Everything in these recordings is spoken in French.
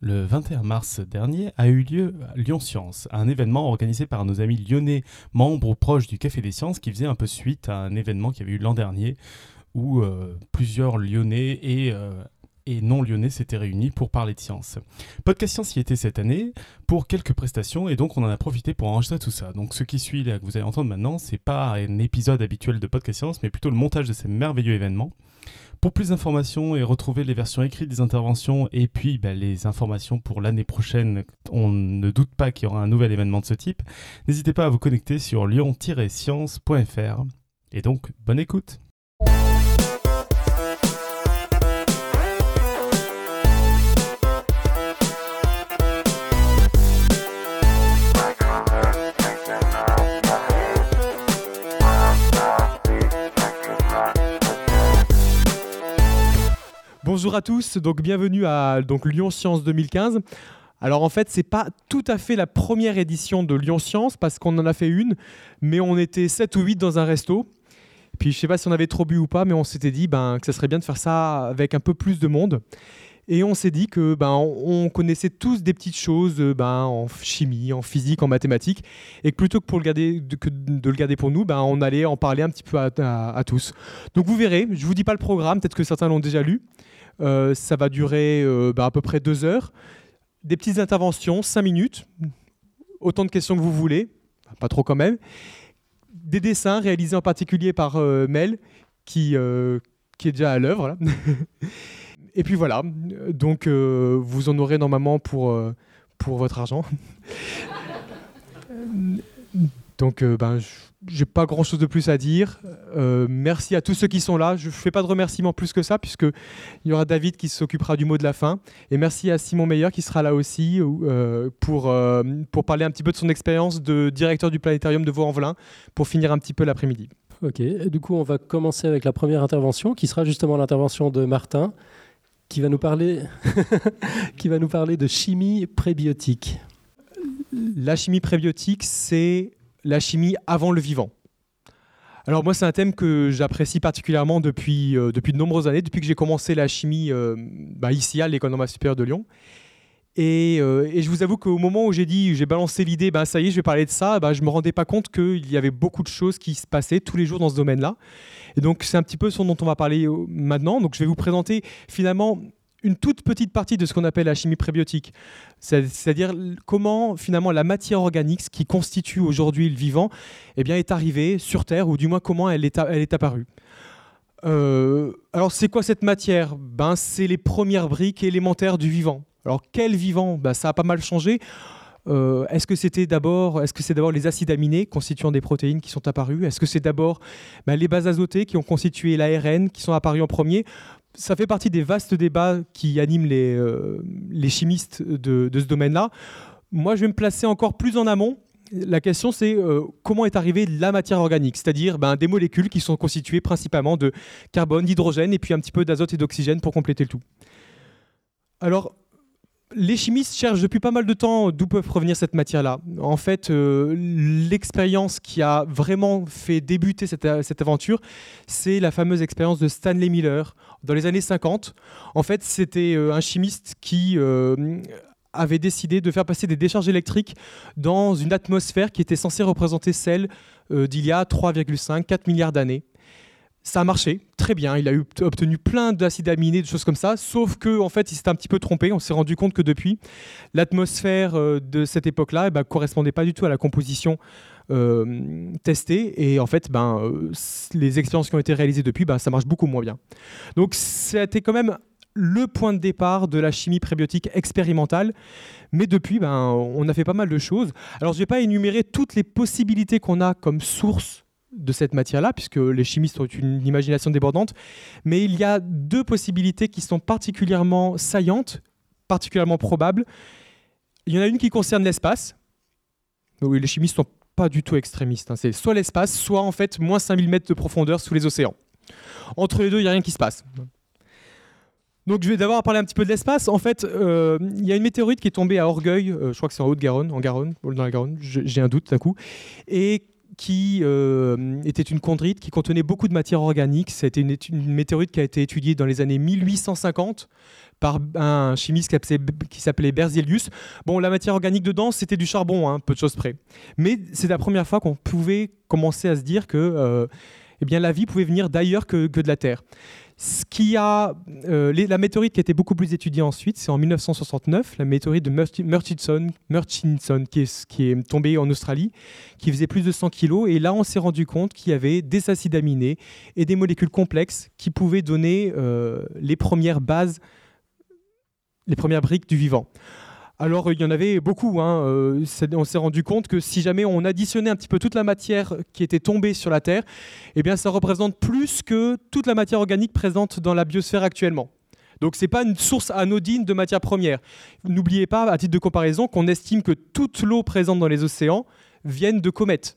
Le 21 mars dernier a eu lieu Lyon Science, un événement organisé par nos amis lyonnais, membres ou proches du Café des Sciences, qui faisait un peu suite à un événement qui avait eu l'an dernier, où plusieurs Lyonnais et non lyonnais s'étaient réunis pour parler de science. Podcast Science y était cette année pour quelques prestations et donc on en a profité pour enregistrer tout ça. Donc ce qui suit là, que vous allez entendre maintenant, c'est pas un épisode habituel de Podcast Science, mais plutôt le montage de ces merveilleux événements. Pour plus d'informations et retrouver les versions écrites des interventions et puis les informations pour l'année prochaine, on ne doute pas qu'il y aura un nouvel événement de ce type, n'hésitez pas à vous connecter sur lyon-science.fr. Et donc, bonne écoute. Bonjour à tous, donc bienvenue à Lyon Science 2015. Alors en fait, c'est pas tout à fait la première édition de Lyon Science parce qu'on en a fait une, mais on était 7 ou 8 dans un resto. Puis je sais pas si on avait trop bu ou pas, mais on s'était dit que ça serait bien de faire ça avec un peu plus de monde. Et on s'est dit que on connaissait tous des petites choses en chimie, en physique, en mathématiques, et que plutôt que de le garder pour nous, on allait en parler un petit peu à tous. Donc vous verrez, je vous dis pas le programme, peut-être que certains l'ont déjà lu. Ça va durer à peu près 2 heures. Des petites interventions, 5 minutes, autant de questions que vous voulez, pas trop quand même. Des dessins réalisés en particulier par Mel, qui est déjà à l'œuvre là. Et puis voilà, donc vous en aurez normalement pour votre argent. Donc j'ai pas grand chose de plus à dire. Merci à tous ceux qui sont là. Je fais pas de remerciements plus que ça, puisque il y aura David qui s'occupera du mot de la fin. Et merci à Simon Meyer qui sera là aussi pour parler un petit peu de son expérience de directeur du planétarium de Vaux-en-Velin, pour finir un petit peu l'après-midi. Ok, du coup on va commencer avec la première intervention, qui sera justement l'intervention de Martin, qui va nous parler de chimie prébiotique. La chimie prébiotique, c'est la chimie avant le vivant. Alors moi, c'est un thème que j'apprécie particulièrement depuis de nombreuses années, depuis que j'ai commencé la chimie ici à l'École normale supérieure de Lyon. Et je vous avoue qu'au moment où j'ai balancé l'idée, ça y est, je vais parler de ça, je ne me rendais pas compte qu'il y avait beaucoup de choses qui se passaient tous les jours dans ce domaine-là. Et donc, c'est un petit peu ce dont on va parler maintenant. Donc, je vais vous présenter finalement une toute petite partie de ce qu'on appelle la chimie prébiotique. C'est-à-dire comment finalement la matière organique, ce qui constitue aujourd'hui le vivant, est arrivée sur Terre, ou du moins comment elle est apparue. Alors, c'est quoi cette matière ? C'est les premières briques élémentaires du vivant. Alors, quel vivant ? Ça a pas mal changé. Est-ce que c'est d'abord les acides aminés constituant des protéines qui sont apparus ? Est-ce que c'est d'abord les bases azotées qui ont constitué l'ARN qui sont apparus en premier ? Ça fait partie des vastes débats qui animent les chimistes de ce domaine-là. Moi, je vais me placer encore plus en amont. La question, c'est comment est arrivée la matière organique, c'est-à-dire des molécules qui sont constituées principalement de carbone, d'hydrogène et puis un petit peu d'azote et d'oxygène pour compléter le tout. Alors, les chimistes cherchent depuis pas mal de temps d'où peut provenir cette matière-là. En fait, l'expérience qui a vraiment fait débuter cette aventure, c'est la fameuse expérience de Stanley Miller dans les années 50. En fait, c'était un chimiste qui avait décidé de faire passer des décharges électriques dans une atmosphère qui était censée représenter celle d'il y a 3,5-4 milliards d'années. Ça a marché, très bien, il a obtenu plein d'acides aminés, de choses comme ça, sauf qu'en fait, il s'était un petit peu trompé. On s'est rendu compte que depuis, l'atmosphère de cette époque-là ne correspondait pas du tout à la composition testée. Et en fait, les expériences qui ont été réalisées depuis, ça marche beaucoup moins bien. Donc, c'était quand même le point de départ de la chimie prébiotique expérimentale. Mais depuis, on a fait pas mal de choses. Alors, je ne vais pas énumérer toutes les possibilités qu'on a comme source de cette matière-là, puisque les chimistes ont une imagination débordante, mais il y a 2 possibilités qui sont particulièrement saillantes, particulièrement probables. Il y en a une qui concerne l'espace. Oui, les chimistes ne sont pas du tout extrémistes. C'est soit l'espace, soit en fait moins 5000 mètres de profondeur sous les océans. Entre les deux, il n'y a rien qui se passe. Donc je vais d'abord parler un petit peu de l'espace. En fait, il y a une météorite qui est tombée à Orgueil, je crois que c'est en Haute-Garonne, dans la Garonne, j'ai un doute d'un coup, et qui était une chondrite qui contenait beaucoup de matière organique. C'était une météorite qui a été étudiée dans les années 1850 par un chimiste qui s'appelait Berzelius. Bon, la matière organique dedans, c'était du charbon, peu de choses près. Mais c'est la première fois qu'on pouvait commencer à se dire que la vie pouvait venir d'ailleurs que de la Terre. La météorite qui a été beaucoup plus étudiée ensuite, c'est en 1969, la météorite de Murchison qui est tombée en Australie, qui faisait plus de 100 kg. Et là, on s'est rendu compte qu'il y avait des acides aminés et des molécules complexes qui pouvaient donner les premières bases, les premières briques du vivant. Alors, il y en avait beaucoup. On s'est rendu compte que si jamais on additionnait un petit peu toute la matière qui était tombée sur la Terre, ça représente plus que toute la matière organique présente dans la biosphère actuellement. Donc, ce n'est pas une source anodine de matière première. N'oubliez pas, à titre de comparaison, qu'on estime que toute l'eau présente dans les océans vienne de comètes.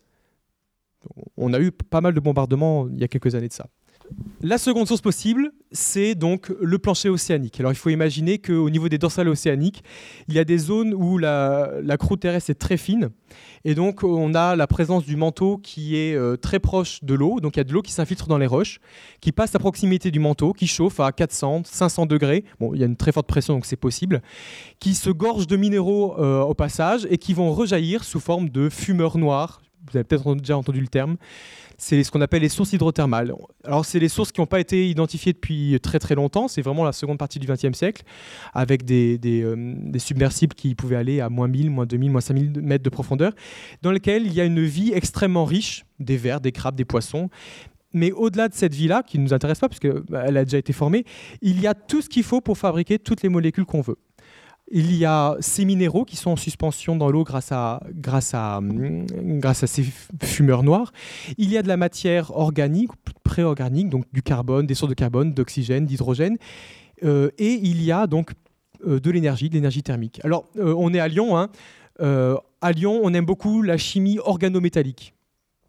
On a eu pas mal de bombardements il y a quelques années de ça. La seconde source possible, c'est donc le plancher océanique. Alors il faut imaginer qu'au niveau des dorsales océaniques, il y a des zones où la croûte terrestre est très fine. Et donc on a la présence du manteau qui est très proche de l'eau. Donc il y a de l'eau qui s'infiltre dans les roches, qui passe à proximité du manteau, qui chauffe à 400, 500 degrés. Bon, il y a une très forte pression, donc c'est possible. Qui se gorge de minéraux au passage et qui vont rejaillir sous forme de fumeurs noirs. Vous avez peut-être déjà entendu le terme. C'est ce qu'on appelle les sources hydrothermales. Alors, c'est les sources qui n'ont pas été identifiées depuis très très longtemps. C'est vraiment la seconde partie du XXe siècle, avec des submersibles qui pouvaient aller à moins 1000, moins 2000, moins 5000 mètres de profondeur, dans lesquels il y a une vie extrêmement riche, des vers, des crabes, des poissons. Mais au-delà de cette vie-là, qui ne nous intéresse pas, puisqu'elle a déjà été formée, il y a tout ce qu'il faut pour fabriquer toutes les molécules qu'on veut. Il y a ces minéraux qui sont en suspension dans l'eau grâce à ces fumeurs noirs. Il y a de la matière organique, pré-organique, donc du carbone, des sources de carbone, d'oxygène, d'hydrogène. Et il y a donc de l'énergie thermique. Alors, on est à Lyon. À Lyon, on aime beaucoup la chimie organométallique. Pourquoi ?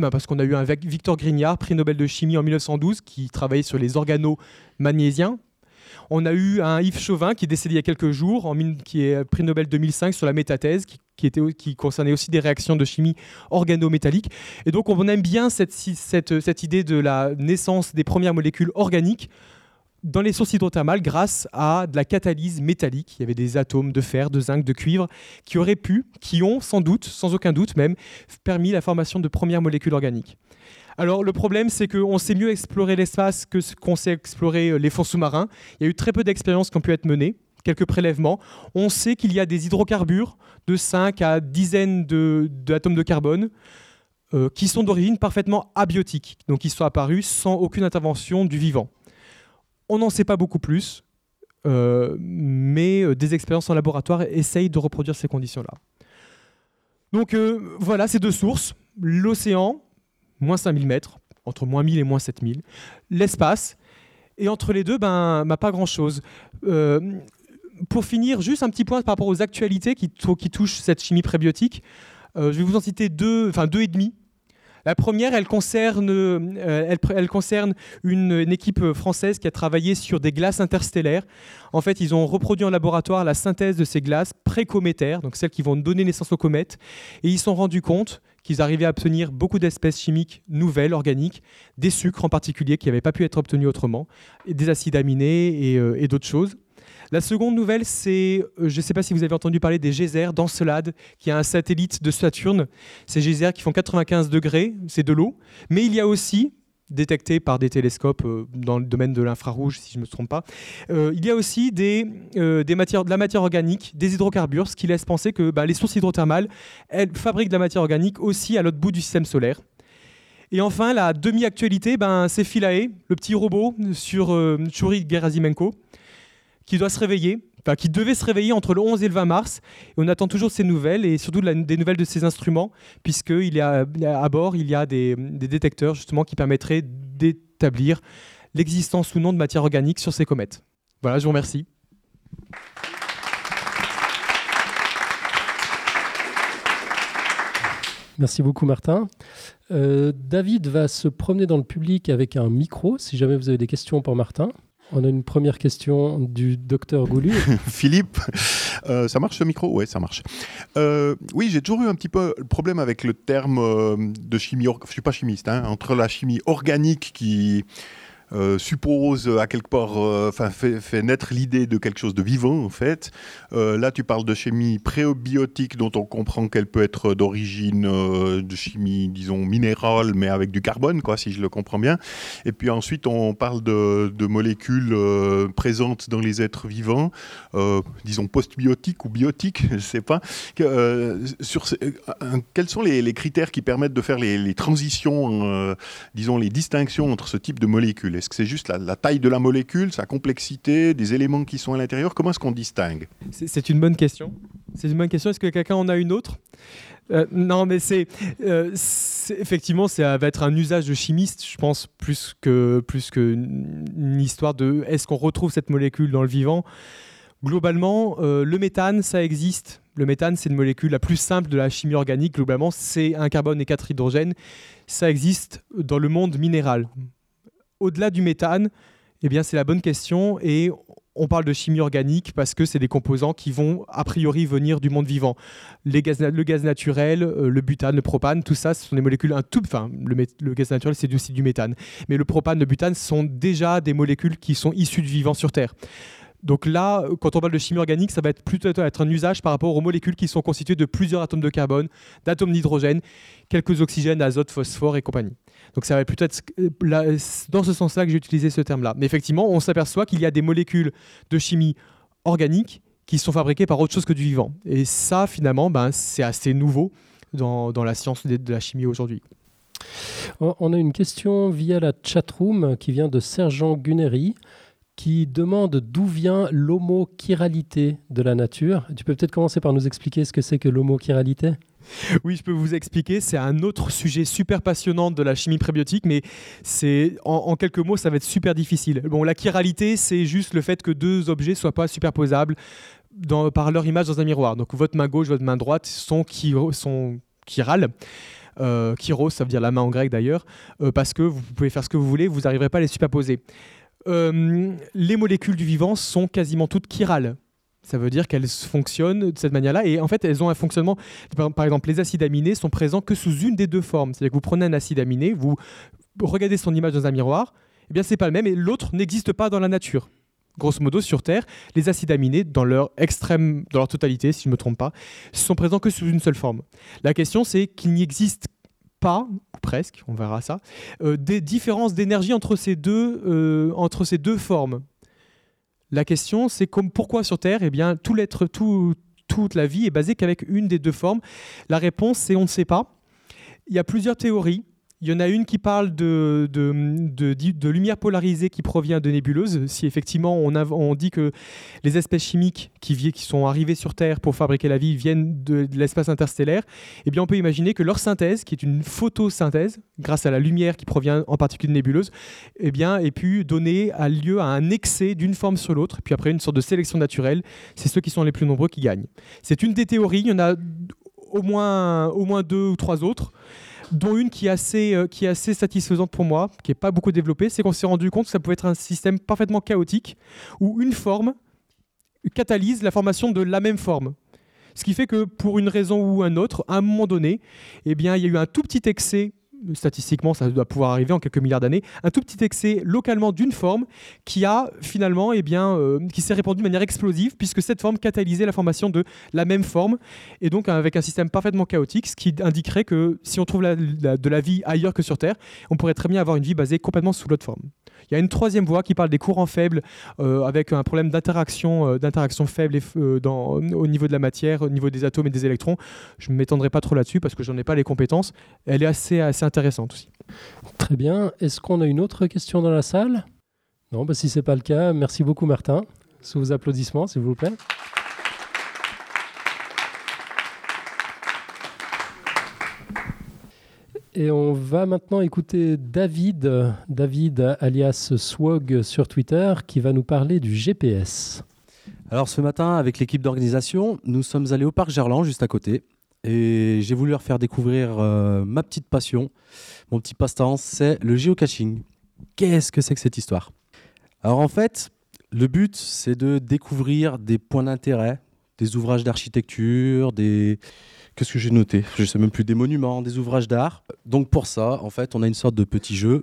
Parce qu'on a eu un Victor Grignard, prix Nobel de chimie en 1912, qui travaillait sur les organo-magnésiens. On a eu un Yves Chauvin qui est décédé il y a quelques jours, qui est prix Nobel 2005 sur la métathèse, qui concernait aussi des réactions de chimie organométallique. Et donc on aime bien cette idée de la naissance des premières molécules organiques dans les sources hydrothermales grâce à de la catalyse métallique. Il y avait des atomes de fer, de zinc, de cuivre qui ont sans doute, sans aucun doute même, permis la formation de premières molécules organiques. Alors le problème, c'est qu'on sait mieux explorer l'espace que ce qu'on sait explorer les fonds sous-marins. Il y a eu très peu d'expériences qui ont pu être menées, quelques prélèvements. On sait qu'il y a des hydrocarbures de 5 à dizaines d'atomes de carbone qui sont d'origine parfaitement abiotique, donc qui sont apparus sans aucune intervention du vivant. On n'en sait pas beaucoup plus, mais des expériences en laboratoire essayent de reproduire ces conditions-là. Donc voilà ces deux sources, l'océan, moins 5000 mètres, entre moins 1000 et moins 7000, l'espace, et entre les deux, pas grand-chose. Pour finir, juste un petit point par rapport aux actualités qui touchent cette chimie prébiotique. Je vais vous en citer deux et demi. La première, elle concerne une équipe française qui a travaillé sur des glaces interstellaires. En fait, ils ont reproduit en laboratoire la synthèse de ces glaces précométaires, donc celles qui vont donner naissance aux comètes, et ils se sont rendus compte qu'ils arrivaient à obtenir beaucoup d'espèces chimiques nouvelles, organiques, des sucres en particulier qui n'avaient pas pu être obtenus autrement, et des acides aminés et d'autres choses. La seconde nouvelle, c'est, je ne sais pas si vous avez entendu parler des geysers d'Encelade, qui est un satellite de Saturne. Ces geysers qui font 95 degrés, c'est de l'eau. Mais il y a aussi, détectés par des télescopes dans le domaine de l'infrarouge, si je ne me trompe pas, il y a aussi de la matière organique, des hydrocarbures, ce qui laisse penser que les sources hydrothermales, elles fabriquent de la matière organique aussi à l'autre bout du système solaire. Et enfin, la demi-actualité, c'est Philae, le petit robot sur Tchouri Gerasimenko, qui doit se réveiller, qui devait se réveiller entre le 11 et le 20 mars. Et on attend toujours ces nouvelles, et surtout des nouvelles de ces instruments, à bord, il y a des détecteurs justement qui permettraient d'établir l'existence ou non de matière organique sur ces comètes. Voilà, je vous remercie. Merci beaucoup Martin. David va se promener dans le public avec un micro, si jamais vous avez des questions pour Martin. On a une première question du docteur Goulu. Philippe, ça marche ce micro? Oui, ça marche. Oui, j'ai toujours eu un petit peu le problème avec le terme de chimie. Je ne suis pas chimiste, hein, entre la chimie organique qui suppose à quelque part, fait naître l'idée de quelque chose de vivant en fait. Là, tu parles de chimie prébiotique dont on comprend qu'elle peut être d'origine de chimie, disons, minérale, mais avec du carbone, quoi, si je le comprends bien. Et puis ensuite, on parle de molécules présentes dans les êtres vivants, disons postbiotiques ou biotiques, je ne sais pas. Quels sont les critères qui permettent de faire les transitions, disons, les distinctions entre ce type de molécules? Est-ce que c'est juste la taille de la molécule, sa complexité, des éléments qui sont à l'intérieur? Comment est-ce qu'on distingue? C'est une bonne question. C'est une bonne question. Est-ce que quelqu'un en a une autre? Non, mais effectivement, ça va être un usage de chimiste, je pense, plus qu'une histoire de est-ce qu'on retrouve cette molécule dans le vivant. Globalement, le méthane, ça existe. Le méthane, c'est une molécule la plus simple de la chimie organique. Globalement, c'est un carbone et 4 hydrogènes. Ça existe dans le monde minéral. Au-delà du méthane, eh bien, c'est la bonne question et on parle de chimie organique parce que c'est des composants qui vont a priori venir du monde vivant. Le gaz naturel, le butane, le propane, tout ça, ce sont des molécules le gaz naturel, c'est aussi du méthane. Mais le propane, le butane, sont déjà des molécules qui sont issues de vivants sur Terre. Donc là, quand on parle de chimie organique, ça va plutôt être un usage par rapport aux molécules qui sont constituées de plusieurs atomes de carbone, d'atomes d'hydrogène, quelques oxygènes, azote, phosphore et compagnie. Donc ça va plutôt être dans ce sens-là que j'ai utilisé ce terme-là. Mais effectivement, on s'aperçoit qu'il y a des molécules de chimie organique qui sont fabriquées par autre chose que du vivant. Et ça, finalement, c'est assez nouveau dans la science de la chimie aujourd'hui. On a une question via la chatroom qui vient de Sergent Guneri, qui demande d'où vient l'homochiralité de la nature. Tu peux peut-être commencer par nous expliquer ce que c'est que l'homochiralité ? Oui, je peux vous expliquer. C'est un autre sujet super passionnant de la chimie prébiotique, mais en quelques mots, ça va être super difficile. Bon, la chiralité, c'est juste le fait que deux objets ne soient pas superposables par leur image dans un miroir. Donc votre main gauche, votre main droite sont chirales. Chiros, ça veut dire la main en grec d'ailleurs, parce que vous pouvez faire ce que vous voulez, vous n'arriverez pas à les superposer. Les molécules du vivant sont quasiment toutes chirales. Ça veut dire qu'elles fonctionnent de cette manière-là. Et en fait, elles ont un fonctionnement... Par exemple, les acides aminés sont présents que sous une des deux formes. C'est-à-dire que vous prenez un acide aminé, vous regardez son image dans un miroir, eh bien, c'est pas le même et l'autre n'existe pas dans la nature. Grosso modo, sur Terre, les acides aminés, dans leur totalité, si je ne me trompe pas, sont présents que sous une seule forme. La question, c'est qu'il n'y existe pas, ou presque, on verra ça, des différences d'énergie entre ces deux formes. La question, c'est pourquoi sur Terre, eh bien, toute la vie est basée qu'avec une des deux formes. La réponse, c'est on ne sait pas. Il y a plusieurs théories. Il y en a une qui parle de lumière polarisée qui provient de nébuleuses. Si effectivement on dit que les espèces chimiques qui sont arrivées sur Terre pour fabriquer la vie viennent de l'espace interstellaire, eh bien on peut imaginer que leur synthèse, qui est une photosynthèse, grâce à la lumière qui provient en particulier de nébuleuses, eh bien, ait pu donner lieu à un excès d'une forme sur l'autre. Puis après, une sorte de sélection naturelle. C'est ceux qui sont les plus nombreux qui gagnent. C'est une des théories. Il y en a au moins 2 ou 3 autres, dont une qui est assez satisfaisante pour moi, qui n'est pas beaucoup développée, c'est qu'on s'est rendu compte que ça pouvait être un système parfaitement chaotique, où une forme catalyse la formation de la même forme. Ce qui fait que pour une raison ou une autre, à un moment donné, eh bien, il y a eu un tout petit excès, statistiquement ça doit pouvoir arriver en quelques milliards d'années, un tout petit excès localement d'une forme qui a finalement, qui s'est répandue de manière explosive, puisque cette forme catalysait la formation de la même forme, et donc avec un système parfaitement chaotique, ce qui indiquerait que si on trouve de la vie ailleurs que sur Terre, on pourrait très bien avoir une vie basée complètement sous l'autre forme. Il y a une troisième voie qui parle des courants faibles, avec un problème d'interaction faible au niveau de la matière, au niveau des atomes et des électrons. Je ne m'étendrai pas trop là-dessus parce que je n'en ai pas les compétences. Elle est assez intéressante aussi. Très bien. Est-ce qu'on a une autre question dans la salle ? Non, si ce n'est pas le cas, merci beaucoup Martin. Sous vos applaudissements, s'il vous plaît. Et on va maintenant écouter David alias Swog sur Twitter, qui va nous parler du GPS. Alors ce matin, avec l'équipe d'organisation, nous sommes allés au parc Gerland, juste à côté. Et j'ai voulu leur faire découvrir ma petite passion, mon petit passe-temps, c'est le géocaching. Qu'est-ce que c'est que cette histoire ? Alors en fait, le but, c'est de découvrir des points d'intérêt, des ouvrages d'architecture, Qu'est-ce que j'ai noté ? Je ne sais même plus, des monuments, des ouvrages d'art. Donc pour ça, en fait, on a une sorte de petit jeu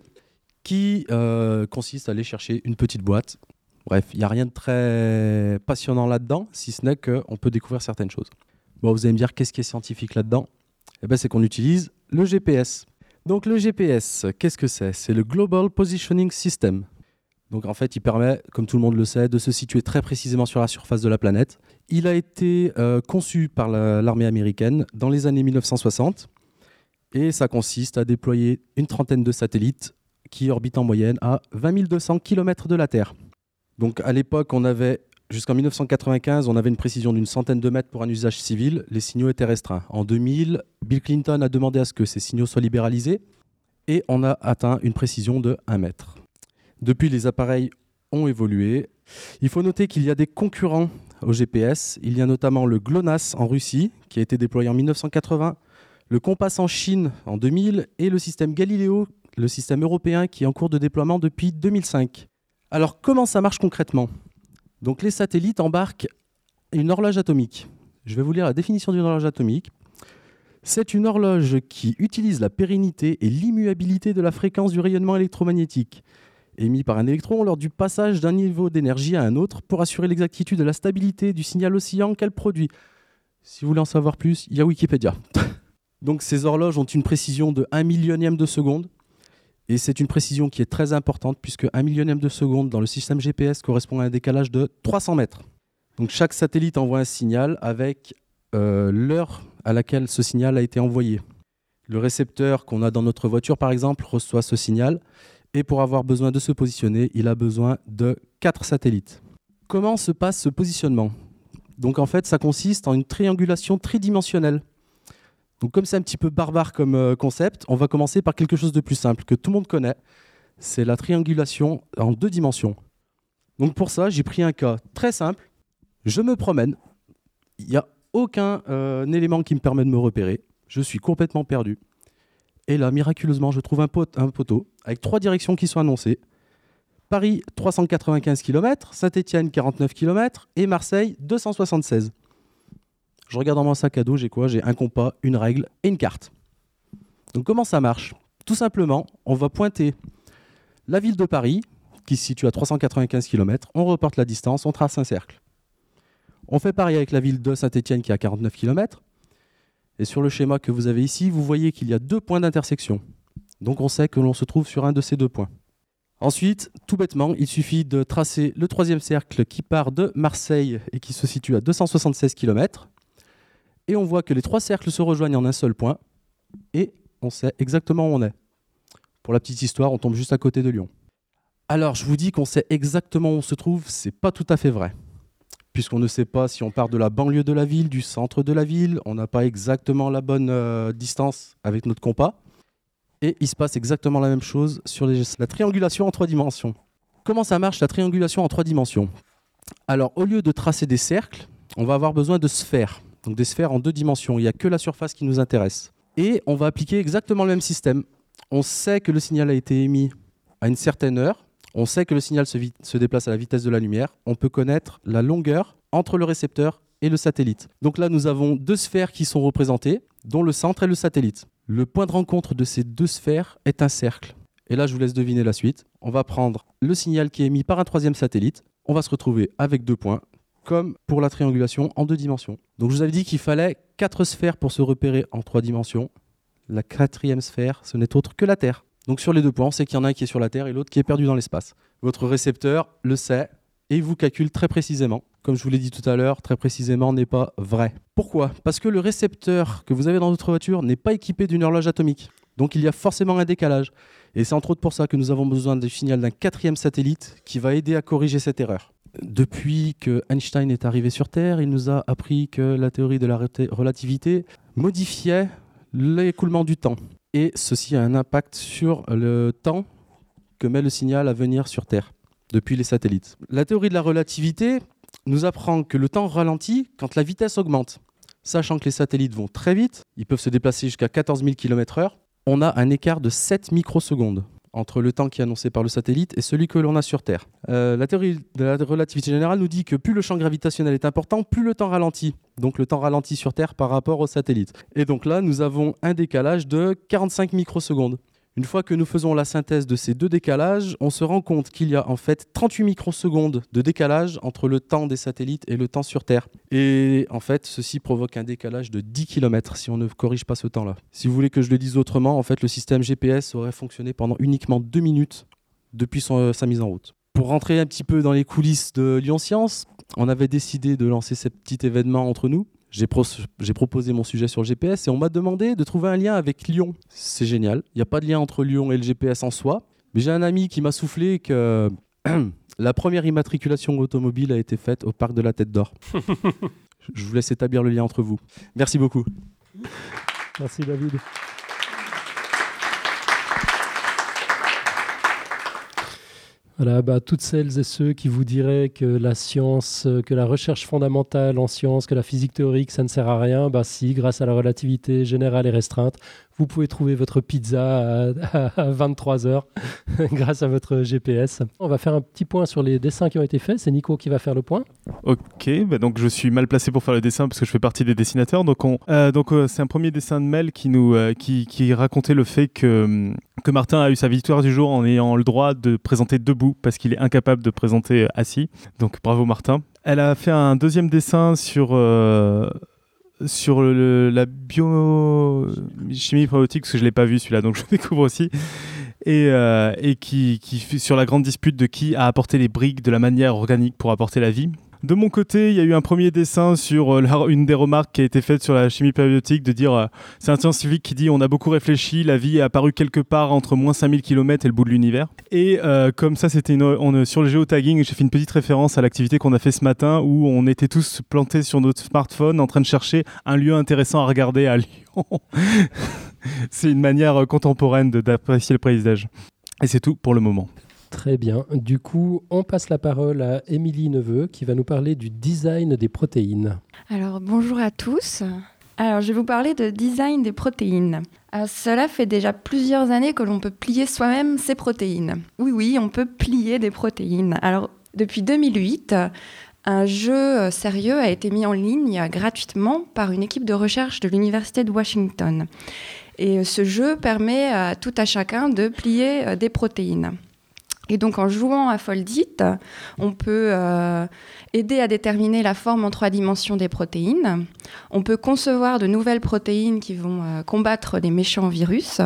qui consiste à aller chercher une petite boîte. Bref, il n'y a rien de très passionnant là-dedans, si ce n'est qu'on peut découvrir certaines choses. Bon, vous allez me dire, qu'est-ce qui est scientifique là-dedans ? Eh ben, c'est qu'on utilise le GPS. Donc le GPS, qu'est-ce que c'est ? C'est le Global Positioning System. Donc en fait, il permet, comme tout le monde le sait, de se situer très précisément sur la surface de la planète. Il a été conçu par l'armée américaine dans les années 1960 et ça consiste à déployer une trentaine de satellites qui orbitent en moyenne à 20 200 km de la Terre. Donc à l'époque, jusqu'en 1995, on avait une précision d'une centaine de mètres pour un usage civil. Les signaux étaient restreints. En 2000, Bill Clinton a demandé à ce que ces signaux soient libéralisés et on a atteint une précision de 1 mètre. Depuis, les appareils ont évolué. Il faut noter qu'il y a des concurrents au GPS. Il y a notamment le GLONASS en Russie, qui a été déployé en 1980, le Compass en Chine en 2000 et le système Galileo, le système européen qui est en cours de déploiement depuis 2005. Alors, comment ça marche concrètement ? Donc, les satellites embarquent une horloge atomique. Je vais vous lire la définition d'une horloge atomique. C'est une horloge qui utilise la pérennité et l'immuabilité de la fréquence du rayonnement électromagnétique émis par un électron lors du passage d'un niveau d'énergie à un autre pour assurer l'exactitude et la stabilité du signal oscillant qu'elle produit. Si vous voulez en savoir plus, il y a Wikipédia. Donc ces horloges ont une précision de 1 millionième de seconde et c'est une précision qui est très importante puisque 1 millionième de seconde dans le système GPS correspond à un décalage de 300 mètres. Donc chaque satellite envoie un signal avec l'heure à laquelle ce signal a été envoyé. Le récepteur qu'on a dans notre voiture par exemple reçoit ce signal. Et pour avoir besoin de se positionner, il a besoin de 4 satellites. Comment se passe ce positionnement ? Donc en fait, ça consiste en une triangulation tridimensionnelle. Donc comme c'est un petit peu barbare comme concept, on va commencer par quelque chose de plus simple, que tout le monde connaît. C'est la triangulation en 2 dimensions. Donc pour ça, j'ai pris un cas très simple. Je me promène. Il n'y a aucun élément qui me permet de me repérer. Je suis complètement perdu. Et là, miraculeusement, je trouve un poteau avec 3 directions qui sont annoncées. Paris, 395 km, Saint-Étienne, 49 km et Marseille, 276. Je regarde dans mon sac à dos, j'ai quoi ? J'ai un compas, une règle et une carte. Donc comment ça marche ? Tout simplement, on va pointer la ville de Paris, qui se situe à 395 km, on reporte la distance, on trace un cercle. On fait pareil avec la ville de Saint-Étienne qui est à 49 km. Et sur le schéma que vous avez ici, vous voyez qu'il y a 2 points d'intersection. Donc on sait que l'on se trouve sur un de ces 2 points. Ensuite, tout bêtement, il suffit de tracer le 3e cercle qui part de Marseille et qui se situe à 276 km. Et on voit que les 3 cercles se rejoignent en un seul point. Et on sait exactement où on est. Pour la petite histoire, on tombe juste à côté de Lyon. Alors, je vous dis qu'on sait exactement où on se trouve, c'est pas tout à fait vrai. Puisqu'on ne sait pas si on part de la banlieue de la ville, du centre de la ville, on n'a pas exactement la bonne distance avec notre compas. Et il se passe exactement la même chose sur la triangulation en 3 dimensions. Comment ça marche la triangulation en 3 dimensions ? Alors, au lieu de tracer des cercles, on va avoir besoin de sphères. Donc des sphères en 2 dimensions, il n'y a que la surface qui nous intéresse. Et on va appliquer exactement le même système. On sait que le signal a été émis à une certaine heure. On sait que le signal se déplace à la vitesse de la lumière. On peut connaître la longueur entre le récepteur et le satellite. Donc là, nous avons 2 sphères qui sont représentées, dont le centre est le satellite. Le point de rencontre de ces 2 sphères est un cercle. Et là, je vous laisse deviner la suite. On va prendre le signal qui est émis par un 3e satellite. On va se retrouver avec 2 points, comme pour la triangulation en 2 dimensions. Donc je vous avais dit qu'il fallait 4 sphères pour se repérer en 3 dimensions. La 4e sphère, ce n'est autre que la Terre. Donc sur les 2 points, on sait qu'il y en a un qui est sur la Terre et l'autre qui est perdu dans l'espace. Votre récepteur le sait et il vous calcule très précisément. Comme je vous l'ai dit tout à l'heure, très précisément n'est pas vrai. Pourquoi ? Parce que le récepteur que vous avez dans votre voiture n'est pas équipé d'une horloge atomique. Donc il y a forcément un décalage. Et c'est entre autres pour ça que nous avons besoin du signal d'un 4e satellite qui va aider à corriger cette erreur. Depuis que Einstein est arrivé sur Terre, il nous a appris que la théorie de la relativité modifiait l'écoulement du temps. Et ceci a un impact sur le temps que met le signal à venir sur Terre, depuis les satellites. La théorie de la relativité nous apprend que le temps ralentit quand la vitesse augmente. Sachant que les satellites vont très vite, ils peuvent se déplacer jusqu'à 14 000 km/h, on a un écart de 7 microsecondes entre le temps qui est annoncé par le satellite et celui que l'on a sur Terre. La théorie de la relativité générale nous dit que plus le champ gravitationnel est important, plus le temps ralentit. Donc le temps ralentit sur Terre par rapport au satellite. Et donc là, nous avons un décalage de 45 microsecondes. Une fois que nous faisons la synthèse de ces deux décalages, on se rend compte qu'il y a en fait 38 microsecondes de décalage entre le temps des satellites et le temps sur Terre. Et en fait, ceci provoque un décalage de 10 km si on ne corrige pas ce temps-là. Si vous voulez que je le dise autrement, en fait, le système GPS aurait fonctionné pendant uniquement 2 minutes depuis sa mise en route. Pour rentrer un petit peu dans les coulisses de Lyon Science, on avait décidé de lancer ce petit événement entre nous. J'ai proposé mon sujet sur le GPS et on m'a demandé de trouver un lien avec Lyon. C'est génial, il n'y a pas de lien entre Lyon et le GPS en soi, mais j'ai un ami qui m'a soufflé que la première immatriculation automobile a été faite au parc de la Tête d'Or. Je vous laisse établir le lien entre vous. Merci beaucoup. Merci David. Voilà, toutes celles et ceux qui vous diraient que la science, que la recherche fondamentale en sciences, que la physique théorique, ça ne sert à rien, si, grâce à la relativité générale et restreinte, vous pouvez trouver votre pizza à 23h grâce à votre GPS. On va faire un petit point sur les dessins qui ont été faits. C'est Nico qui va faire le point. Ok, donc je suis mal placé pour faire le dessin parce que je fais partie des dessinateurs. Donc c'est un premier dessin de Mel qui racontait le fait que Martin a eu sa victoire du jour en ayant le droit de présenter debout parce qu'il est incapable de présenter assis. Donc bravo Martin. Elle a fait un deuxième dessin sur la biochimie probiotique, parce que je ne l'ai pas vu celui-là, donc je le découvre aussi, et qui sur la grande dispute de qui a apporté les briques de la manière organique pour apporter la vie. De mon côté, il y a eu un premier dessin sur une des remarques qui a été faite sur la chimie périodique, de dire, c'est un scientifique qui dit on a beaucoup réfléchi, la vie est apparue quelque part entre moins 5000 km et le bout de l'univers. Et comme ça, c'était sur le géotagging, j'ai fait une petite référence à l'activité qu'on a fait ce matin où on était tous plantés sur notre smartphone en train de chercher un lieu intéressant à regarder à Lyon. C'est une manière contemporaine d'apprécier le paysage. Et c'est tout pour le moment. Très bien. Du coup, on passe la parole à Émilie Neveu qui va nous parler du design des protéines. Alors, bonjour à tous. Alors, je vais vous parler de design des protéines. Alors, cela fait déjà plusieurs années que l'on peut plier soi-même ses protéines. Oui, on peut plier des protéines. Alors, depuis 2008, un jeu sérieux a été mis en ligne gratuitement par une équipe de recherche de l'Université de Washington. Et ce jeu permet à tout à chacun de plier des protéines. Et donc, en jouant à Foldit, on peut aider à déterminer la forme en 3 dimensions des protéines. On peut concevoir de nouvelles protéines qui vont combattre les méchants virus.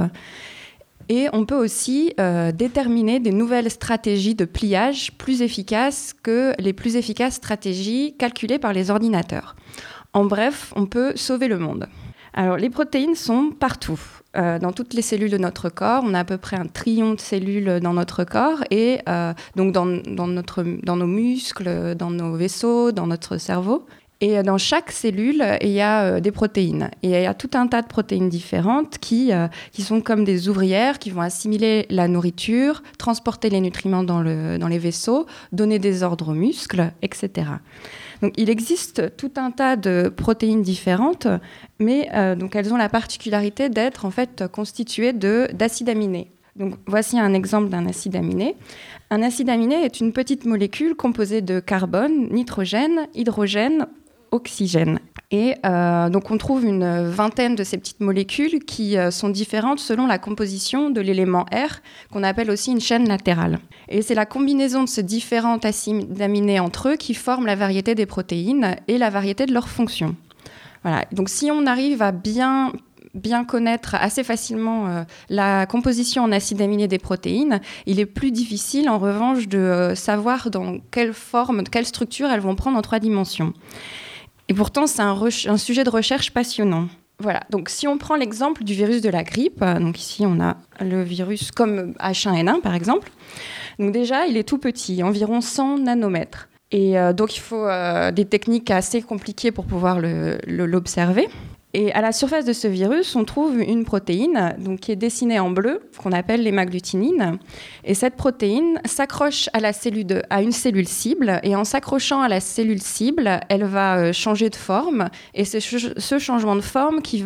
Et on peut aussi déterminer des nouvelles stratégies de pliage plus efficaces que les plus efficaces stratégies calculées par les ordinateurs. En bref, on peut sauver le monde. Alors, les protéines sont partout. Dans toutes les cellules de notre corps, on a à peu près 1 trillion de cellules dans notre corps et donc dans nos muscles, dans nos vaisseaux, dans notre cerveau. Et dans chaque cellule, il y a des protéines. Et il y a tout un tas de protéines différentes qui sont comme des ouvrières qui vont assimiler la nourriture, transporter les nutriments dans les vaisseaux, donner des ordres aux muscles, etc. Donc, il existe tout un tas de protéines différentes, mais donc elles ont la particularité d'être en fait constituées d'acides aminés. Donc, voici un exemple d'un acide aminé. Un acide aminé est une petite molécule composée de carbone, nitrogène, hydrogène, oxygène. Et donc on trouve une vingtaine de ces petites molécules qui sont différentes selon la composition de l'élément R, qu'on appelle aussi une chaîne latérale. Et c'est la combinaison de ces différents acides aminés entre eux qui forment la variété des protéines et la variété de leurs fonctions. Voilà. Donc si on arrive à bien connaître assez facilement la composition en acides aminés des protéines, il est plus difficile en revanche de savoir dans quelle forme, quelle structure elles vont prendre en 3 dimensions. Et pourtant, c'est un sujet de recherche passionnant. Voilà, donc si on prend l'exemple du virus de la grippe, donc ici on a le virus comme H1N1 par exemple, donc déjà il est tout petit, environ 100 nanomètres. Et donc il faut des techniques assez compliquées pour pouvoir l'observer. Et à la surface de ce virus, on trouve une protéine donc, qui est dessinée en bleu, qu'on appelle l'hémagglutinine. Et cette protéine s'accroche à une cellule cible. Et en s'accrochant à la cellule cible, elle va changer de forme. Et c'est ce changement de forme qui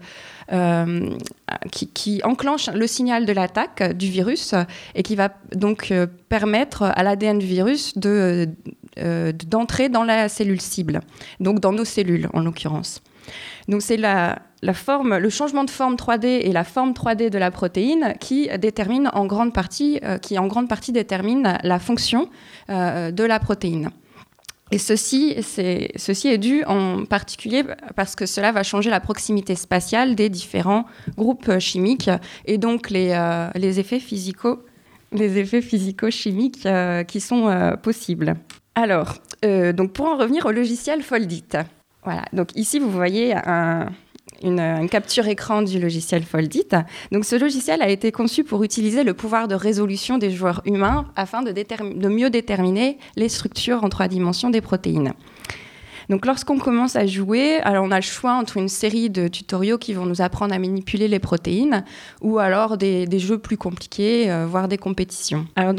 enclenche le signal de l'attaque du virus et qui va donc permettre à l'ADN du virus d'entrer dans la cellule cible, donc dans nos cellules en l'occurrence. Donc c'est le changement de forme 3D et la forme 3D de la protéine qui en grande partie détermine la fonction de la protéine. Et ceci est dû en particulier parce que cela va changer la proximité spatiale des différents groupes chimiques et donc les effets physico-chimiques qui sont possibles. Alors, donc pour en revenir au logiciel Foldit. Voilà, donc ici vous voyez une capture écran du logiciel Foldit. Donc ce logiciel a été conçu pour utiliser le pouvoir de résolution des joueurs humains afin de mieux déterminer les structures en 3 dimensions des protéines. Donc lorsqu'on commence à jouer, alors on a le choix entre une série de tutoriaux qui vont nous apprendre à manipuler les protéines ou alors des jeux plus compliqués, voire des compétitions. Alors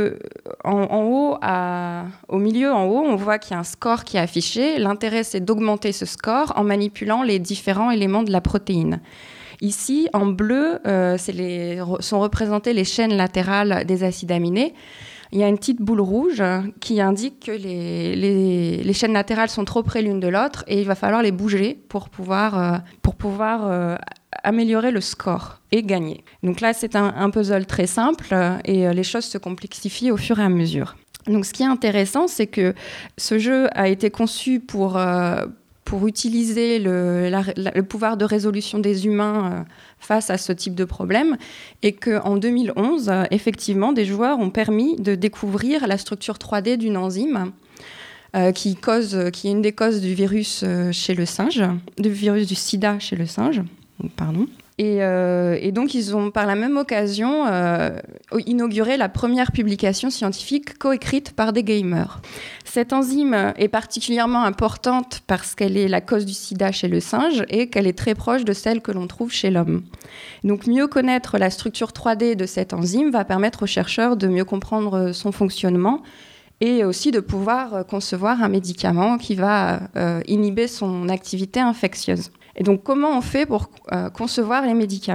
au milieu en haut, on voit qu'il y a un score qui est affiché. L'intérêt, c'est d'augmenter ce score en manipulant les différents éléments de la protéine. Ici, en bleu, sont représentées les chaînes latérales des acides aminés. Il y a une petite boule rouge qui indique que les chaînes latérales sont trop près l'une de l'autre et il va falloir les bouger pour pouvoir améliorer le score et gagner. Donc là, c'est un puzzle très simple et les choses se complexifient au fur et à mesure. Donc ce qui est intéressant, c'est que ce jeu a été conçu pour utiliser le pouvoir de résolution des humains face à ce type de problème et qu'en 2011, effectivement, des joueurs ont permis de découvrir la structure 3D d'une enzyme qui est une des causes du virus chez le singe, du virus du sida chez le singe. Pardon. Et donc, ils ont, par la même occasion, inauguré la première publication scientifique coécrite par des gamers. Cette enzyme est particulièrement importante parce qu'elle est la cause du sida chez le singe et qu'elle est très proche de celle que l'on trouve chez l'homme. Donc, mieux connaître la structure 3D de cette enzyme va permettre aux chercheurs de mieux comprendre son fonctionnement et aussi de pouvoir concevoir un médicament qui va inhiber son activité infectieuse. Et donc, comment on fait pour concevoir les médicaments ?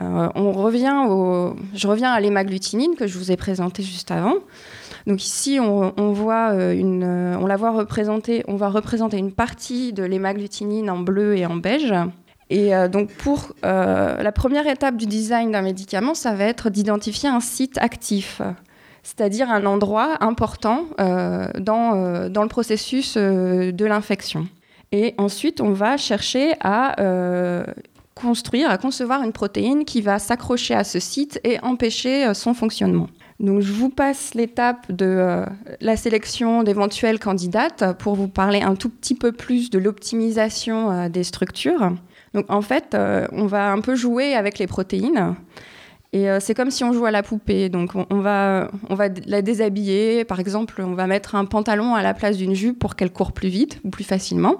Je reviens à l'hémagglutinine que je vous ai présentée juste avant. Donc ici, on va représenter une partie de l'hémagglutinine en bleu et en beige. Et donc, pour la première étape du design d'un médicament, ça va être d'identifier un site actif, c'est-à-dire un endroit important dans le processus de l'infection. Et ensuite, on va chercher à concevoir une protéine qui va s'accrocher à ce site et empêcher son fonctionnement. Donc, je vous passe l'étape de la sélection d'éventuelles candidates pour vous parler un tout petit peu plus de l'optimisation des structures. Donc, en fait, on va un peu jouer avec les protéines. Et c'est comme si on jouait à la poupée. Donc, on va la déshabiller. Par exemple, on va mettre un pantalon à la place d'une jupe pour qu'elle court plus vite ou plus facilement.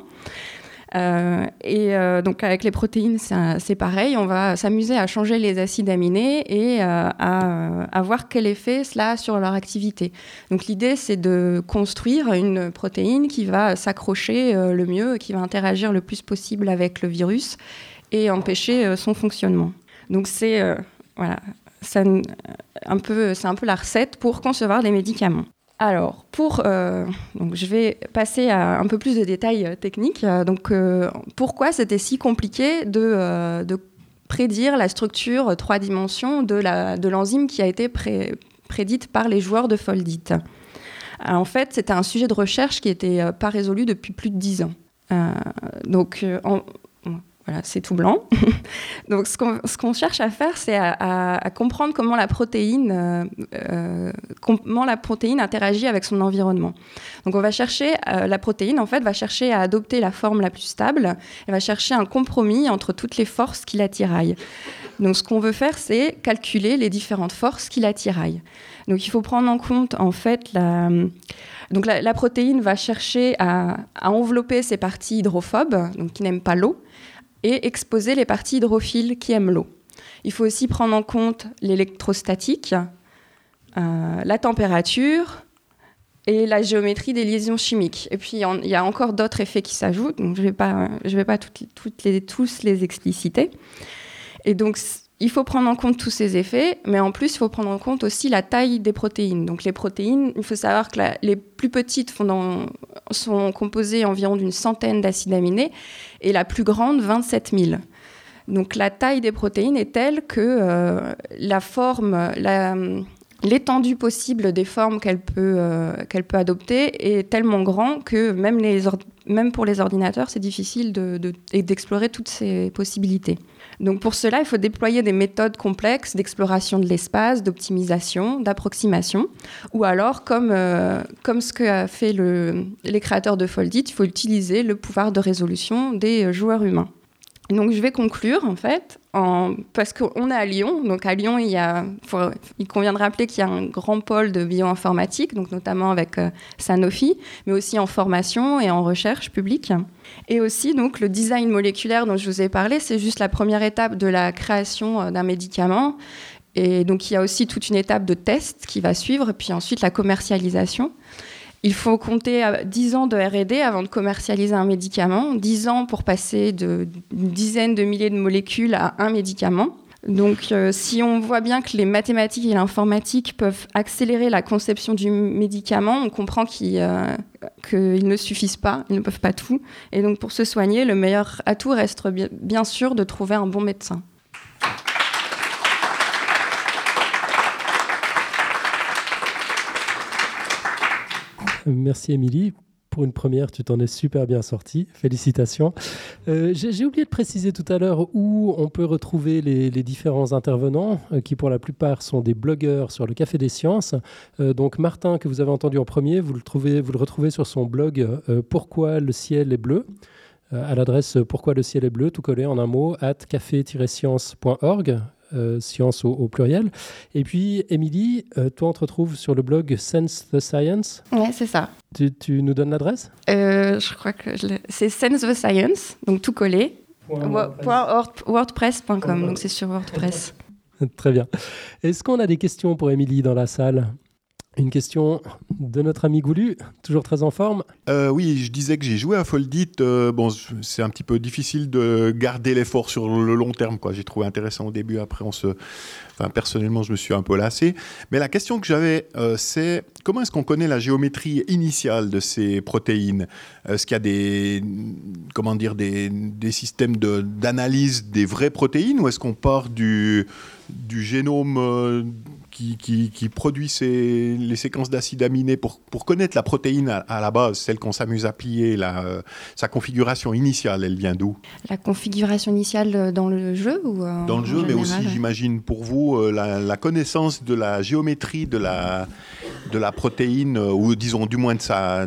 Donc, avec les protéines, c'est pareil. On va s'amuser à changer les acides aminés et à voir quel effet cela a sur leur activité. Donc, l'idée, c'est de construire une protéine qui va s'accrocher le mieux, qui va interagir le plus possible avec le virus et empêcher son fonctionnement. Donc, c'est un peu la recette pour concevoir des médicaments. Alors, donc je vais passer à un peu plus de détails techniques. Pourquoi c'était si compliqué de prédire la structure 3 dimensions de l'enzyme qui a été prédite par les joueurs de Foldit ? En fait, c'était un sujet de recherche qui n'était pas résolu depuis plus de 10 ans. Voilà, c'est tout blanc. Donc, ce qu'on cherche à faire, c'est à comprendre comment la protéine interagit avec son environnement. Donc, on va chercher, la protéine, en fait, va chercher à adopter la forme la plus stable. Elle va chercher un compromis entre toutes les forces qui la tiraillent. Donc, ce qu'on veut faire, c'est calculer les différentes forces qui la tiraillent. Donc, il faut prendre en compte, en fait, la protéine va chercher à envelopper ses parties hydrophobes, donc qui n'aiment pas l'eau, et exposer les parties hydrophiles qui aiment l'eau. Il faut aussi prendre en compte l'électrostatique, la température et la géométrie des liaisons chimiques. Et puis, il y a encore d'autres effets qui s'ajoutent, donc je vais pas tous les expliciter. Et donc, il faut prendre en compte tous ces effets, mais en plus, il faut prendre en compte aussi la taille des protéines. Donc, les protéines, il faut savoir que les plus petites sont composées environ d'une centaine d'acides aminés et la plus grande, 27 000. Donc, la taille des protéines est telle que l'étendue possible des formes qu'elle peut adopter est tellement grand que même pour les ordinateurs, c'est difficile d'explorer toutes ces possibilités. Donc pour cela, il faut déployer des méthodes complexes d'exploration de l'espace, d'optimisation, d'approximation, ou alors, comme ce qu'a fait les créateurs de Foldit, il faut utiliser le pouvoir de résolution des joueurs humains. Donc je vais conclure en fait, parce qu'on est à Lyon. Donc à Lyon, il convient de rappeler qu'il y a un grand pôle de bioinformatique, donc notamment avec Sanofi, mais aussi en formation et en recherche publique. Et aussi donc le design moléculaire dont je vous ai parlé, c'est juste la première étape de la création d'un médicament. Et donc il y a aussi toute une étape de test qui va suivre, puis ensuite la commercialisation. Il faut compter 10 ans de R&D avant de commercialiser un médicament, 10 ans pour passer d'une dizaine de milliers de molécules à un médicament. Donc, si on voit bien que les mathématiques et l'informatique peuvent accélérer la conception du médicament, on comprend qu'ils ne suffisent pas, ils ne peuvent pas tout. Et donc, pour se soigner, le meilleur atout reste bien sûr de trouver un bon médecin. Merci Émilie. Pour une première, tu t'en es super bien sortie. Félicitations. J'ai oublié de préciser tout à l'heure où on peut retrouver les différents intervenants, qui pour la plupart sont des blogueurs sur le Café des Sciences. Donc Martin, que vous avez entendu en premier, vous le retrouvez sur son blog « Pourquoi le ciel est bleu ?» à l'adresse « Pourquoi le ciel est bleu ?» tout collé en un mot, @café-science.org. Science au pluriel. Et puis, Émilie, toi, on te retrouve sur le blog Sense the Science. Oui, c'est ça. Tu nous donnes l'adresse ? Je crois que c'est Sense the Science, donc tout collé, .wordpress.com, donc c'est sur WordPress. Très bien. Est-ce qu'on a des questions pour Émilie dans la salle ? Une question de notre ami Goulu, toujours très en forme. Oui, je disais que j'ai joué à Foldit. C'est un petit peu difficile de garder l'effort sur le long terme, quoi. J'ai trouvé intéressant au début, après personnellement, je me suis un peu lassé. Mais la question que j'avais, c'est comment est-ce qu'on connaît la géométrie initiale de ces protéines ? Est-ce qu'il y a des systèmes d'analyse des vraies protéines, ou est-ce qu'on part du génome qui produit les séquences d'acides aminés pour connaître la protéine à la base, celle qu'on s'amuse à plier, sa configuration initiale, elle vient d'où ? La configuration initiale dans le jeu ou dans le jeu, mais aussi, j'imagine, pour vous, la connaissance de la géométrie de la protéine, ou disons du moins de sa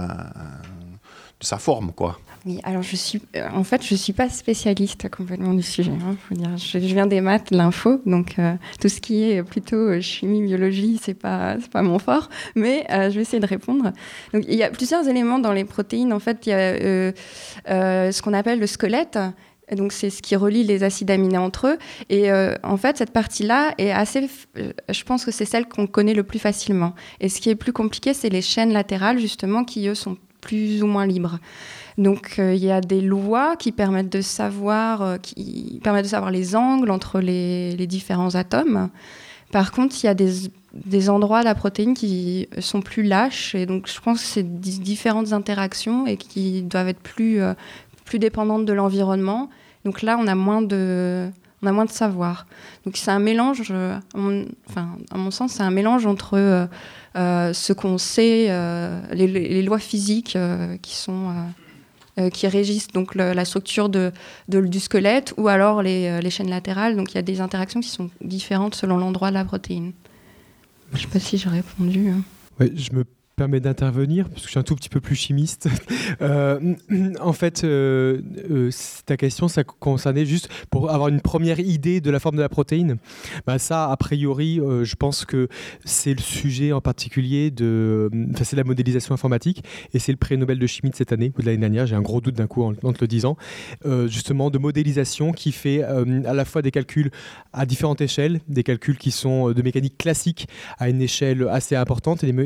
forme, quoi. Oui, alors je suis pas spécialiste complètement du sujet. Faut dire. Je viens des maths, de l'info, donc tout ce qui est plutôt chimie, biologie, c'est pas mon fort. Mais je vais essayer de répondre. Donc il y a plusieurs éléments dans les protéines. En fait, il y a ce qu'on appelle le squelette. Donc c'est ce qui relie les acides aminés entre eux. Et en fait, cette partie-là est assez. Je pense que c'est celle qu'on connaît le plus facilement. Et ce qui est plus compliqué, c'est les chaînes latérales justement, qui eux sont plus ou moins libres. Donc, il y a des lois qui permettent de savoir les angles entre les différents atomes. Par contre, il y a des endroits de la protéine qui sont plus lâches. Et donc, je pense que c'est différentes interactions et qui doivent être plus dépendantes de l'environnement. Donc là, on a moins de savoir. Donc, c'est un mélange, à mon sens, c'est un mélange entre ce qu'on sait, les lois physiques qui régissent donc la structure du squelette, ou alors les chaînes latérales. Donc il y a des interactions qui sont différentes selon l'endroit de la protéine. Je ne sais pas si j'ai répondu. Oui, je me permets d'intervenir, parce que je suis un tout petit peu plus chimiste. En fait, ta question, ça concernait juste pour avoir une première idée de la forme de la protéine. Ça, a priori, je pense que c'est le sujet en particulier c'est la modélisation informatique, et c'est le prix Nobel de chimie de cette année ou de l'année dernière, j'ai un gros doute d'un coup en te le disant, justement de modélisation qui fait à la fois des calculs à différentes échelles, des calculs qui sont de mécanique classique à une échelle assez importante et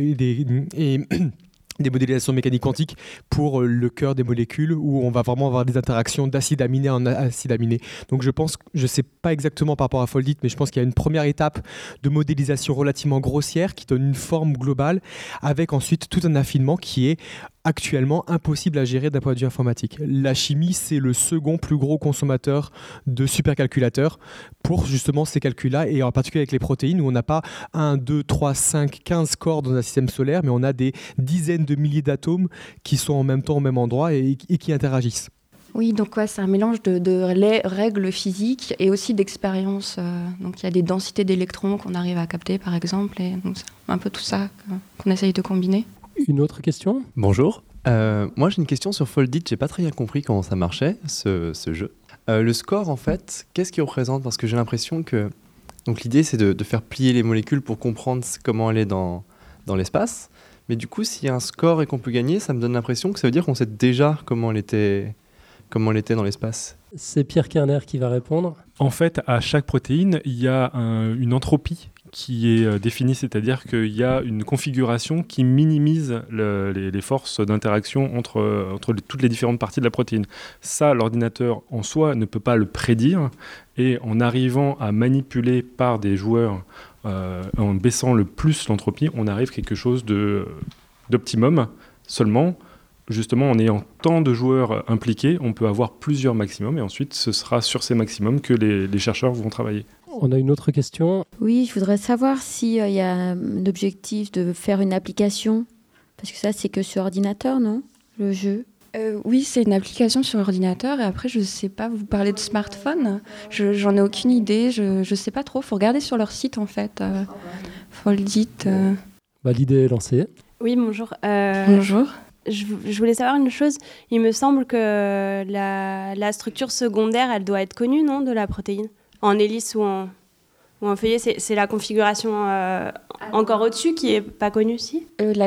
des modélisations mécaniques quantiques pour le cœur des molécules où on va vraiment avoir des interactions d'acide aminé en acide aminé. Donc je ne sais pas exactement par rapport à Foldit, mais je pense qu'il y a une première étape de modélisation relativement grossière qui donne une forme globale avec ensuite tout un affinement qui est actuellement impossible à gérer d'un point de vue informatique. La chimie, c'est le second plus gros consommateur de supercalculateurs pour justement ces calculs-là, et en particulier avec les protéines où on n'a pas 1, 2, 3, 5, 15 corps dans un système solaire, mais on a des dizaines de milliers d'atomes qui sont en même temps au même endroit et qui interagissent. Oui, donc c'est un mélange de règles physiques et aussi d'expériences. Donc il y a des densités d'électrons qu'on arrive à capter, par exemple, et donc c'est un peu tout ça qu'on essaye de combiner. Une autre question ? Bonjour. Moi, j'ai une question sur Foldit. J'ai pas très bien compris comment ça marchait, ce jeu. Le score, en fait, qu'est-ce qu'il représente ? Parce que j'ai l'impression que... Donc l'idée, c'est de faire plier les molécules pour comprendre comment elle est dans l'espace. Mais du coup, s'il y a un score et qu'on peut gagner, ça me donne l'impression que ça veut dire qu'on sait déjà comment elle était dans l'espace. C'est Pierre Kerner qui va répondre. En fait, à chaque protéine, il y a une entropie qui est définie, c'est-à-dire qu'il y a une configuration qui minimise les forces d'interaction entre toutes les différentes parties de la protéine. Ça, l'ordinateur en soi ne peut pas le prédire, et en arrivant à manipuler par des joueurs, en baissant le plus l'entropie, on arrive à quelque chose d'optimum. Seulement, justement, en ayant tant de joueurs impliqués, on peut avoir plusieurs maximums, et ensuite ce sera sur ces maximums que les chercheurs vont travailler. On a une autre question. Oui, je voudrais savoir s'il y a un objectif de faire une application, parce que ça, c'est que sur ordinateur, non ? Le jeu ? Oui, c'est une application sur ordinateur, et après, je ne sais pas, vous parlez de smartphone ? J'en ai aucune idée, je ne sais pas trop. Il faut regarder sur leur site, en fait. Foldit. L'idée est lancée. Oui, bonjour. Bonjour. Je voulais savoir une chose. Il me semble que la structure secondaire, elle doit être connue, non, de la protéine ? En hélice ou en feuillet, c'est la configuration encore au-dessus qui n'est pas connue, si ?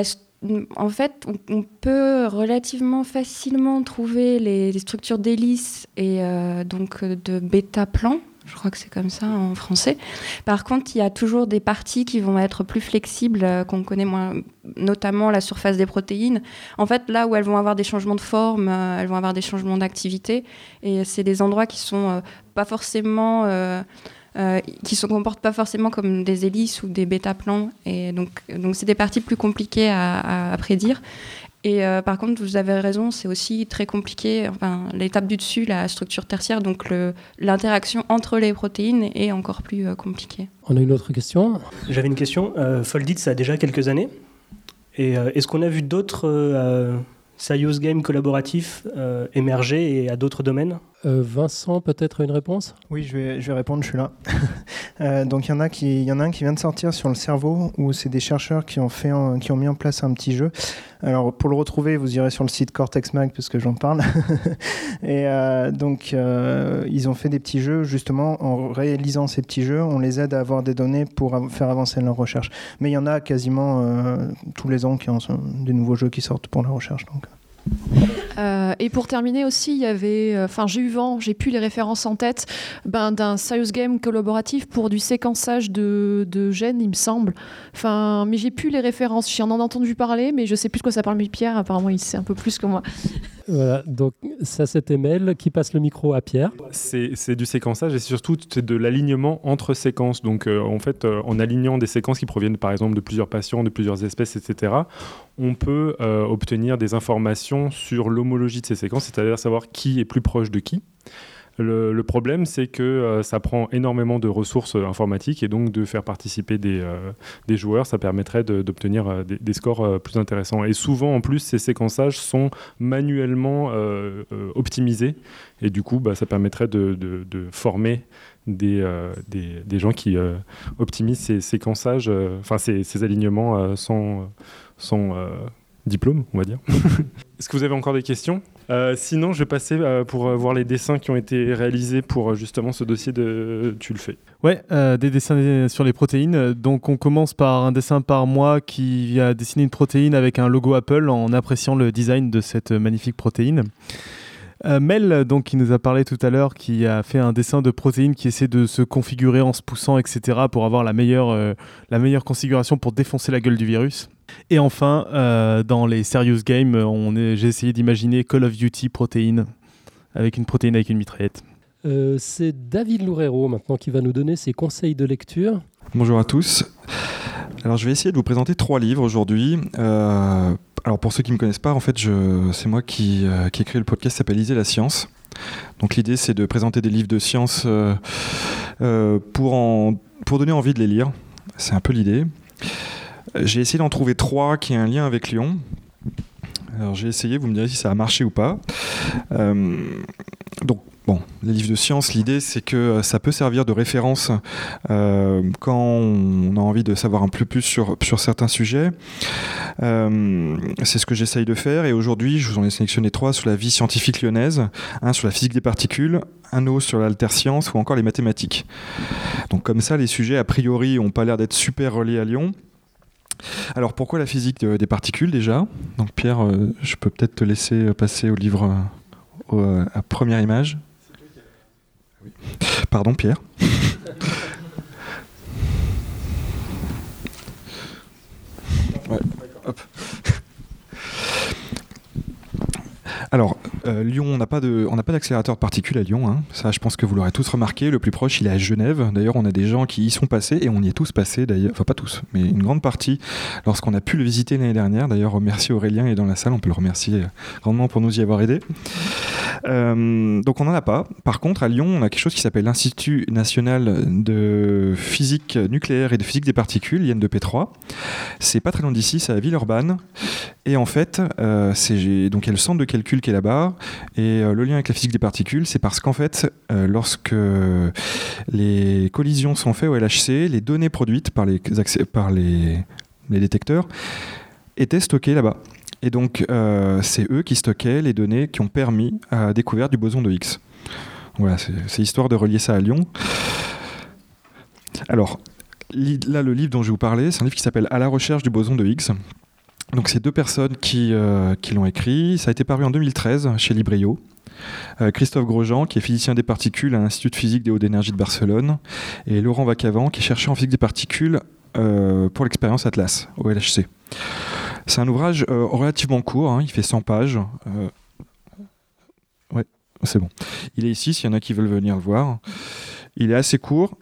En fait, on peut relativement facilement trouver les structures d'hélice et donc de bêta-plan. Je crois que c'est comme ça en français. Par contre, il y a toujours des parties qui vont être plus flexibles, qu'on connaît moins, notamment la surface des protéines. En fait, là où elles vont avoir des changements de forme, elles vont avoir des changements d'activité. Et c'est des endroits qui sont pas forcément... qui se comportent pas forcément comme des hélices ou des bêta-plans. Et donc c'est des parties plus compliquées à prédire. Et par contre, vous avez raison, c'est aussi très compliqué. Enfin, l'étape du dessus, la structure tertiaire, donc l'interaction entre les protéines est encore plus compliquée. On a une autre question. J'avais une question. Foldit, ça a déjà quelques années. Et est-ce qu'on a vu d'autres serious games collaboratifs émerger et à d'autres domaines ? Vincent, peut-être une réponse ? Oui, je vais répondre, je suis là. Donc il y en a un qui vient de sortir sur le cerveau, où c'est des chercheurs qui ont mis en place un petit jeu. Alors pour le retrouver, vous irez sur le site Cortex Mag parce que j'en parle. Et donc ils ont fait des petits jeux, justement en réalisant ces petits jeux, on les aide à avoir des données pour faire avancer leur recherche. Mais il y en a quasiment tous les ans qui ont des nouveaux jeux qui sortent pour la recherche. Donc. Et pour terminer aussi, il y avait, j'ai eu vent, j'ai plus les références en tête, d'un serious game collaboratif pour du séquençage de gènes, il me semble. Mais j'ai plus les références. J'en ai entendu parler, mais je sais plus de quoi ça parle. Mais Pierre, apparemment, il sait un peu plus que moi. Voilà, donc ça c'était Mel qui passe le micro à Pierre. C'est du séquençage et surtout c'est de l'alignement entre séquences. Donc en fait, en alignant des séquences qui proviennent par exemple de plusieurs patients, de plusieurs espèces, etc., on peut obtenir des informations sur l'homologie de ces séquences, c'est-à-dire savoir qui est plus proche de qui. Le problème, c'est que ça prend énormément de ressources informatiques et donc de faire participer des joueurs, ça permettrait d'obtenir des scores plus intéressants. Et souvent, en plus, ces séquençages sont manuellement optimisés et du coup, ça permettrait de former des gens qui optimisent ces séquençages, ces alignements sans diplôme, on va dire. Est-ce que vous avez encore des questions ? Sinon, je vais passer pour voir les dessins qui ont été réalisés pour justement ce dossier de Tu le fais. Ouais, des dessins sur les protéines. Donc, on commence par un dessin par moi qui a dessiné une protéine avec un logo Apple en appréciant le design de cette magnifique protéine. Mel, donc, qui nous a parlé tout à l'heure, qui a fait un dessin de protéines qui essaie de se configurer en se poussant, etc., pour avoir la meilleure configuration pour défoncer la gueule du virus. Et enfin, dans les Serious Games, j'ai essayé d'imaginer Call of Duty protéines, avec une protéine avec une mitraillette. C'est David Loureiro maintenant qui va nous donner ses conseils de lecture. Bonjour à tous. Alors je vais essayer de vous présenter 3 livres aujourd'hui. Alors pour ceux qui ne me connaissent pas, en fait, c'est moi qui ai créé le podcast qui s'appelle Lisez la science. Donc l'idée c'est de présenter des livres de science pour donner envie de les lire. C'est un peu l'idée. J'ai essayé d'en trouver 3 qui aient un lien avec Lyon. Alors j'ai essayé, vous me direz si ça a marché ou pas. Donc bon, les livres de science, l'idée c'est que ça peut servir de référence quand on a envie de savoir un peu plus sur certains sujets. C'est ce que j'essaye de faire et aujourd'hui je vous en ai sélectionné 3 sur la vie scientifique lyonnaise, un sur la physique des particules, un autre sur l'alterscience ou encore les mathématiques. Donc comme ça les sujets a priori n'ont pas l'air d'être super reliés à Lyon. Alors pourquoi la physique des particules déjà ? Donc Pierre, je peux peut-être te laisser passer au livre à première image. Oui. Pardon Pierre. Ouais. Hop. Alors, Lyon, on n'a pas d'accélérateur de particules à Lyon. Hein. Ça, je pense que vous l'aurez tous remarqué. Le plus proche, il est à Genève. D'ailleurs, on a des gens qui y sont passés et on y est tous passés. D'ailleurs, enfin pas tous, mais une grande partie lorsqu'on a pu le visiter l'année dernière. D'ailleurs, merci Aurélien, il est dans la salle. On peut le remercier grandement pour nous y avoir aidés. Donc, on n'en a pas. Par contre, à Lyon, on a quelque chose qui s'appelle l'Institut national de physique nucléaire et de physique des particules, l'IN2P3. C'est pas très loin d'ici, c'est à Villeurbanne. Et en fait, donc il y a le centre de calcul qui est là-bas. Et le lien avec la physique des particules, c'est parce qu'en fait, lorsque les collisions sont faites au LHC, les données produites par les détecteurs étaient stockées là-bas. Et donc, c'est eux qui stockaient les données qui ont permis la découverte du boson de Higgs. Voilà, c'est histoire de relier ça à Lyon. Alors, là, le livre dont je vais vous parler, c'est un livre qui s'appelle « À la recherche du boson de Higgs ». Donc, c'est 2 personnes qui l'ont écrit. Ça a été paru en 2013 chez Librio. Christophe Grosjean, qui est physicien des particules à l'Institut de physique des Hauts d'énergie de Barcelone, et Laurent Vacavant, qui est chercheur en physique des particules pour l'expérience Atlas, au LHC. C'est un ouvrage relativement court, hein, il fait 100 pages. Ouais, c'est bon. Il est ici, s'il y en a qui veulent venir le voir. Il est assez court.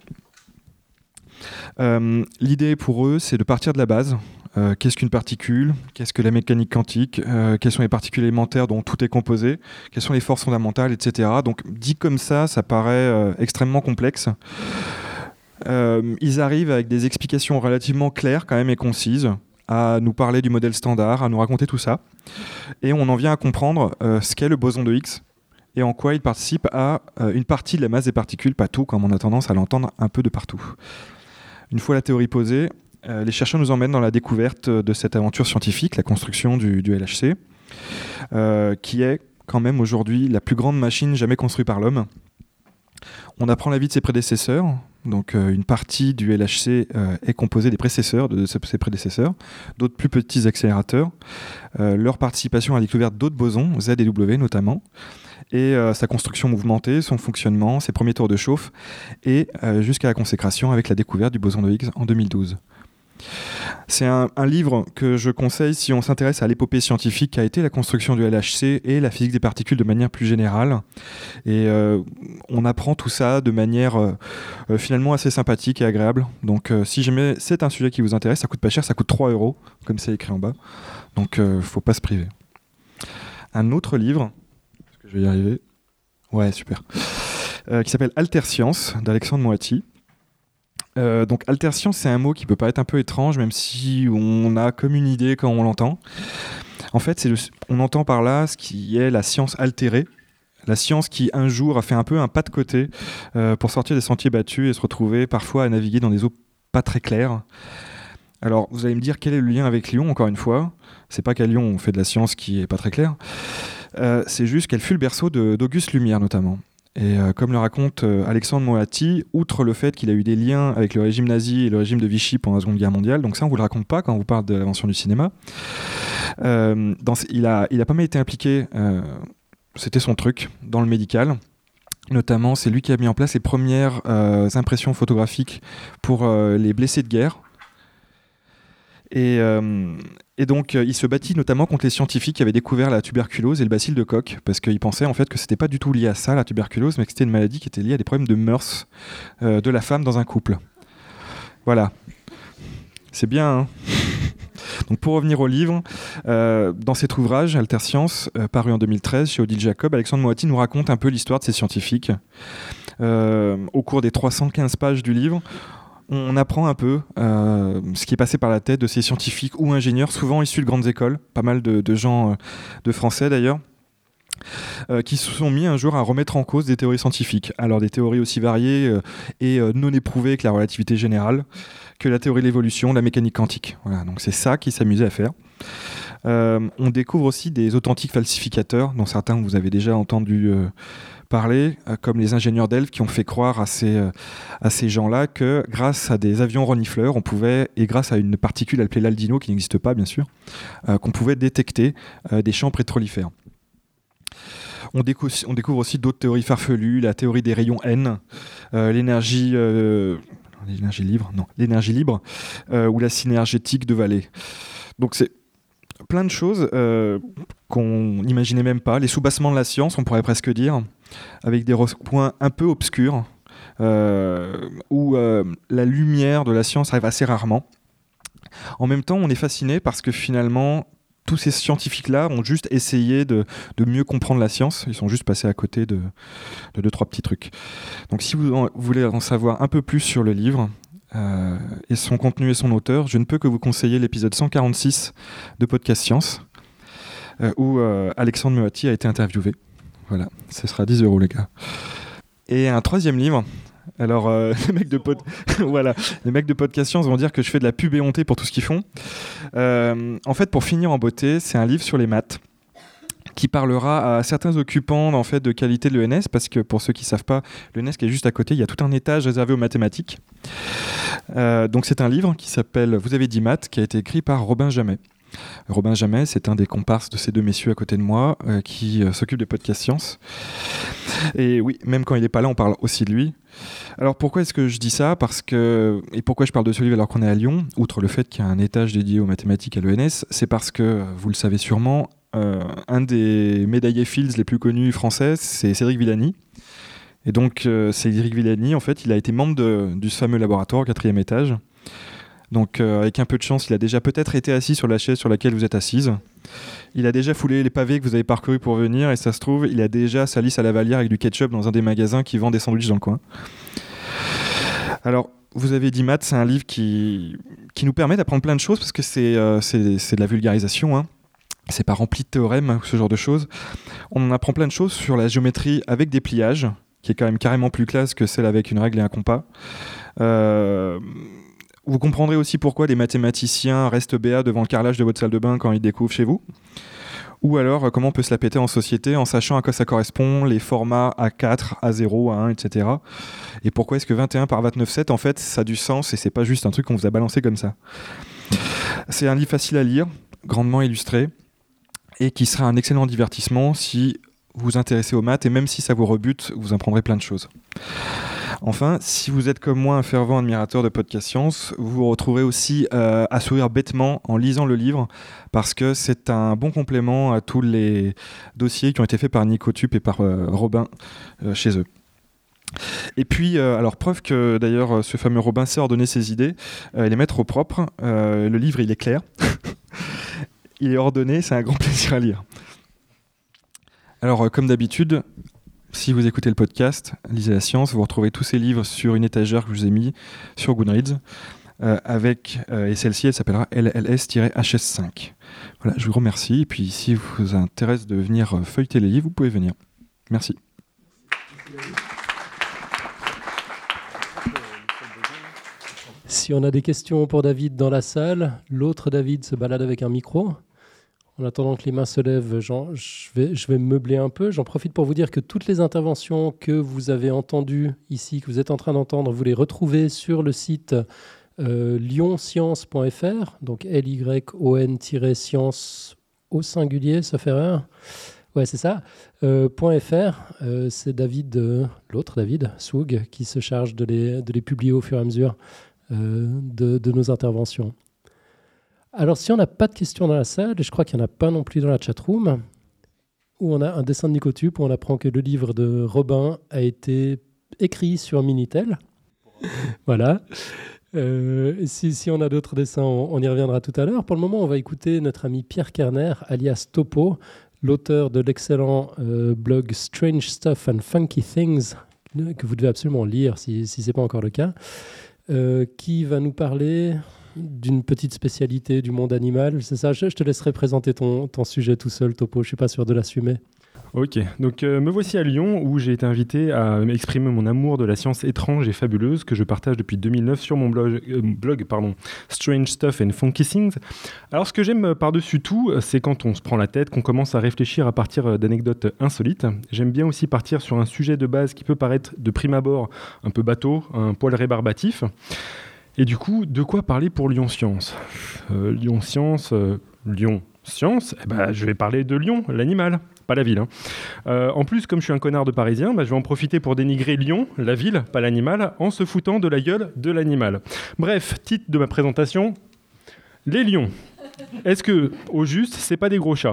L'idée pour eux, c'est de partir de la base. Qu'est-ce qu'une particule ? Qu'est-ce que la mécanique quantique ? Quelles sont les particules élémentaires dont tout est composé ? Quelles sont les forces fondamentales, etc. Donc, dit comme ça paraît extrêmement complexe. Ils arrivent avec des explications relativement claires quand même et concises, à nous parler du modèle standard, à nous raconter tout ça. Et on en vient à comprendre ce qu'est le boson de Higgs et en quoi il participe à une partie de la masse des particules, pas tout, comme on a tendance à l'entendre un peu de partout. Une fois la théorie posée, les chercheurs nous emmènent dans la découverte de cette aventure scientifique, la construction du LHC, qui est quand même aujourd'hui la plus grande machine jamais construite par l'homme. On apprend la vie de ses prédécesseurs. Donc une partie du LHC est composée des prédécesseurs de ses prédécesseurs, d'autres plus petits accélérateurs, leur participation à la découverte d'autres bosons, Z et W notamment, et sa construction mouvementée, son fonctionnement, ses premiers tours de chauffe, et jusqu'à la consécration avec la découverte du boson de Higgs en 2012. C'est un livre que je conseille si on s'intéresse à l'épopée scientifique qu'a été la construction du LHC et la physique des particules de manière plus générale. Et on apprend tout ça de manière finalement assez sympathique et agréable. Donc si jamais c'est un sujet qui vous intéresse, ça coûte pas cher, ça coûte 3 €, comme c'est écrit en bas. Donc faut pas se priver. Un autre livre, est-ce que je vais y arriver ? Ouais, super. qui s'appelle Alterscience d'Alexandre Moati. Donc alterscience, c'est un mot qui peut paraître un peu étrange, même si on a comme une idée quand on l'entend. En fait, on entend par là ce qui est la science altérée, la science qui un jour a fait un peu un pas de côté pour sortir des sentiers battus et se retrouver parfois à naviguer dans des eaux pas très claires. Alors vous allez me dire quel est le lien avec Lyon, encore une fois. C'est pas qu'à Lyon on fait de la science qui est pas très claire, c'est juste qu'elle fut le berceau d'Auguste Lumière notamment. Et comme le raconte Alexandre Moati, outre le fait qu'il a eu des liens avec le régime nazi et le régime de Vichy pendant la Seconde Guerre mondiale, donc ça on vous le raconte pas quand on vous parle de l'invention du cinéma, il a pas mal été impliqué, c'était son truc, dans le médical. Notamment, c'est lui qui a mis en place les premières impressions photographiques pour les blessés de guerre. Et donc, il se battit notamment contre les scientifiques qui avaient découvert la tuberculose et le bacille de Koch, parce qu'ils pensaient en fait que c'était pas du tout lié à ça, la tuberculose, mais que c'était une maladie qui était liée à des problèmes de mœurs de la femme dans un couple. Voilà. C'est bien, hein. Donc pour revenir au livre, dans cet ouvrage, Alterscience, paru en 2013 chez Odile Jacob, Alexandre Moati nous raconte un peu l'histoire de ces scientifiques. Au cours des 315 pages du livre, on apprend un peu ce qui est passé par la tête de ces scientifiques ou ingénieurs, souvent issus de grandes écoles, pas mal de gens de français d'ailleurs, qui se sont mis un jour à remettre en cause des théories scientifiques. Alors des théories aussi variées et non éprouvées que la relativité générale, que la théorie de l'évolution, la mécanique quantique. Voilà, donc c'est ça qu'ils s'amusaient à faire. On découvre aussi des authentiques falsificateurs, dont certains vous avez déjà entendu parler, comme les ingénieurs d'Elf qui ont fait croire à ces gens-là que grâce à des avions renifleurs, on pouvait, et grâce à une particule appelée l'aldino, qui n'existe pas bien sûr, qu'on pouvait détecter des champs pétrolifères. On découvre aussi d'autres théories farfelues, la théorie des rayons N, l'énergie libre, ou la synergétique de Vallée. Donc c'est plein de choses qu'on n'imaginait même pas, les soubassements de la science, on pourrait presque dire, avec des recoins un peu obscurs, où la lumière de la science arrive assez rarement. En même temps, on est fasciné parce que finalement, tous ces scientifiques-là ont juste essayé de mieux comprendre la science. Ils sont juste passés à côté de 2-3 petits trucs. Donc si vous voulez en savoir un peu plus sur le livre, et son contenu et son auteur, je ne peux que vous conseiller l'épisode 146 de Podcast Science, où Alexandre Moati a été interviewé. Voilà, ce sera 10 € les gars. Et un troisième livre. Alors, les mecs de Podcast Science vont dire que je fais de la pub éhontée pour tout ce qu'ils font. En fait, pour finir en beauté, c'est un livre sur les maths qui parlera à certains occupants en fait, de qualité de l'ENS, parce que pour ceux qui ne savent pas, l'ENS qui est juste à côté, il y a tout un étage réservé aux mathématiques. Donc c'est un livre qui s'appelle « Vous avez dit maths », qui a été écrit par Robin Jamet. Robin Jamet, c'est un des comparses de ces deux messieurs à côté de moi qui s'occupe des podcasts sciences. Et oui, même quand il n'est pas là, on parle aussi de lui. Alors pourquoi est-ce que je dis ça ? Et pourquoi je parle de ce livre alors qu'on est à Lyon ? Outre le fait qu'il y a un étage dédié aux mathématiques à l'ENS, c'est parce que, vous le savez sûrement, un des médaillés Fields les plus connus français, c'est Cédric Villani. Et donc Cédric Villani, en fait, il a été membre du fameux laboratoire au 4e étage. Donc avec un peu de chance, il a déjà peut-être été assis sur la chaise sur laquelle vous êtes assise. Il a déjà foulé les pavés que vous avez parcourus pour venir, et ça se trouve, il a déjà sali sa lavalière avec du ketchup dans un des magasins qui vend des sandwichs dans le coin. Alors, vous avez dit maths, c'est un livre qui nous permet d'apprendre plein de choses, parce que c'est de la vulgarisation, hein. C'est pas rempli de théorèmes ou ce genre de choses. On en apprend plein de choses sur la géométrie avec des pliages, qui est quand même carrément plus classe que celle avec une règle et un compas. Vous comprendrez aussi pourquoi les mathématiciens restent béats devant le carrelage de votre salle de bain quand ils découvrent chez vous. Ou alors comment on peut se la péter en société en sachant à quoi ça correspond, les formats A4, A0, A1, etc. Et pourquoi est-ce que 21 par 29,7, en fait, ça a du sens et c'est pas juste un truc qu'on vous a balancé comme ça. C'est un livre facile à lire, grandement illustré, et qui sera un excellent divertissement si vous vous intéressez aux maths, et même si ça vous rebute, vous en prendrez plein de choses. Enfin, si vous êtes comme moi un fervent admirateur de Podcast Science, vous vous retrouverez aussi à sourire bêtement en lisant le livre, parce que c'est un bon complément à tous les dossiers qui ont été faits par Nicotube et par Robin chez eux. Et puis, alors preuve que d'ailleurs ce fameux Robin sait ordonner ses idées et les mettre au propre, le livre il est clair, il est ordonné, c'est un grand plaisir à lire. Alors comme d'habitude, Si vous écoutez le podcast, lisez la science, vous retrouvez tous ces livres sur une étagère que je vous ai mis sur Goodreads. Et celle-ci, elle s'appellera LLS-HS5. Voilà, je vous remercie. Et puis, si vous intéresse de venir feuilleter les livres, vous pouvez venir. Merci. Si on a des questions pour David dans la salle, l'autre David se balade avec un micro. En attendant que les mains se lèvent, je vais me meubler un peu. J'en profite pour vous dire que toutes les interventions que vous avez entendues ici, que vous êtes en train d'entendre, vous les retrouvez sur le site lyonscience.fr, donc LYON-science au singulier, sauf erreur. Ouais, c'est ça. .fr, c'est David, l'autre David, Soug, qui se charge de les publier au fur et à mesure de nos interventions. Alors, si on n'a pas de questions dans la salle, et je crois qu'il n'y en a pas non plus dans la chatroom, où on a un dessin de Nicotube, où on apprend que le livre de Robin a été écrit sur Minitel. Voilà. Si on a d'autres dessins, on y reviendra tout à l'heure. Pour le moment, on va écouter notre ami Pierre Kerner, alias Topo, l'auteur de l'excellent blog Strange Stuff and Funky Things, que vous devez absolument lire si ce n'est pas encore le cas, qui va nous parler d'une petite spécialité du monde animal. C'est ça, je te laisserai présenter ton sujet tout seul, Topo, je ne suis pas sûr de l'assumer. Ok, donc me voici à Lyon où j'ai été invité à exprimer mon amour de la science étrange et fabuleuse que je partage depuis 2009 sur mon blog Strange Stuff and Funky Things. Alors ce que j'aime par-dessus tout, c'est quand on se prend la tête, qu'on commence à réfléchir à partir d'anecdotes insolites. J'aime bien aussi partir sur un sujet de base qui peut paraître de prime abord un peu bateau, un poil rébarbatif. Et du coup, de quoi parler pour Lyon Science ? Lyon Science, je vais parler de Lyon, l'animal. Pas la ville. Hein. En plus, comme je suis un connard de Parisien, je vais en profiter pour dénigrer Lyon, la ville, pas l'animal, en se foutant de la gueule de l'animal. Bref, titre de ma présentation, les lions. Est-ce que, au juste, c'est pas des gros chats ?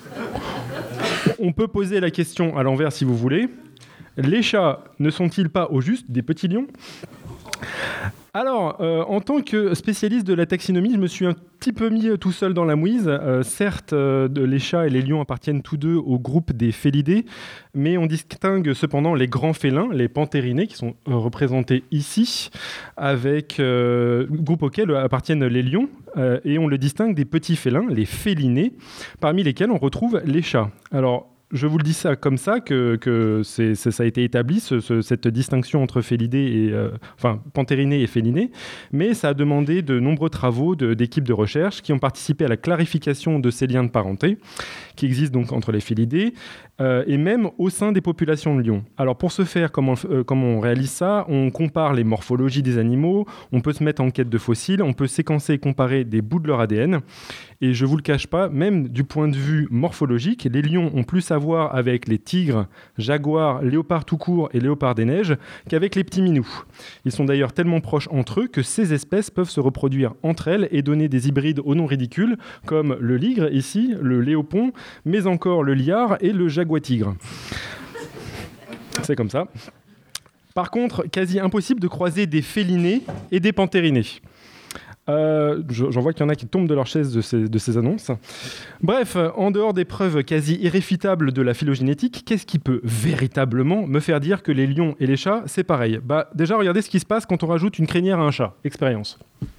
On peut poser la question à l'envers si vous voulez. Les chats ne sont-ils pas, au juste, des petits lions ? Alors, en tant que spécialiste de la taxinomie, je me suis un petit peu mis tout seul dans la mouise. Certes, les chats et les lions appartiennent tous deux au groupe des félidés, mais on distingue cependant les grands félins, les panthérinés, qui sont représentés ici, avec groupe auquel appartiennent les lions, et on le distingue des petits félins, les félinés, parmi lesquels on retrouve les chats. Alors, je vous le dis ça comme ça, que ça a été établi, cette distinction entre félidés panthérinés et félinés, mais ça a demandé de nombreux travaux d'équipes de recherche qui ont participé à la clarification de ces liens de parenté qui existent donc entre les félidés et même au sein des populations de lions. Alors pour ce faire, comment on réalise ça ? On compare les morphologies des animaux, on peut se mettre en quête de fossiles, on peut séquencer et comparer des bouts de leur ADN. Et je ne vous le cache pas, même du point de vue morphologique, les lions ont plus à voir avec les tigres, jaguars, léopards tout court et léopards des neiges qu'avec les petits minous. Ils sont d'ailleurs tellement proches entre eux que ces espèces peuvent se reproduire entre elles et donner des hybrides au nom ridicule, comme le ligre ici, le léopon, mais encore le liard et le jaguar-tigre. C'est comme ça. Par contre, quasi impossible de croiser des félinés et des panthérinés. J'en vois qu'il y en a qui tombent de leur chaise de ces annonces. Bref, en dehors des preuves quasi irréfutables de la phylogénétique, qu'est-ce qui peut véritablement me faire dire que les lions et les chats, c'est pareil ? Déjà, regardez ce qui se passe quand on rajoute une crinière à un chat. Expérience.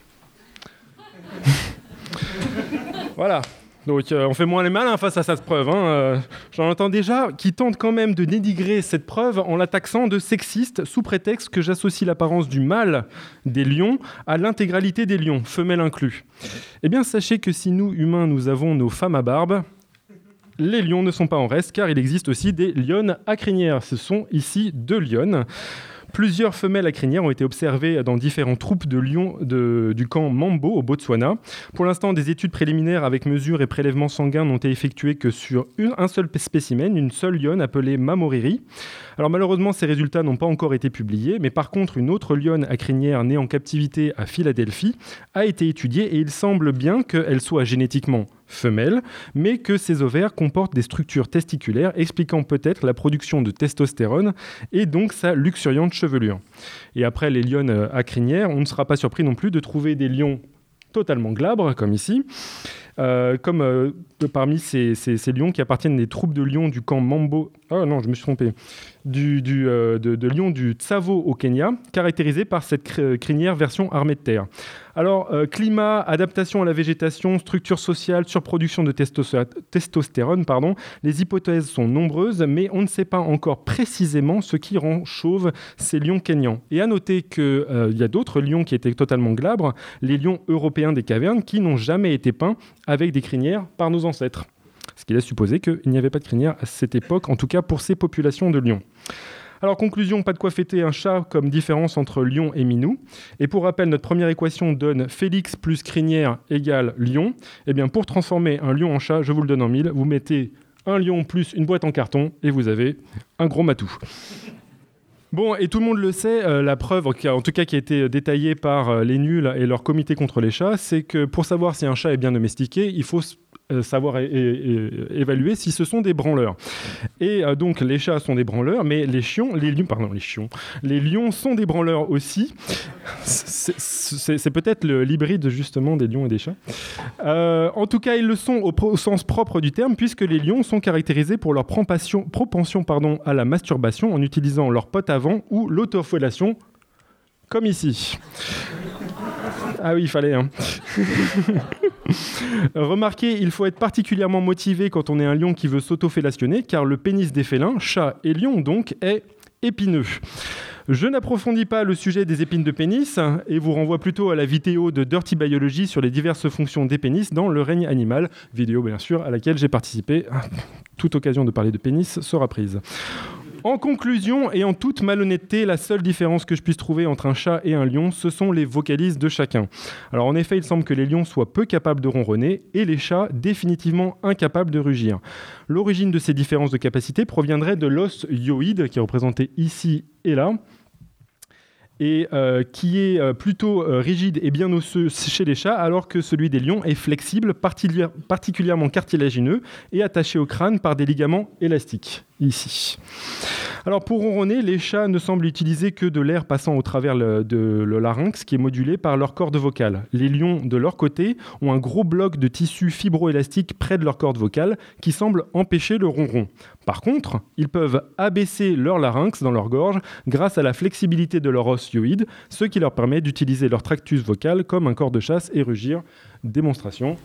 Voilà. Donc on fait moins les malins face à cette preuve. J'en entends déjà qui tentent quand même de dénigrer cette preuve en la taxant de sexiste sous prétexte que j'associe l'apparence du mâle des lions à l'intégralité des lions, femelles inclus. Eh bien sachez que si nous, humains, nous avons nos femmes à barbe, les lions ne sont pas en reste car il existe aussi des lionnes à crinière. Ce sont ici 2 lionnes. Plusieurs femelles à crinière ont été observées dans différentes troupes de lions du camp Mambo au Botswana. Pour l'instant, des études préliminaires avec mesures et prélèvements sanguins n'ont été effectuées que sur un seul spécimen, une seule lionne appelée Mamoriri. Alors malheureusement, ces résultats n'ont pas encore été publiés, mais par contre, une autre lionne à crinière née en captivité à Philadelphie a été étudiée et il semble bien qu'elle soit génétiquement femelle, mais que ses ovaires comportent des structures testiculaires expliquant peut-être la production de testostérone et donc sa luxuriante chevelure. Et après les lionnes à crinière, on ne sera pas surpris non plus de trouver des lions totalement glabres, comme ici, parmi ces lions qui appartiennent des troupes de lions du camp Mambo. Ah non, je me suis trompé. de lion du Tsavo au Kenya, caractérisé par cette crinière version armée de terre. Alors, climat, adaptation à la végétation, structure sociale, surproduction de testostérone, les hypothèses sont nombreuses, mais on ne sait pas encore précisément ce qui rend chauve ces lions kenyans. Et à noter qu'il y a d'autres lions qui étaient totalement glabres, les lions européens des cavernes, qui n'ont jamais été peints avec des crinières par nos ancêtres. Ce qui laisse supposer qu'il n'y avait pas de crinière à cette époque, en tout cas pour ces populations de lions. Alors, conclusion, pas de quoi fêter un chat comme différence entre lion et minou. Et pour rappel, notre première équation donne Félix plus crinière égale lion. Eh bien, pour transformer un lion en chat, je vous le donne en 1000, vous mettez un lion plus une boîte en carton et vous avez un gros matou. Bon, et tout le monde le sait, la preuve, en tout cas qui a été détaillée par les nuls et leur comité contre les chats, c'est que pour savoir si un chat est bien domestiqué, il faut savoir évaluer si ce sont des branleurs. Et donc les chats sont des branleurs, mais les lions sont des branleurs aussi. C'est peut-être l'hybride justement des lions et des chats. En tout cas, ils le sont au sens propre du terme, puisque les lions sont caractérisés pour leur propension à la masturbation en utilisant leur pote avant ou l'autofellation, comme ici. Ah oui, il fallait. Hein. Remarquez, il faut être particulièrement motivé quand on est un lion qui veut s'autofellationner, car le pénis des félins, chats et lions donc, est épineux. Je n'approfondis pas le sujet des épines de pénis et vous renvoie plutôt à la vidéo de Dirty Biology sur les diverses fonctions des pénis dans le règne animal, vidéo bien sûr à laquelle j'ai participé. Toute occasion de parler de pénis sera prise. En conclusion, et en toute malhonnêteté, la seule différence que je puisse trouver entre un chat et un lion, ce sont les vocalises de chacun. Alors en effet, il semble que les lions soient peu capables de ronronner et les chats définitivement incapables de rugir. L'origine de ces différences de capacité proviendrait de l'os hyoïde, qui est représenté ici et là, et qui est plutôt rigide et bien osseux chez les chats, alors que celui des lions est flexible, particulièrement cartilagineux et attaché au crâne par des ligaments élastiques, ici. Alors pour ronronner, les chats ne semblent utiliser que de l'air passant au travers de le larynx, qui est modulé par leur corde vocale. Les lions, de leur côté, ont un gros bloc de tissu fibroélastique près de leur corde vocale, qui semble empêcher le ronron. Par contre, ils peuvent abaisser leur larynx dans leur gorge grâce à la flexibilité de leur os hyoïde, ce qui leur permet d'utiliser leur tractus vocal comme un corps de chasse et rugir. Démonstration.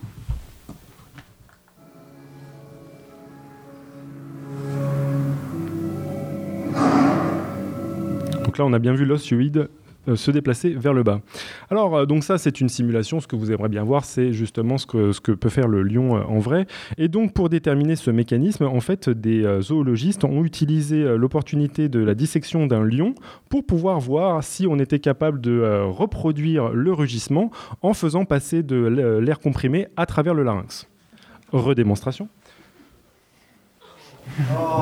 Donc là, on a bien vu l'os hyoïde se déplacer vers le bas. Alors, donc ça, c'est une simulation. Ce que vous aimeriez bien voir, c'est justement ce que peut faire le lion en vrai. Et donc, pour déterminer ce mécanisme, en fait, des zoologistes ont utilisé l'opportunité de la dissection d'un lion pour pouvoir voir si on était capable de reproduire le rugissement en faisant passer de l'air comprimé à travers le larynx. Redémonstration. Oh.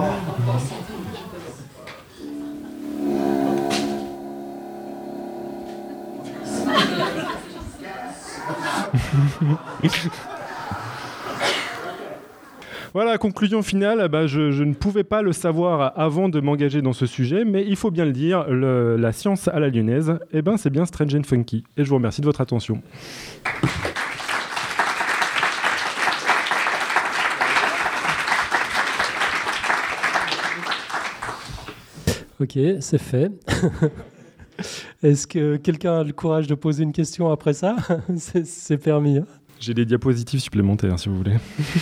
Voilà, conclusion finale, je ne pouvais pas le savoir avant de m'engager dans ce sujet, mais il faut bien le dire, la science à la lyonnaise, c'est bien strange and funky. Et je vous remercie de votre attention. Ok, c'est fait. Est-ce que quelqu'un a le courage de poser une question après ça? C'est permis. Hein. J'ai des diapositives supplémentaires, si vous voulez.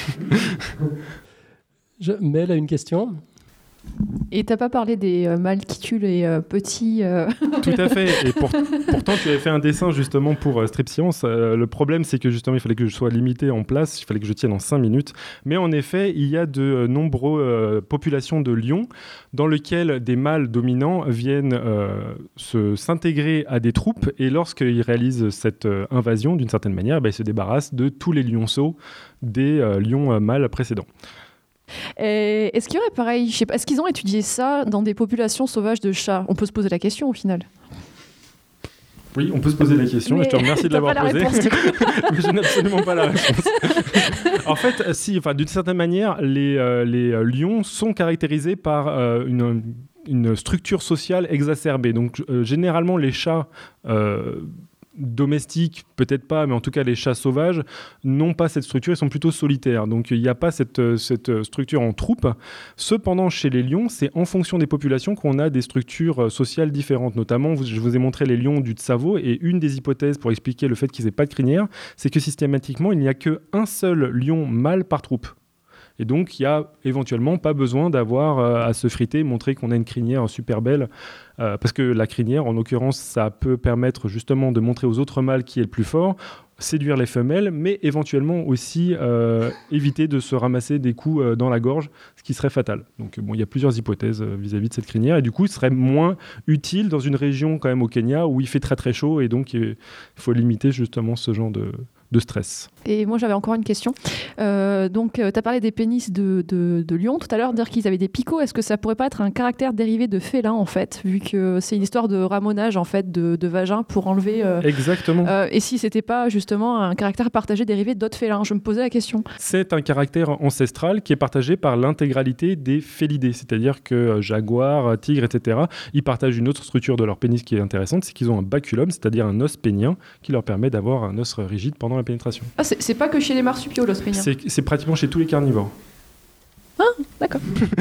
Mel a une question. Et t'as pas parlé des mâles qui tuent les petits... Tout à fait. Et pourtant, tu avais fait un dessin justement pour Strip Science. Le problème, c'est que justement, il fallait que je sois limité en place. Il fallait que je tienne en 5 minutes. Mais en effet, il y a de nombreuses populations de lions dans lesquelles des mâles dominants viennent s'intégrer à des troupes. Et lorsqu'ils réalisent cette invasion, d'une certaine manière, ils se débarrassent de tous les lionceaux des lions mâles précédents. Est-ce qu'il y aurait pareil, je sais pas, est-ce qu'ils ont étudié ça dans des populations sauvages de chats? On peut se poser la question au final. Oui, on peut se poser la question, et je te remercie de l'avoir posée. Mais je n'ai absolument pas la réponse. En fait, d'une certaine manière, les lions sont caractérisés par une structure sociale exacerbée. Donc, généralement, les chats domestiques, peut-être pas, mais en tout cas les chats sauvages n'ont pas cette structure, ils sont plutôt solitaires. Donc il n'y a pas cette structure en troupe. Cependant, chez les lions, c'est en fonction des populations qu'on a des structures sociales différentes. Notamment, je vous ai montré les lions du Tsavo, et une des hypothèses pour expliquer le fait qu'ils n'aient pas de crinière, c'est que systématiquement, il n'y a qu'un seul lion mâle par troupe. Et donc, il n'y a éventuellement pas besoin d'avoir à se friter, montrer qu'on a une crinière super belle. Parce que la crinière, en l'occurrence, ça peut permettre justement de montrer aux autres mâles qui est le plus fort, séduire les femelles, mais éventuellement aussi éviter de se ramasser des coups dans la gorge, ce qui serait fatal. Donc, il y a plusieurs hypothèses vis-à-vis de cette crinière. Et du coup, il serait moins utile dans une région quand même au Kenya où il fait très très chaud. Et donc, il faut limiter justement ce genre de stress. Et moi, j'avais encore une question. Donc, tu as parlé des pénis de lions tout à l'heure, dire qu'ils avaient des picots. Est-ce que ça pourrait pas être un caractère dérivé de félin, en fait, vu que c'est une histoire de ramonage, en fait, de vagin pour enlever... Exactement. Et si c'était pas, justement, un caractère partagé dérivé d'autres félins? Je me posais la question. C'est un caractère ancestral qui est partagé par l'intégralité des félidés, c'est-à-dire que jaguars, tigres, etc., ils partagent une autre structure de leur pénis qui est intéressante, c'est qu'ils ont un baculum, c'est-à-dire un os pénien, qui leur permet d'avoir un os rigide pendant la pénétration. Ah, c'est pas que chez les marsupiaux, l'os pénien. C'est pratiquement chez tous les carnivores. Ah, d'accord.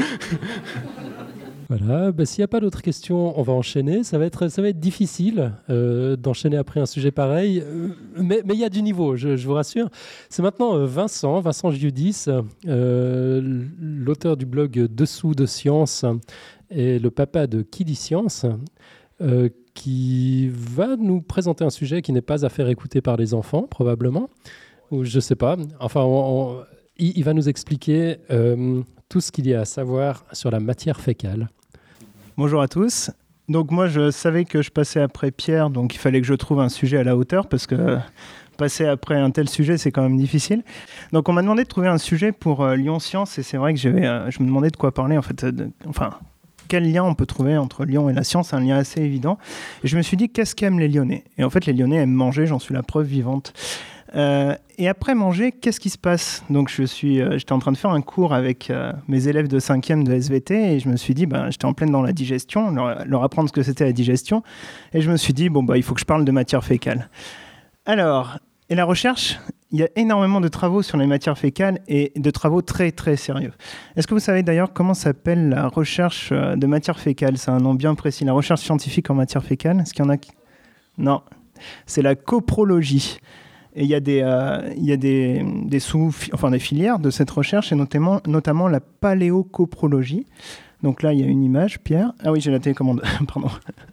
Voilà, s'il n'y a pas d'autres questions, on va enchaîner. Ça va être difficile d'enchaîner après un sujet pareil, mais il y a du niveau, je vous rassure. C'est maintenant Vincent Giudis, l'auteur du blog Dessous de Science et le papa de Qui dit Science, qui va nous présenter un sujet qui n'est pas à faire écouter par les enfants, probablement, ou je ne sais pas. Enfin, il va nous expliquer tout ce qu'il y a à savoir sur la matière fécale. Bonjour à tous. Donc moi, je savais que je passais après Pierre, donc il fallait que je trouve un sujet à la hauteur, parce que passer après un tel sujet, c'est quand même difficile. Donc on m'a demandé de trouver un sujet pour Lyon Science, et c'est vrai que je me demandais de quoi parler, en fait. Quel lien on peut trouver entre Lyon et la science? Un lien assez évident. Et je me suis dit, qu'est-ce qu'aiment les Lyonnais? Et en fait, les Lyonnais aiment manger, j'en suis la preuve vivante. Et après manger, qu'est-ce qui se passe? Donc j'étais en train de faire un cours avec mes élèves de 5e de SVT, et je me suis dit, j'étais en pleine dans la digestion, leur apprendre ce que c'était la digestion, et je me suis dit, il faut que je parle de matière fécale. Alors, et la recherche, il y a énormément de travaux sur les matières fécales, et de travaux très très sérieux. Est-ce que vous savez d'ailleurs comment s'appelle la recherche de matière fécale? C'est un nom bien précis, la recherche scientifique en matière fécale. Est-ce qu'il y en a Non, c'est la coprologie. Et il y a des filières de cette recherche, et notamment la paléocoprologie. Donc là, il y a une image, Pierre. Ah oui, j'ai la télécommande, pardon.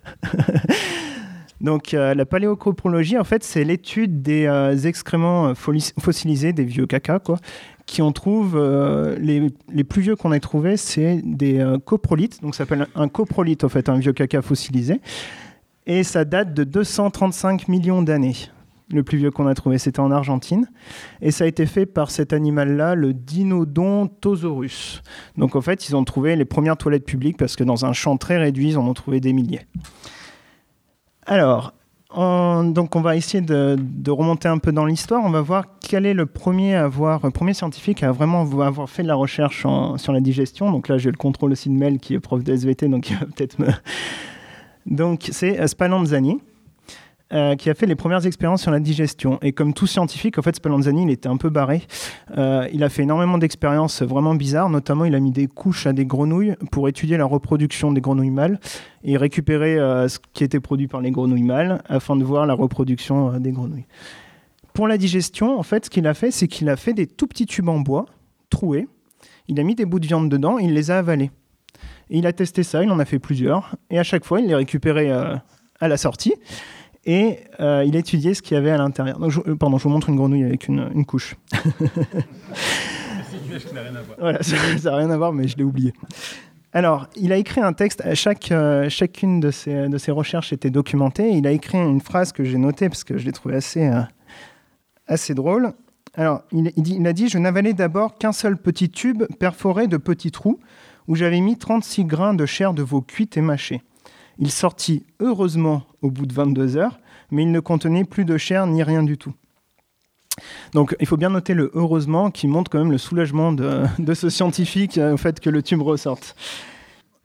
Donc la paléocoprologie, en fait, c'est l'étude des excréments fossilisés, des vieux caca, quoi, qui on trouve, les plus vieux qu'on ait trouvés, c'est des coprolites. Donc ça s'appelle un coprolite, en fait, un vieux caca fossilisé. Et ça date de 235 millions d'années. Le plus vieux qu'on a trouvé, c'était en Argentine. Et ça a été fait par cet animal-là, le Dinodontosaurus. Donc en fait, ils ont trouvé les premières toilettes publiques, parce que dans un champ très réduit, ils en ont trouvé des milliers. Alors, donc on va essayer de remonter un peu dans l'histoire. On va voir quel est le premier scientifique à vraiment avoir fait de la recherche sur la digestion. Donc là, j'ai le contrôle aussi de Mel, qui est prof de SVT, donc il va peut-être me... Donc c'est Spallanzani, qui a fait les premières expériences sur la digestion. Et comme tout scientifique, en fait, Spallanzani, il était un peu barré. Il a fait énormément d'expériences vraiment bizarres. Notamment, il a mis des couches à des grenouilles pour étudier la reproduction des grenouilles mâles et récupérer ce qui était produit par les grenouilles mâles afin de voir la reproduction des grenouilles. Pour la digestion, en fait, ce qu'il a fait, c'est qu'il a fait des tout petits tubes en bois, troués. Il a mis des bouts de viande dedans et il les a avalés. Et il a testé ça, il en a fait plusieurs. Et à chaque fois, il les récupérait à la sortie. Et il a étudié ce qu'il y avait à l'intérieur. Donc, je vous montre une grenouille avec une couche. C'est une image qui n'a rien à voir. Voilà, ça n'a rien à voir, mais je l'ai oublié. Alors, il a écrit un texte. Chacune de ses recherches était documentée. Il a écrit une phrase que j'ai notée parce que je l'ai trouvée assez drôle. Alors, il a dit « Je n'avalais d'abord qu'un seul petit tube perforé de petits trous où j'avais mis 36 grains de chair de veau cuite et mâchée. Il sortit heureusement au bout de 22 heures, mais il ne contenait plus de chair ni rien du tout. » Donc il faut bien noter le « heureusement » qui montre quand même le soulagement de ce scientifique au fait que le tube ressorte.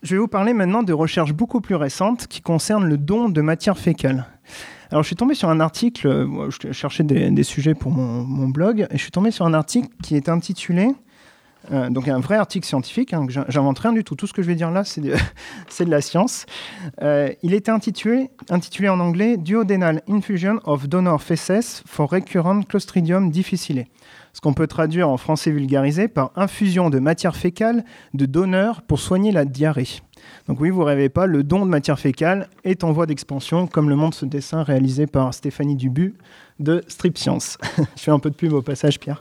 je vais vous parler maintenant de recherches beaucoup plus récentes qui concernent le don de matière fécale. Alors, je suis tombé sur un article, je cherchais des sujets pour mon blog, et je suis tombé sur un article qui est intitulé, donc un vrai article scientifique, que j'invente rien du tout. Tout ce que je vais dire là, c'est de la science. Il était intitulé en anglais « Duodenal infusion of donor feces for recurrent Clostridium difficile », ce qu'on peut traduire en français vulgarisé par « infusion de matière fécale de donneur pour soigner la diarrhée ». Donc oui, vous ne rêvez pas, le don de matière fécale est en voie d'expansion, comme le montre ce dessin réalisé par Stéphanie Dubu de Strip Science. Je fais un peu de pub au passage, Pierre.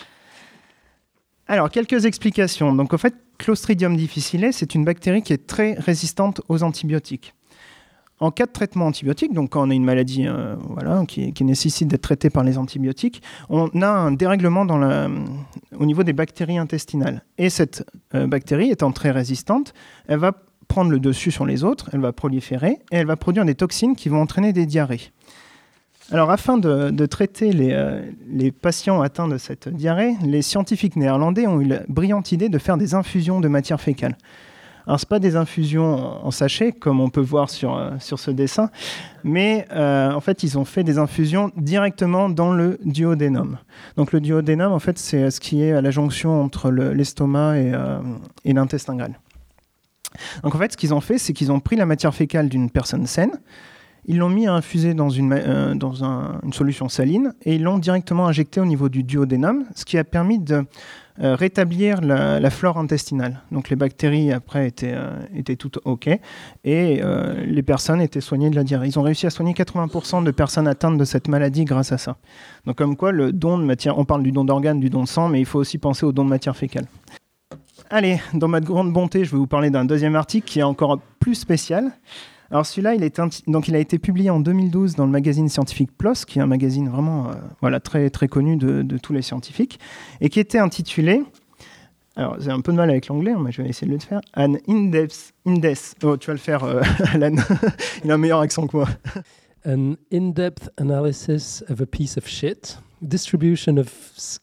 Alors, quelques explications. Donc en fait, Clostridium difficile, c'est une bactérie qui est très résistante aux antibiotiques. En cas de traitement antibiotique, donc quand on a une maladie qui nécessite d'être traitée par les antibiotiques, on a un dérèglement au niveau des bactéries intestinales. Et cette bactérie étant très résistante, elle va prendre le dessus sur les autres, elle va proliférer et elle va produire des toxines qui vont entraîner des diarrhées. Alors, afin de traiter les patients atteints de cette diarrhée, les scientifiques néerlandais ont eu la brillante idée de faire des infusions de matière fécale. Alors, ce n'est pas des infusions en sachet, comme on peut voir sur ce dessin, mais en fait, ils ont fait des infusions directement dans le duodénum. Donc, le duodénum, en fait, c'est ce qui est à la jonction entre l'estomac et l'intestin grêle. Donc, en fait, ce qu'ils ont fait, c'est qu'ils ont pris la matière fécale d'une personne saine, ils l'ont mis à infuser dans une solution saline et ils l'ont directement injecté au niveau du duodénum, ce qui a permis de rétablir la flore intestinale. Donc les bactéries après étaient toutes OK et les personnes étaient soignées de la diarrhée. Ils ont réussi à soigner 80% de personnes atteintes de cette maladie grâce à ça. Donc comme quoi le don de matière, on parle du don d'organes, du don de sang, mais il faut aussi penser au don de matière fécale. Allez, dans ma grande bonté, je vais vous parler d'un deuxième article qui est encore plus spécial. Alors celui-là, il a été publié en 2012 dans le magazine scientifique PLOS, qui est un magazine vraiment très, très connu de tous les scientifiques, et qui était intitulé, alors j'ai un peu de mal avec l'anglais, mais je vais essayer de le faire, An in-depth, oh tu vas le faire Alan, il a un meilleur accent que moi. An in-depth analysis of a piece of shit, distribution of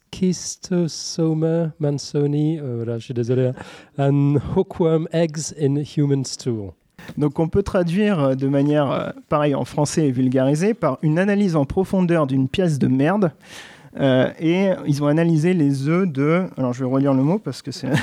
Schistosoma mansoni, voilà, je suis désolé, and hookworm eggs in human stool. Donc on peut traduire de manière, pareil en français et vulgarisée, par une analyse en profondeur d'une pièce de merde. Et ils ont analysé les œufs de... Alors je vais relire le mot parce que c'est...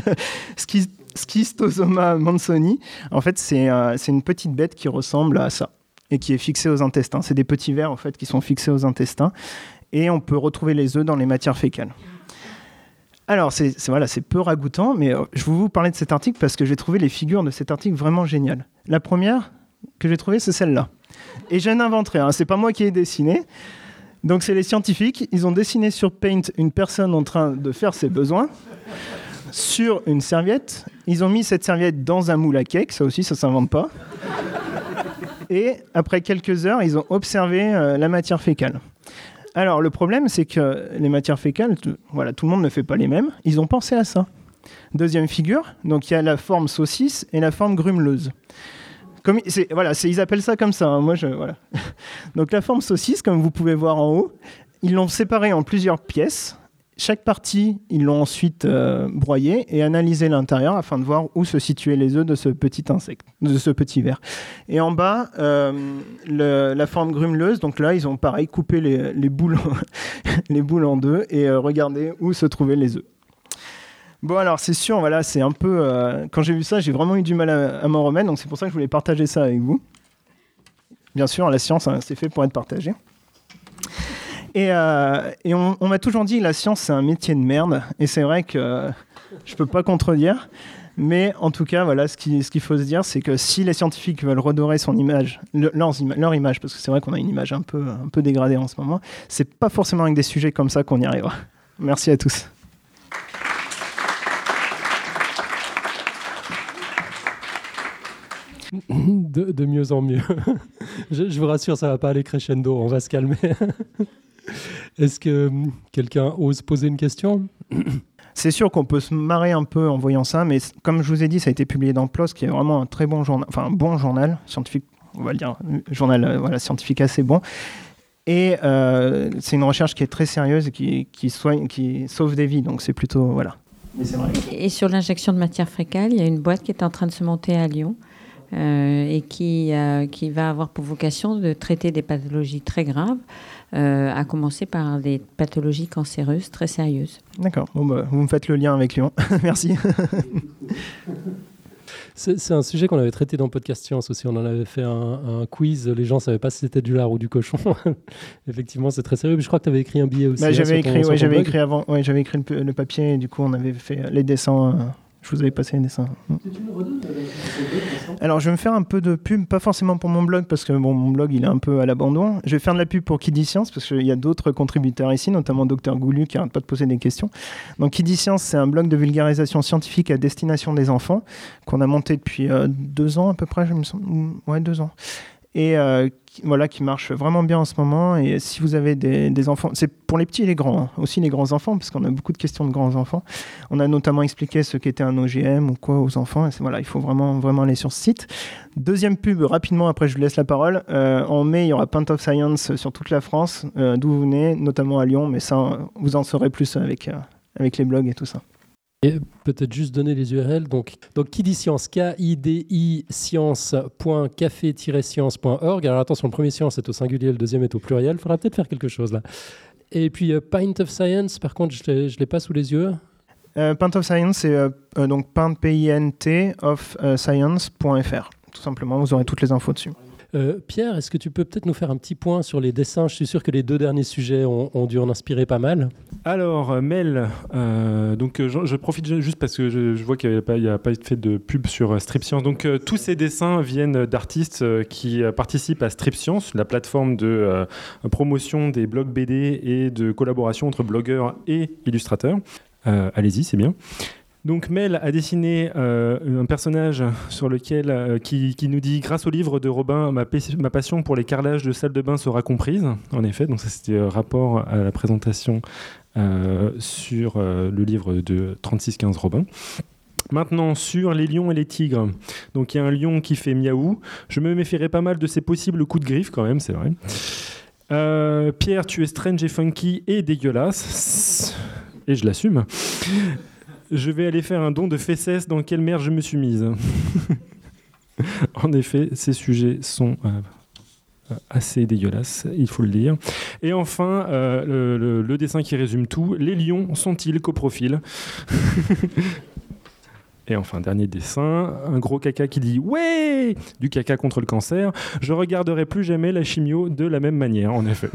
Schistosoma mansoni. En fait, c'est une petite bête qui ressemble à ça et qui est fixée aux intestins. C'est des petits vers en fait, qui sont fixés aux intestins. Et on peut retrouver les œufs dans les matières fécales. Alors, c'est peu ragoûtant, mais je vais vous parler de cet article parce que j'ai trouvé les figures de cet article vraiment géniales. La première que j'ai trouvée, c'est celle-là. Et je n'invente rien, c'est pas moi qui ai dessiné. Donc, c'est les scientifiques. Ils ont dessiné sur Paint une personne en train de faire ses besoins sur une serviette. Ils ont mis cette serviette dans un moule à cake, ça aussi, ça s'invente pas. Et après quelques heures, ils ont observé la matière fécale. Alors, le problème, c'est que les matières fécales, tout le monde ne fait pas les mêmes. Ils ont pensé à ça. Deuxième figure, donc il y a la forme saucisse et la forme grumeleuse. Ils appellent ça comme ça. Hein, voilà. Donc, la forme saucisse, comme vous pouvez voir en haut, ils l'ont séparée en plusieurs pièces. Chaque partie, ils l'ont ensuite broyée et analysé l'intérieur afin de voir où se situaient les œufs de ce petit insecte, de ce petit ver. Et en bas, la forme grumeleuse, donc là, ils ont pareil coupé les boules en deux et regardé où se trouvaient les œufs. Bon, alors c'est sûr, voilà, c'est un peu... quand j'ai vu ça, j'ai vraiment eu du mal à m'en remettre, donc c'est pour ça que je voulais partager ça avec vous. Bien sûr, la science, c'est fait pour être partagée. Et on m'a toujours dit que la science, c'est un métier de merde. Et c'est vrai que je ne peux pas contredire. Mais en tout cas, voilà, ce qu'il faut se dire, c'est que si les scientifiques veulent redorer leur image, parce que c'est vrai qu'on a une image un peu dégradée en ce moment, ce n'est pas forcément avec des sujets comme ça qu'on y arrivera. Merci à tous. De mieux en mieux. Je vous rassure, ça ne va pas aller crescendo, on va se calmer. Est-ce que quelqu'un ose poser une question ? C'est sûr qu'on peut se marrer un peu en voyant ça, mais comme je vous ai dit, ça a été publié dans PLOS, qui est vraiment un très bon journal, enfin un bon journal scientifique, on va le dire, journal scientifique assez bon. Et c'est une recherche qui est très sérieuse et qui sauve des vies, donc c'est plutôt, voilà. Mais c'est vrai. Et sur l'injection de matière fécale, il y a une boîte qui est en train de se monter à Lyon et qui va avoir pour vocation de traiter des pathologies très graves, à commencer par des pathologies cancéreuses très sérieuses. D'accord. Bon, bah, vous me faites le lien avec Lyon. Merci. C'est un sujet qu'on avait traité dans Podcast Science aussi. On en avait fait un quiz. Les gens ne savaient pas si c'était du lard ou du cochon. Effectivement, c'est très sérieux. Mais je crois que tu avais écrit un billet aussi. Bah, j'avais écrit avant. Ouais, j'avais écrit le papier et du coup, on avait fait les dessins. Je vous avais passé les dessins. Alors, je vais me faire un peu de pub, pas forcément pour mon blog, parce que bon, mon blog, il est un peu à l'abandon. Je vais faire de la pub pour Qui dit Science, parce qu'il y a d'autres contributeurs ici, notamment Dr Goulu, qui n'arrête pas de poser des questions. Donc, Qui dit Science, c'est un blog de vulgarisation scientifique à destination des enfants, qu'on a monté depuis 2 ans à peu près, je me sens. Ouais, 2 ans. Et voilà, qui marche vraiment bien en ce moment. Et si vous avez des enfants, c'est pour les petits et les grands, hein, aussi les grands enfants, parce qu'on a beaucoup de questions de grands enfants. On a notamment expliqué ce qu'était un OGM ou quoi aux enfants. Et voilà, il faut vraiment aller sur ce site. Deuxième pub, rapidement, après je vous laisse la parole. En mai, il y aura Pint of Science sur toute la France, d'où vous venez, notamment à Lyon, mais ça, vous en saurez plus avec les blogs et tout ça. Et peut-être juste donner les URL. Donc Qui dit Science, KIDI science.café-science.org. Alors attention, le premier science est au singulier, le deuxième est au pluriel. Il faudra peut-être faire quelque chose là. Et puis Pint of Science, par contre, je ne l'ai pas sous les yeux. Pint of Science, c'est donc pint, P-I-N-T, of science.fr. Tout simplement, vous aurez toutes les infos dessus. Pierre, est-ce que tu peux peut-être nous faire un petit point sur les dessins? Je suis sûr que les 2 derniers sujets ont dû en inspirer pas mal. Alors, Mel, donc je profite juste parce que je vois qu'il n'y a pas fait de pub sur Strip Science. Donc, tous ces dessins viennent d'artistes qui participent à Strip Science, la plateforme de promotion des blogs BD et de collaboration entre blogueurs et illustrateurs. Allez-y, c'est bien. Donc Mel a dessiné un personnage sur lequel qui nous dit: grâce au livre de Robin, ma passion pour les carrelages de salle de bain sera comprise. En effet, donc ça c'était rapport à la présentation sur le livre de 3615 Robin. Maintenant, sur les lions et les tigres. Donc il y a un lion qui fait miaou. Je me méfierais pas mal de ses possibles coups de griffe quand même, c'est vrai. Pierre, tu es strange et funky et dégueulasse. Et je l'assume. Je vais aller faire un don de fesses dans quelle merde je me suis mise. En effet, ces sujets sont assez dégueulasses, il faut le dire. Et enfin, le dessin qui résume tout: les lions sont-ils coprophiles? Et enfin, dernier dessin, un gros caca qui dit « Ouais !» Du caca contre le cancer. Je regarderai plus jamais la chimio de la même manière, en effet.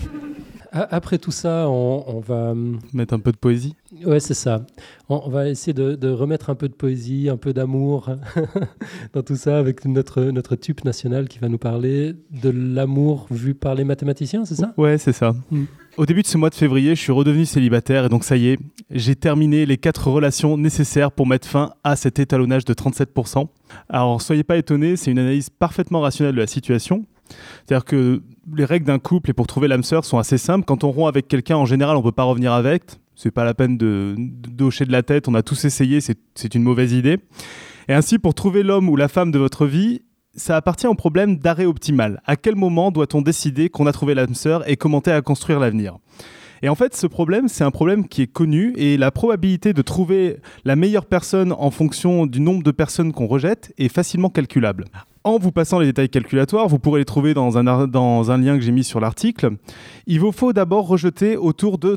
Après tout ça, on va mettre un peu de poésie. Ouais, c'est ça. On va essayer de remettre un peu de poésie, un peu d'amour dans tout ça, avec notre tube national qui va nous parler de l'amour vu par les mathématiciens, c'est ça? Ouais, c'est ça. Au début de ce mois de février, je suis redevenu célibataire et donc ça y est, j'ai terminé les 4 relations nécessaires pour mettre fin à cet étalonnage de 37%. Alors, soyez pas étonnés, c'est une analyse parfaitement rationnelle de la situation. C'est-à-dire que les règles d'un couple et pour trouver l'âme sœur sont assez simples. Quand on rompt avec quelqu'un, en général, on ne peut pas revenir avec. C'est pas la peine de hocher de la tête. On a tous essayé, c'est une mauvaise idée. Et ainsi, pour trouver l'homme ou la femme de votre vie, ça appartient au problème d'arrêt optimal. À quel moment doit-on décider qu'on a trouvé l'âme sœur et commencer à construire l'avenir ? Et en fait, ce problème, c'est un problème qui est connu et la probabilité de trouver la meilleure personne en fonction du nombre de personnes qu'on rejette est facilement calculable. En vous passant les détails calculatoires, vous pourrez les trouver dans un lien que j'ai mis sur l'article. Il vous faut d'abord rejeter autour de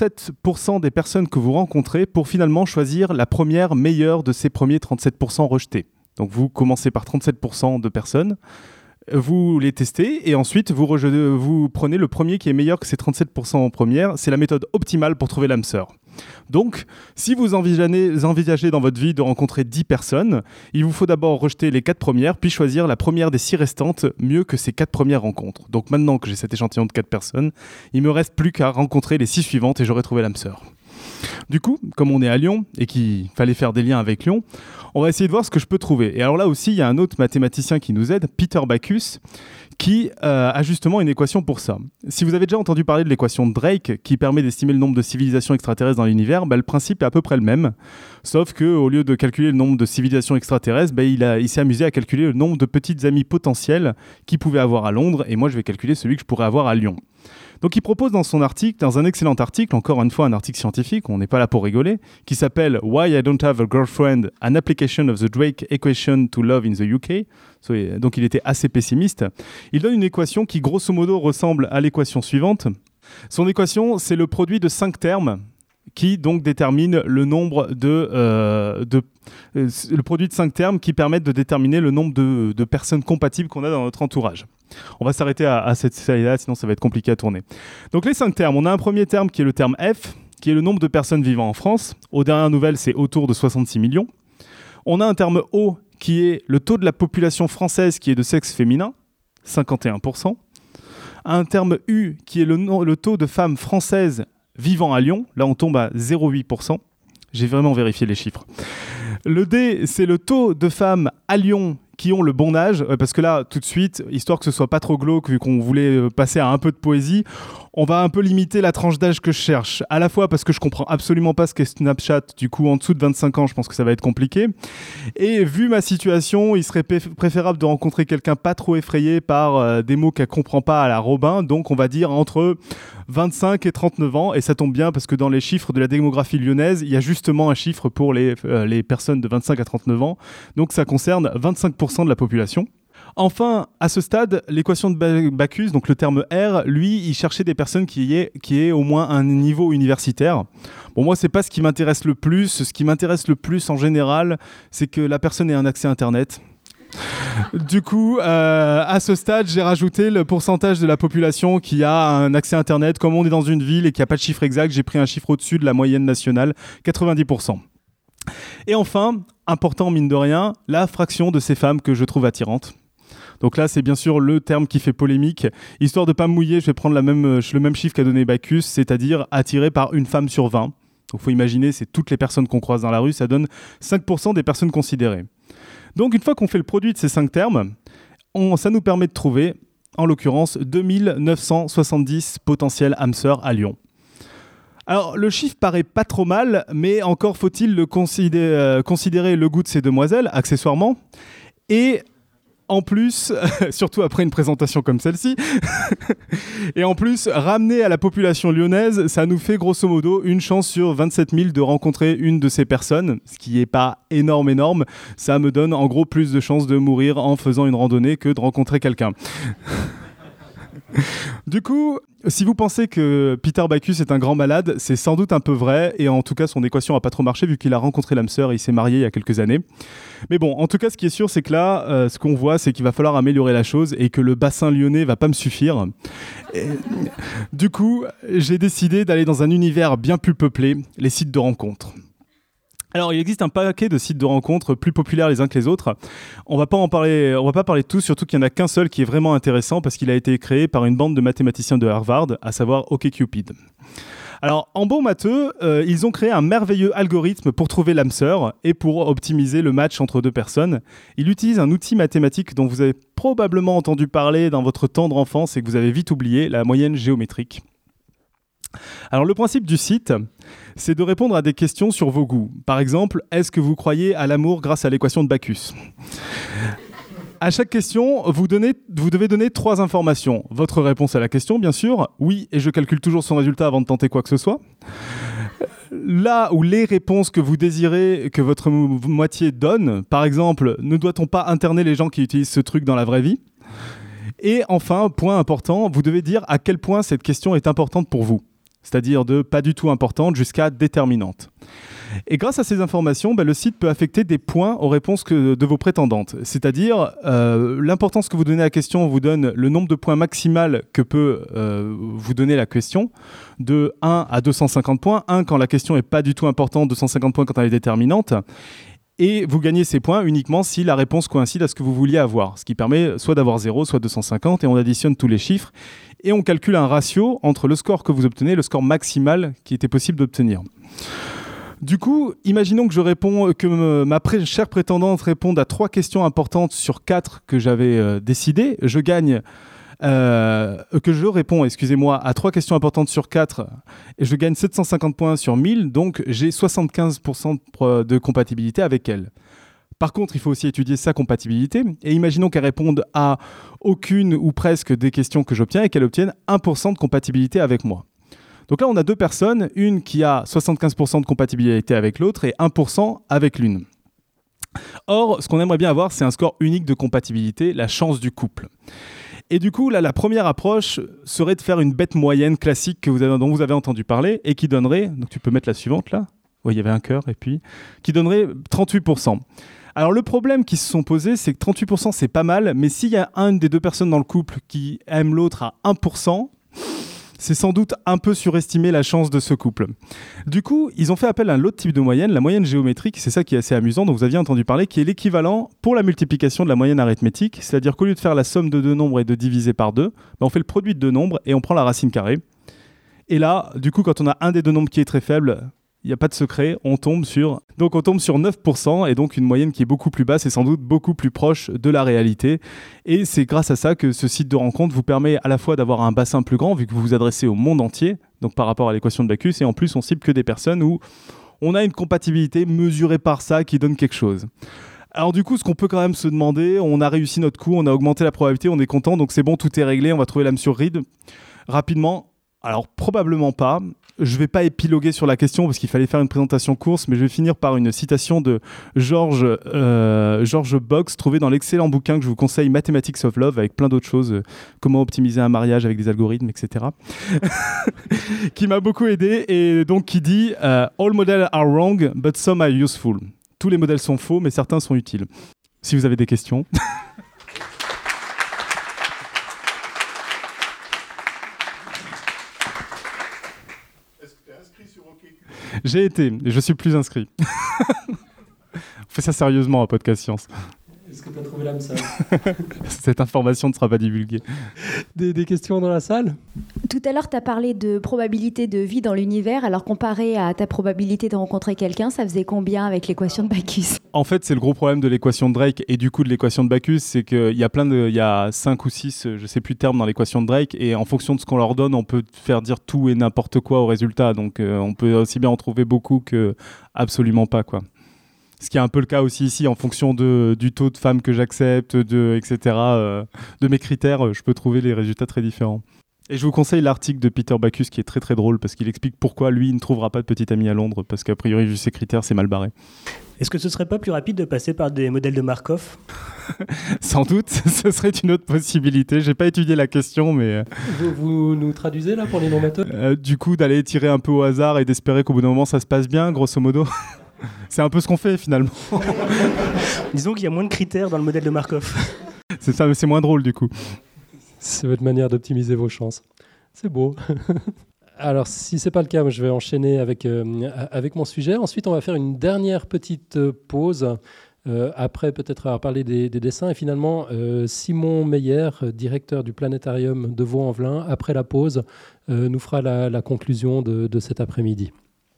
37% des personnes que vous rencontrez pour finalement choisir la première meilleure de ces premiers 37% rejetés. Donc vous commencez par 37% de personnes, vous les testez et ensuite vous prenez le premier qui est meilleur que ces 37% en première. C'est la méthode optimale pour trouver l'âme sœur. Donc, si vous envisagez dans votre vie de rencontrer 10 personnes, il vous faut d'abord rejeter les 4 premières, puis choisir la première des 6 restantes, mieux que ces 4 premières rencontres. Donc maintenant que j'ai cet échantillon de 4 personnes, il me reste plus qu'à rencontrer les 6 suivantes et j'aurai trouvé l'âme sœur. Du coup, comme on est à Lyon et qu'il fallait faire des liens avec Lyon, on va essayer de voir ce que je peux trouver. Et alors là aussi, il y a un autre mathématicien qui nous aide, Peter Backus, qui a justement une équation pour ça. Si vous avez déjà entendu parler de l'équation de Drake, qui permet d'estimer le nombre de civilisations extraterrestres dans l'univers, le principe est à peu près le même, sauf qu'au lieu de calculer le nombre de civilisations extraterrestres, il s'est amusé à calculer le nombre de petites amies potentielles qu'il pouvait avoir à Londres, et moi je vais calculer celui que je pourrais avoir à Lyon. Donc il propose dans un excellent article, encore une fois un article scientifique, on n'est pas là pour rigoler, qui s'appelle « Why I Don't Have a Girlfriend, an application of the Drake equation to love in the UK ». Donc il était assez pessimiste. Il donne une équation qui grosso modo ressemble à l'équation suivante. Son équation, c'est le produit de 5 termes qui donc détermine le nombre le produit de 5 termes qui permettent de déterminer le nombre de personnes compatibles qu'on a dans notre entourage. On va s'arrêter à cette slide-là, sinon ça va être compliqué à tourner. Donc les 5 termes, on a un premier terme qui est le terme F, qui est le nombre de personnes vivant en France. Aux dernières nouvelles, c'est autour de 66 millions. On a un terme O, qui est le taux de la population française qui est de sexe féminin, 51%. Un terme U, qui est le taux de femmes françaises vivant à Lyon. Là, on tombe à 0,8%. J'ai vraiment vérifié les chiffres. Le D, c'est le taux de femmes à Lyon qui ont le bon âge, parce que là, tout de suite, histoire que ce soit pas trop glauque, vu qu'on voulait passer à un peu de poésie, on va un peu limiter la tranche d'âge que je cherche. À la fois parce que je comprends absolument pas ce qu'est Snapchat, du coup, en dessous de 25 ans, je pense que ça va être compliqué. Et vu ma situation, il serait préférable de rencontrer quelqu'un pas trop effrayé par des mots qu'elle comprend pas à la Robin, donc on va dire entre 25 et 39 ans, et ça tombe bien parce que dans les chiffres de la démographie lyonnaise, il y a justement un chiffre pour les personnes de 25 à 39 ans, donc ça concerne 25% de la population. Enfin, à ce stade, l'équation de Backus, donc le terme R, lui, il cherchait des personnes qui aient au moins un niveau universitaire. Bon, moi, c'est pas ce qui m'intéresse le plus. Ce qui m'intéresse le plus, en général, c'est que la personne ait un accès à Internet. Du coup, à ce stade, j'ai rajouté le pourcentage de la population qui a un accès à Internet. Comme on est dans une ville et qu'il n'y a pas de chiffre exact, j'ai pris un chiffre au-dessus de la moyenne nationale, 90%. Et enfin, important mine de rien, la fraction de ces femmes que je trouve attirantes. Donc là, c'est bien sûr le terme qui fait polémique. Histoire de ne pas me mouiller, je vais prendre le même chiffre qu'a donné Backus, c'est-à-dire attiré par une femme sur 20. Donc il faut imaginer, c'est toutes les personnes qu'on croise dans la rue, ça donne 5% des personnes considérées. Donc une fois qu'on fait le produit de ces 5 termes, ça nous permet de trouver, en l'occurrence, 2970 potentiels âmes sœurs à Lyon. Alors, le chiffre paraît pas trop mal, mais encore faut-il considérer le goût de ces demoiselles, accessoirement, et en plus, surtout après une présentation comme celle-ci, et en plus, ramener à la population lyonnaise, ça nous fait grosso modo une chance sur 27 000 de rencontrer une de ces personnes, ce qui n'est pas énorme. Ça me donne en gros plus de chances de mourir en faisant une randonnée que de rencontrer quelqu'un. Du coup, si vous pensez que Peter Backus est un grand malade, c'est sans doute un peu vrai, et en tout cas son équation n'a pas trop marché vu qu'il a rencontré l'âme sœur et il s'est marié il y a quelques années. Mais bon, en tout cas ce qui est sûr, c'est que là, ce qu'on voit, c'est qu'il va falloir améliorer la chose et que le bassin lyonnais va pas me suffire. Du coup, j'ai décidé d'aller dans un univers bien plus peuplé, les sites de rencontres. Alors, il existe un paquet de sites de rencontres plus populaires les uns que les autres. On va pas parler de tous, surtout qu'il n'y en a qu'un seul qui est vraiment intéressant parce qu'il a été créé par une bande de mathématiciens de Harvard, à savoir OkCupid. Alors, en bon matheux, ils ont créé un merveilleux algorithme pour trouver l'âme sœur et pour optimiser le match entre deux personnes. Il utilise un outil mathématique dont vous avez probablement entendu parler dans votre tendre enfance et que vous avez vite oublié, la moyenne géométrique. Alors le principe du site, c'est de répondre à des questions sur vos goûts. Par exemple, est-ce que vous croyez à l'amour grâce à l'équation de Backus ? À chaque question, vous devez donner 3 informations. Votre réponse à la question, bien sûr. Oui, et je calcule toujours son résultat avant de tenter quoi que ce soit. Là où les réponses que vous désirez que votre moitié donne, par exemple, ne doit-on pas interner les gens qui utilisent ce truc dans la vraie vie ? Et enfin, point important, vous devez dire à quel point cette question est importante pour vous. C'est-à-dire de pas du tout importante jusqu'à déterminante. Et grâce à ces informations, le site peut affecter des points aux réponses de vos prétendantes. C'est-à-dire, l'importance que vous donnez à la question vous donne le nombre de points maximal que peut vous donner la question, de 1 à 250 points. 1 quand la question n'est pas du tout importante, 250 points quand elle est déterminante. Et vous gagnez ces points uniquement si la réponse coïncide à ce que vous vouliez avoir, ce qui permet soit d'avoir 0, soit 250, et on additionne tous les chiffres, et on calcule un ratio entre le score que vous obtenez et le score maximal qui était possible d'obtenir. Du coup, imaginons que ma chère prétendante réponde à 3 questions importantes sur 4 que j'avais décidées. Que je réponds, à 3 questions importantes sur 4 et je gagne 750 points sur 1000, donc j'ai 75% de compatibilité avec elle. Par contre, il faut aussi étudier sa compatibilité. Et imaginons qu'elle réponde à aucune ou presque des questions que j'obtiens et qu'elle obtienne 1% de compatibilité avec moi. Donc là, on a deux personnes, une qui a 75% de compatibilité avec l'autre et 1% avec l'une. Or, ce qu'on aimerait bien avoir, c'est un score unique de compatibilité, la chance du couple. Et du coup, là, la première approche serait de faire une bête moyenne classique dont vous avez entendu parler et qui donnerait, donc tu peux mettre la suivante là, oui, il y avait un cœur, et puis, qui donnerait 38%. Alors le problème qui se sont posés, c'est que 38% c'est pas mal, mais s'il y a une des deux personnes dans le couple qui aime l'autre à 1%, c'est sans doute un peu surestimer la chance de ce couple. Du coup, ils ont fait appel à un autre type de moyenne, la moyenne géométrique, c'est ça qui est assez amusant, dont vous aviez entendu parler, qui est l'équivalent pour la multiplication de la moyenne arithmétique, c'est-à-dire qu'au lieu de faire la somme de deux nombres et de diviser par deux, on fait le produit de deux nombres et on prend la racine carrée. Et là, du coup, quand on a un des deux nombres qui est très faible, il n'y a pas de secret, on tombe sur 9%, et donc une moyenne qui est beaucoup plus basse et sans doute beaucoup plus proche de la réalité. Et c'est grâce à ça que ce site de rencontre vous permet à la fois d'avoir un bassin plus grand, vu que vous vous adressez au monde entier, donc par rapport à l'équation de Backus, et en plus on cible que des personnes où on a une compatibilité mesurée par ça qui donne quelque chose. Alors du coup, ce qu'on peut quand même se demander, on a réussi notre coup, on a augmenté la probabilité, on est content, donc c'est bon, tout est réglé, on va trouver l'âme sur ride. Rapidement, alors probablement pas. Je ne vais pas épiloguer sur la question parce qu'il fallait faire une présentation courte, mais je vais finir par une citation de George Box, trouvée dans l'excellent bouquin que je vous conseille, Mathematics of Love, avec plein d'autres choses, comment optimiser un mariage avec des algorithmes, etc., qui m'a beaucoup aidé, et donc qui dit « All models are wrong, but some are useful ». Tous les modèles sont faux, mais certains sont utiles. Si vous avez des questions... J'ai été, et je suis plus inscrit. On fait ça sérieusement à Podcast Science. Est-ce que tu as trouvé l'âme sœur ? Cette information ne sera pas divulguée. Des questions dans la salle ? Tout à l'heure, tu as parlé de probabilité de vie dans l'univers. Alors, comparé à ta probabilité de rencontrer quelqu'un, ça faisait combien avec l'équation de Backus ? En fait, c'est le gros problème de l'équation de Drake et du coup de l'équation de Backus, c'est qu'il y a 5 ou 6, je sais plus, termes dans l'équation de Drake, et en fonction de ce qu'on leur donne, on peut faire dire tout et n'importe quoi au résultat. Donc, on peut aussi bien en trouver beaucoup que absolument pas, quoi. Ce qui est un peu le cas aussi ici, en fonction du taux de femmes que j'accepte, etc., de mes critères, je peux trouver les résultats très différents. Et je vous conseille l'article de Peter Backus qui est très très drôle parce qu'il explique pourquoi lui il ne trouvera pas de petite amie à Londres, parce qu'a priori, vu ses critères, c'est mal barré. Est-ce que ce serait pas plus rapide de passer par des modèles de Markov ? Sans doute, ce serait une autre possibilité. J'ai pas étudié la question, mais... Vous nous traduisez là pour les non-matheux ? Du coup, d'aller tirer un peu au hasard et d'espérer qu'au bout d'un moment ça se passe bien, grosso modo. C'est un peu ce qu'on fait finalement. Disons qu'il y a moins de critères dans le modèle de Markov. C'est ça, mais c'est moins drôle du coup. C'est votre manière d'optimiser vos chances. C'est beau. Alors, si ce n'est pas le cas, je vais enchaîner avec mon sujet. Ensuite, on va faire une dernière petite pause. Après, peut-être avoir parlé des dessins. Et finalement, Simon Meyer, directeur du planétarium de Vaux-en-Velin, après la pause, nous fera la conclusion de cet après-midi.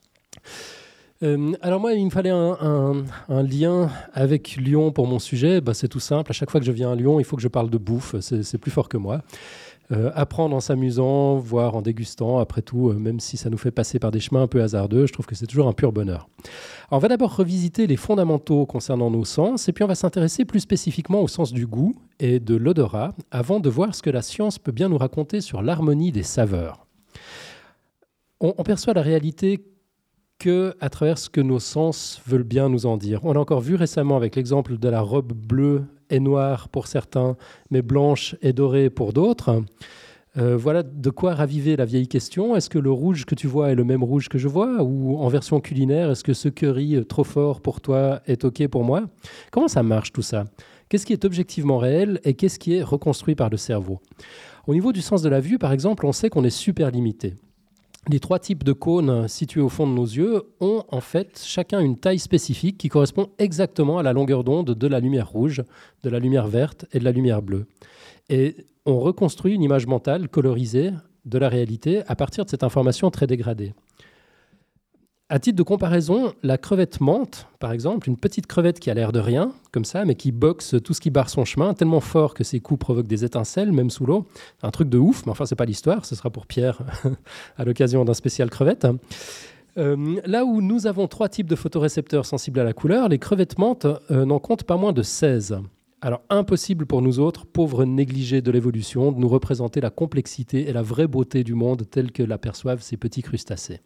Alors moi, il me fallait un lien avec Lyon pour mon sujet. C'est tout simple. À chaque fois que je viens à Lyon, il faut que je parle de bouffe. C'est plus fort que moi. Apprendre en s'amusant, voire en dégustant, après tout, même si ça nous fait passer par des chemins un peu hasardeux, je trouve que c'est toujours un pur bonheur. Alors, on va d'abord revisiter les fondamentaux concernant nos sens, et puis on va s'intéresser plus spécifiquement au sens du goût et de l'odorat, avant de voir ce que la science peut bien nous raconter sur l'harmonie des saveurs. On perçoit la réalité qu'à travers ce que nos sens veulent bien nous en dire. On l'a encore vu récemment avec l'exemple de la robe bleue et noire pour certains, mais blanche et dorée pour d'autres. Voilà de quoi raviver la vieille question. Est-ce que le rouge que tu vois est le même rouge que je vois ? Ou en version culinaire, est-ce que ce curry trop fort pour toi est OK pour moi ? Comment ça marche tout ça ? Qu'est-ce qui est objectivement réel et qu'est-ce qui est reconstruit par le cerveau ? Au niveau du sens de la vue, par exemple, on sait qu'on est super limité. Les 3 types de cônes situés au fond de nos yeux ont en fait chacun une taille spécifique qui correspond exactement à la longueur d'onde de la lumière rouge, de la lumière verte et de la lumière bleue. Et on reconstruit une image mentale colorisée de la réalité à partir de cette information très dégradée. À titre de comparaison, la crevette menthe, par exemple, une petite crevette qui a l'air de rien, comme ça, mais qui boxe tout ce qui barre son chemin, tellement fort que ses coups provoquent des étincelles, même sous l'eau. Un truc de ouf, mais enfin, c'est pas l'histoire, ce sera pour Pierre à l'occasion d'un spécial crevette. Là où nous avons 3 types de photorécepteurs sensibles à la couleur, les crevettes menthes n'en comptent pas moins de 16. Alors impossible pour nous autres, pauvres négligés de l'évolution, de nous représenter la complexité et la vraie beauté du monde telle que l'aperçoivent ces petits crustacés.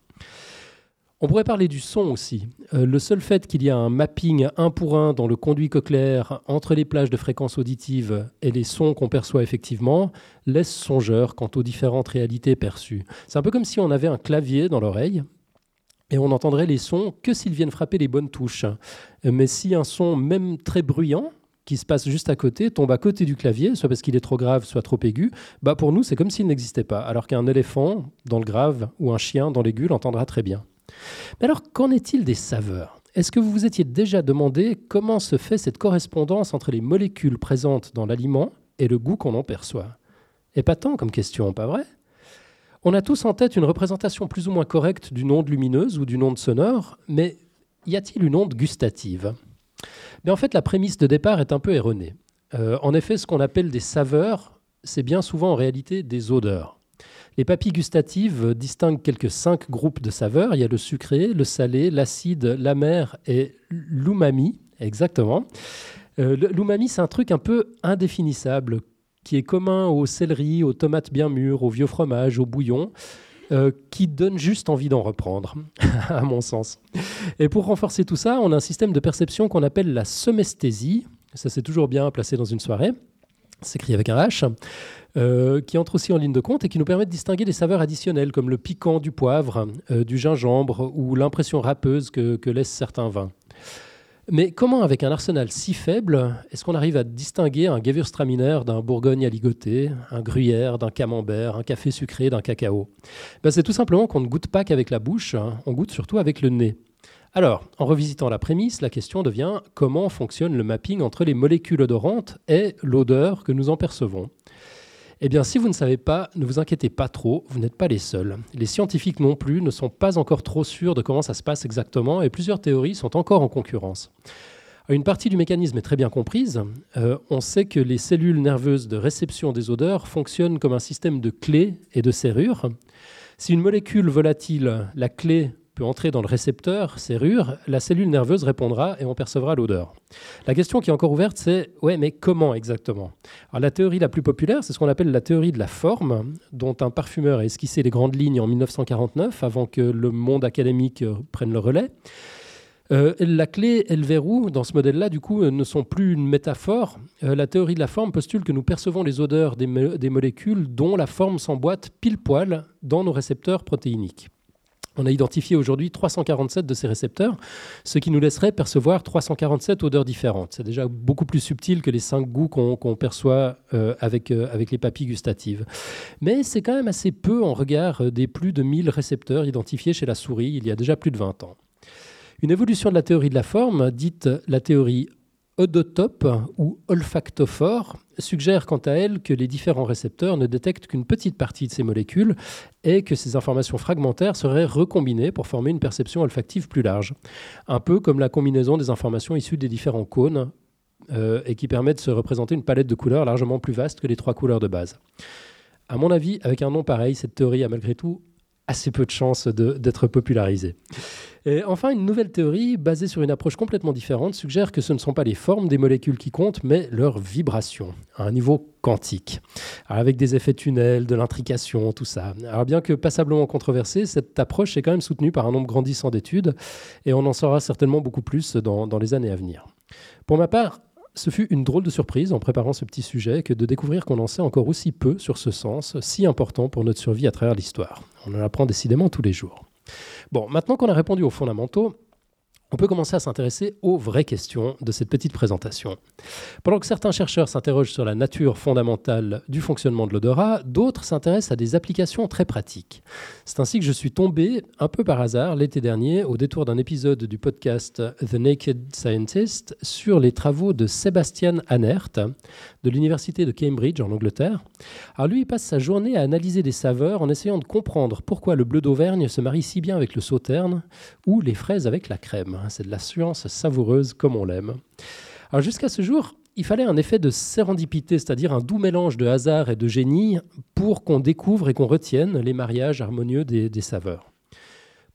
On pourrait parler du son aussi. Le seul fait qu'il y a un mapping 1 pour 1 dans le conduit cochléaire entre les plages de fréquences auditives et les sons qu'on perçoit effectivement laisse songeur quant aux différentes réalités perçues. C'est un peu comme si on avait un clavier dans l'oreille et on n'entendrait les sons que s'ils viennent frapper les bonnes touches. Mais si un son, même très bruyant, qui se passe juste à côté, tombe à côté du clavier, soit parce qu'il est trop grave, soit trop aigu, bah pour nous, c'est comme s'il n'existait pas, alors qu'un éléphant dans le grave ou un chien dans l'aigu l'entendra très bien. Mais alors, qu'en est-il des saveurs ? Est-ce que vous vous étiez déjà demandé comment se fait cette correspondance entre les molécules présentes dans l'aliment et le goût qu'on en perçoit ? Épatant comme question, pas vrai ? On a tous en tête une représentation plus ou moins correcte d'une onde lumineuse ou d'une onde sonore, mais y a-t-il une onde gustative ? Mais en fait, la prémisse de départ est un peu erronée. En effet, ce qu'on appelle des saveurs, c'est bien souvent en réalité des odeurs. Les papilles gustatives distinguent quelques 5 groupes de saveurs. Il y a le sucré, le salé, l'acide, l'amer et l'umami. Exactement. L'umami, c'est un truc un peu indéfinissable qui est commun au céleri, aux tomates bien mûres, au vieux fromage, au bouillon, qui donne juste envie d'en reprendre, à mon sens. Et pour renforcer tout ça, on a un système de perception qu'on appelle la somesthésie. Ça, c'est toujours bien placé dans une soirée. C'est écrit avec un H, qui entre aussi en ligne de compte et qui nous permet de distinguer des saveurs additionnelles comme le piquant du poivre, du gingembre ou l'impression râpeuse que laissent certains vins. Mais comment, avec un arsenal si faible, est-ce qu'on arrive à distinguer un Gewürztraminer d'un Bourgogne à ligoter, un Gruyère d'un Camembert, un café sucré d'un cacao ? C'est tout simplement qu'on ne goûte pas qu'avec la bouche, on goûte surtout avec le nez. Alors, en revisitant la prémisse, la question devient comment fonctionne le mapping entre les molécules odorantes et l'odeur que nous en percevons ? Eh bien, si vous ne savez pas, ne vous inquiétez pas trop, vous n'êtes pas les seuls. Les scientifiques non plus ne sont pas encore trop sûrs de comment ça se passe exactement et plusieurs théories sont encore en concurrence. Une partie du mécanisme est très bien comprise. On sait que les cellules nerveuses de réception des odeurs fonctionnent comme un système de clés et de serrures. Si une molécule volatile, la clé, peut entrer dans le récepteur, serrure, la cellule nerveuse répondra et on percevra l'odeur. La question qui est encore ouverte, c'est « ouais, mais comment exactement ?» Alors, la théorie la plus populaire, c'est ce qu'on appelle la théorie de la forme, dont un parfumeur a esquissé les grandes lignes en 1949, avant que le monde académique prenne le relais. La clé et le verrou, dans ce modèle-là, du coup, ne sont plus une métaphore. La théorie de la forme postule que nous percevons les odeurs des molécules dont la forme s'emboîte pile-poil dans nos récepteurs protéiniques. On a identifié aujourd'hui 347 de ces récepteurs, ce qui nous laisserait percevoir 347 odeurs différentes. C'est déjà beaucoup plus subtil que les 5 goûts qu'on perçoit avec les papilles gustatives. Mais c'est quand même assez peu en regard des plus de 1000 récepteurs identifiés chez la souris il y a déjà plus de 20 ans. Une évolution de la théorie de la forme, dite la théorie odotope ou olfactophore, suggère quant à elle que les différents récepteurs ne détectent qu'une petite partie de ces molécules et que ces informations fragmentaires seraient recombinées pour former une perception olfactive plus large. Un peu comme la combinaison des informations issues des différents cônes et qui permet de se représenter une palette de couleurs largement plus vaste que les 3 couleurs de base. À mon avis, avec un nom pareil, cette théorie a malgré tout assez peu de chances d'être popularisée. Et enfin, une nouvelle théorie, basée sur une approche complètement différente, suggère que ce ne sont pas les formes des molécules qui comptent, mais leurs vibrations, à un niveau quantique. Alors avec des effets tunnels, de l'intrication, tout ça. Alors bien que passablement controversée, cette approche est quand même soutenue par un nombre grandissant d'études, et on en saura certainement beaucoup plus dans les années à venir. Pour ma part, ce fut une drôle de surprise en préparant ce petit sujet que de découvrir qu'on en sait encore aussi peu sur ce sens, si important pour notre survie à travers l'histoire. On en apprend décidément tous les jours. Bon, maintenant qu'on a répondu aux fondamentaux, on peut commencer à s'intéresser aux vraies questions de cette petite présentation. Pendant que certains chercheurs s'interrogent sur la nature fondamentale du fonctionnement de l'odorat, d'autres s'intéressent à des applications très pratiques. C'est ainsi que je suis tombé, un peu par hasard, l'été dernier, au détour d'un épisode du podcast The Naked Scientist, sur les travaux de Sebastian Anert, de l'université de Cambridge, en Angleterre. Alors lui, il passe sa journée à analyser des saveurs en essayant de comprendre pourquoi le bleu d'Auvergne se marie si bien avec le sauterne ou les fraises avec la crème. C'est de la science savoureuse comme on l'aime. Alors jusqu'à ce jour, il fallait un effet de sérendipité, c'est-à-dire un doux mélange de hasard et de génie pour qu'on découvre et qu'on retienne les mariages harmonieux des saveurs.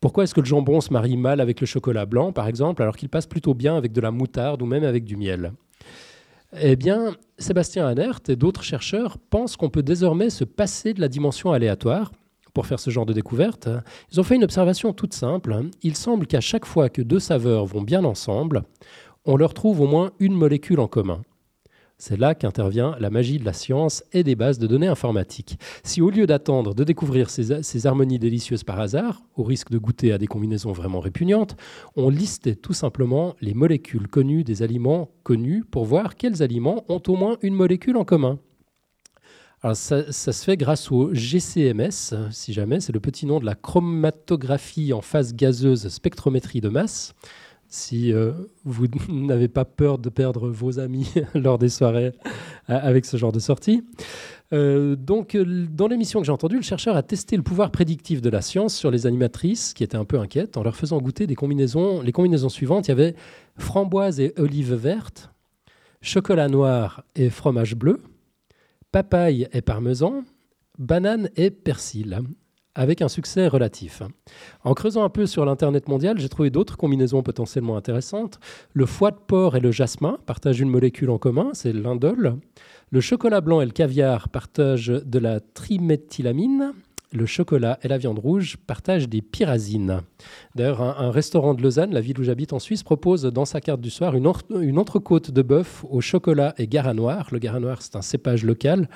Pourquoi est-ce que le jambon se marie mal avec le chocolat blanc, par exemple, alors qu'il passe plutôt bien avec de la moutarde ou même avec du miel ? Eh bien, Sébastien Anert et d'autres chercheurs pensent qu'on peut désormais se passer de la dimension aléatoire pour faire ce genre de découverte. Ils ont fait une observation toute simple. Il semble qu'à chaque fois que deux saveurs vont bien ensemble, on leur trouve au moins une molécule en commun. C'est là qu'intervient la magie de la science et des bases de données informatiques. Si au lieu d'attendre de découvrir ces harmonies délicieuses par hasard, au risque de goûter à des combinaisons vraiment répugnantes, on listait tout simplement les molécules connues des aliments connus pour voir quels aliments ont au moins une molécule en commun. Alors ça se fait grâce au GCMS, si jamais, c'est le petit nom de la chromatographie en phase gazeuse spectrométrie de masse. Si vous n'avez pas peur de perdre vos amis lors des soirées avec ce genre de sortie. Donc, dans l'émission que j'ai entendue, le chercheur a testé le pouvoir prédictif de la science sur les animatrices qui étaient un peu inquiètes en leur faisant goûter les combinaisons suivantes. Il y avait framboise et olive verte, chocolat noir et fromage bleu, papaye et parmesan, banane et persil, avec un succès relatif. En creusant un peu sur l'Internet mondial, j'ai trouvé d'autres combinaisons potentiellement intéressantes. Le foie de porc et le jasmin partagent une molécule en commun, c'est l'indole. Le chocolat blanc et le caviar partagent de la triméthylamine. Le chocolat et la viande rouge partagent des pyrazines. D'ailleurs, un restaurant de Lausanne, la ville où j'habite en Suisse, propose dans sa carte du soir une entrecôte de bœuf au chocolat et gara noir. Le gara noir, c'est un cépage local.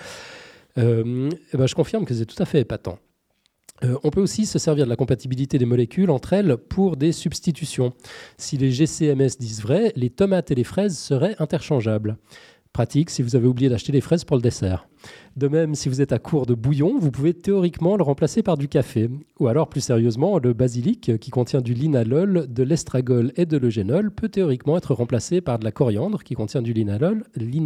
Je confirme que c'est tout à fait épatant. On peut aussi se servir de la compatibilité des molécules entre elles pour des substitutions. Si les GCMS disent vrai, les tomates et les fraises seraient interchangeables. Pratique si vous avez oublié d'acheter des fraises pour le dessert. De même, si vous êtes à court de bouillon, vous pouvez théoriquement le remplacer par du café. Ou alors, plus sérieusement, le basilic, qui contient du linalol, de l'estragol et de l'eugénol, peut théoriquement être remplacé par de la coriandre, qui contient du linalol,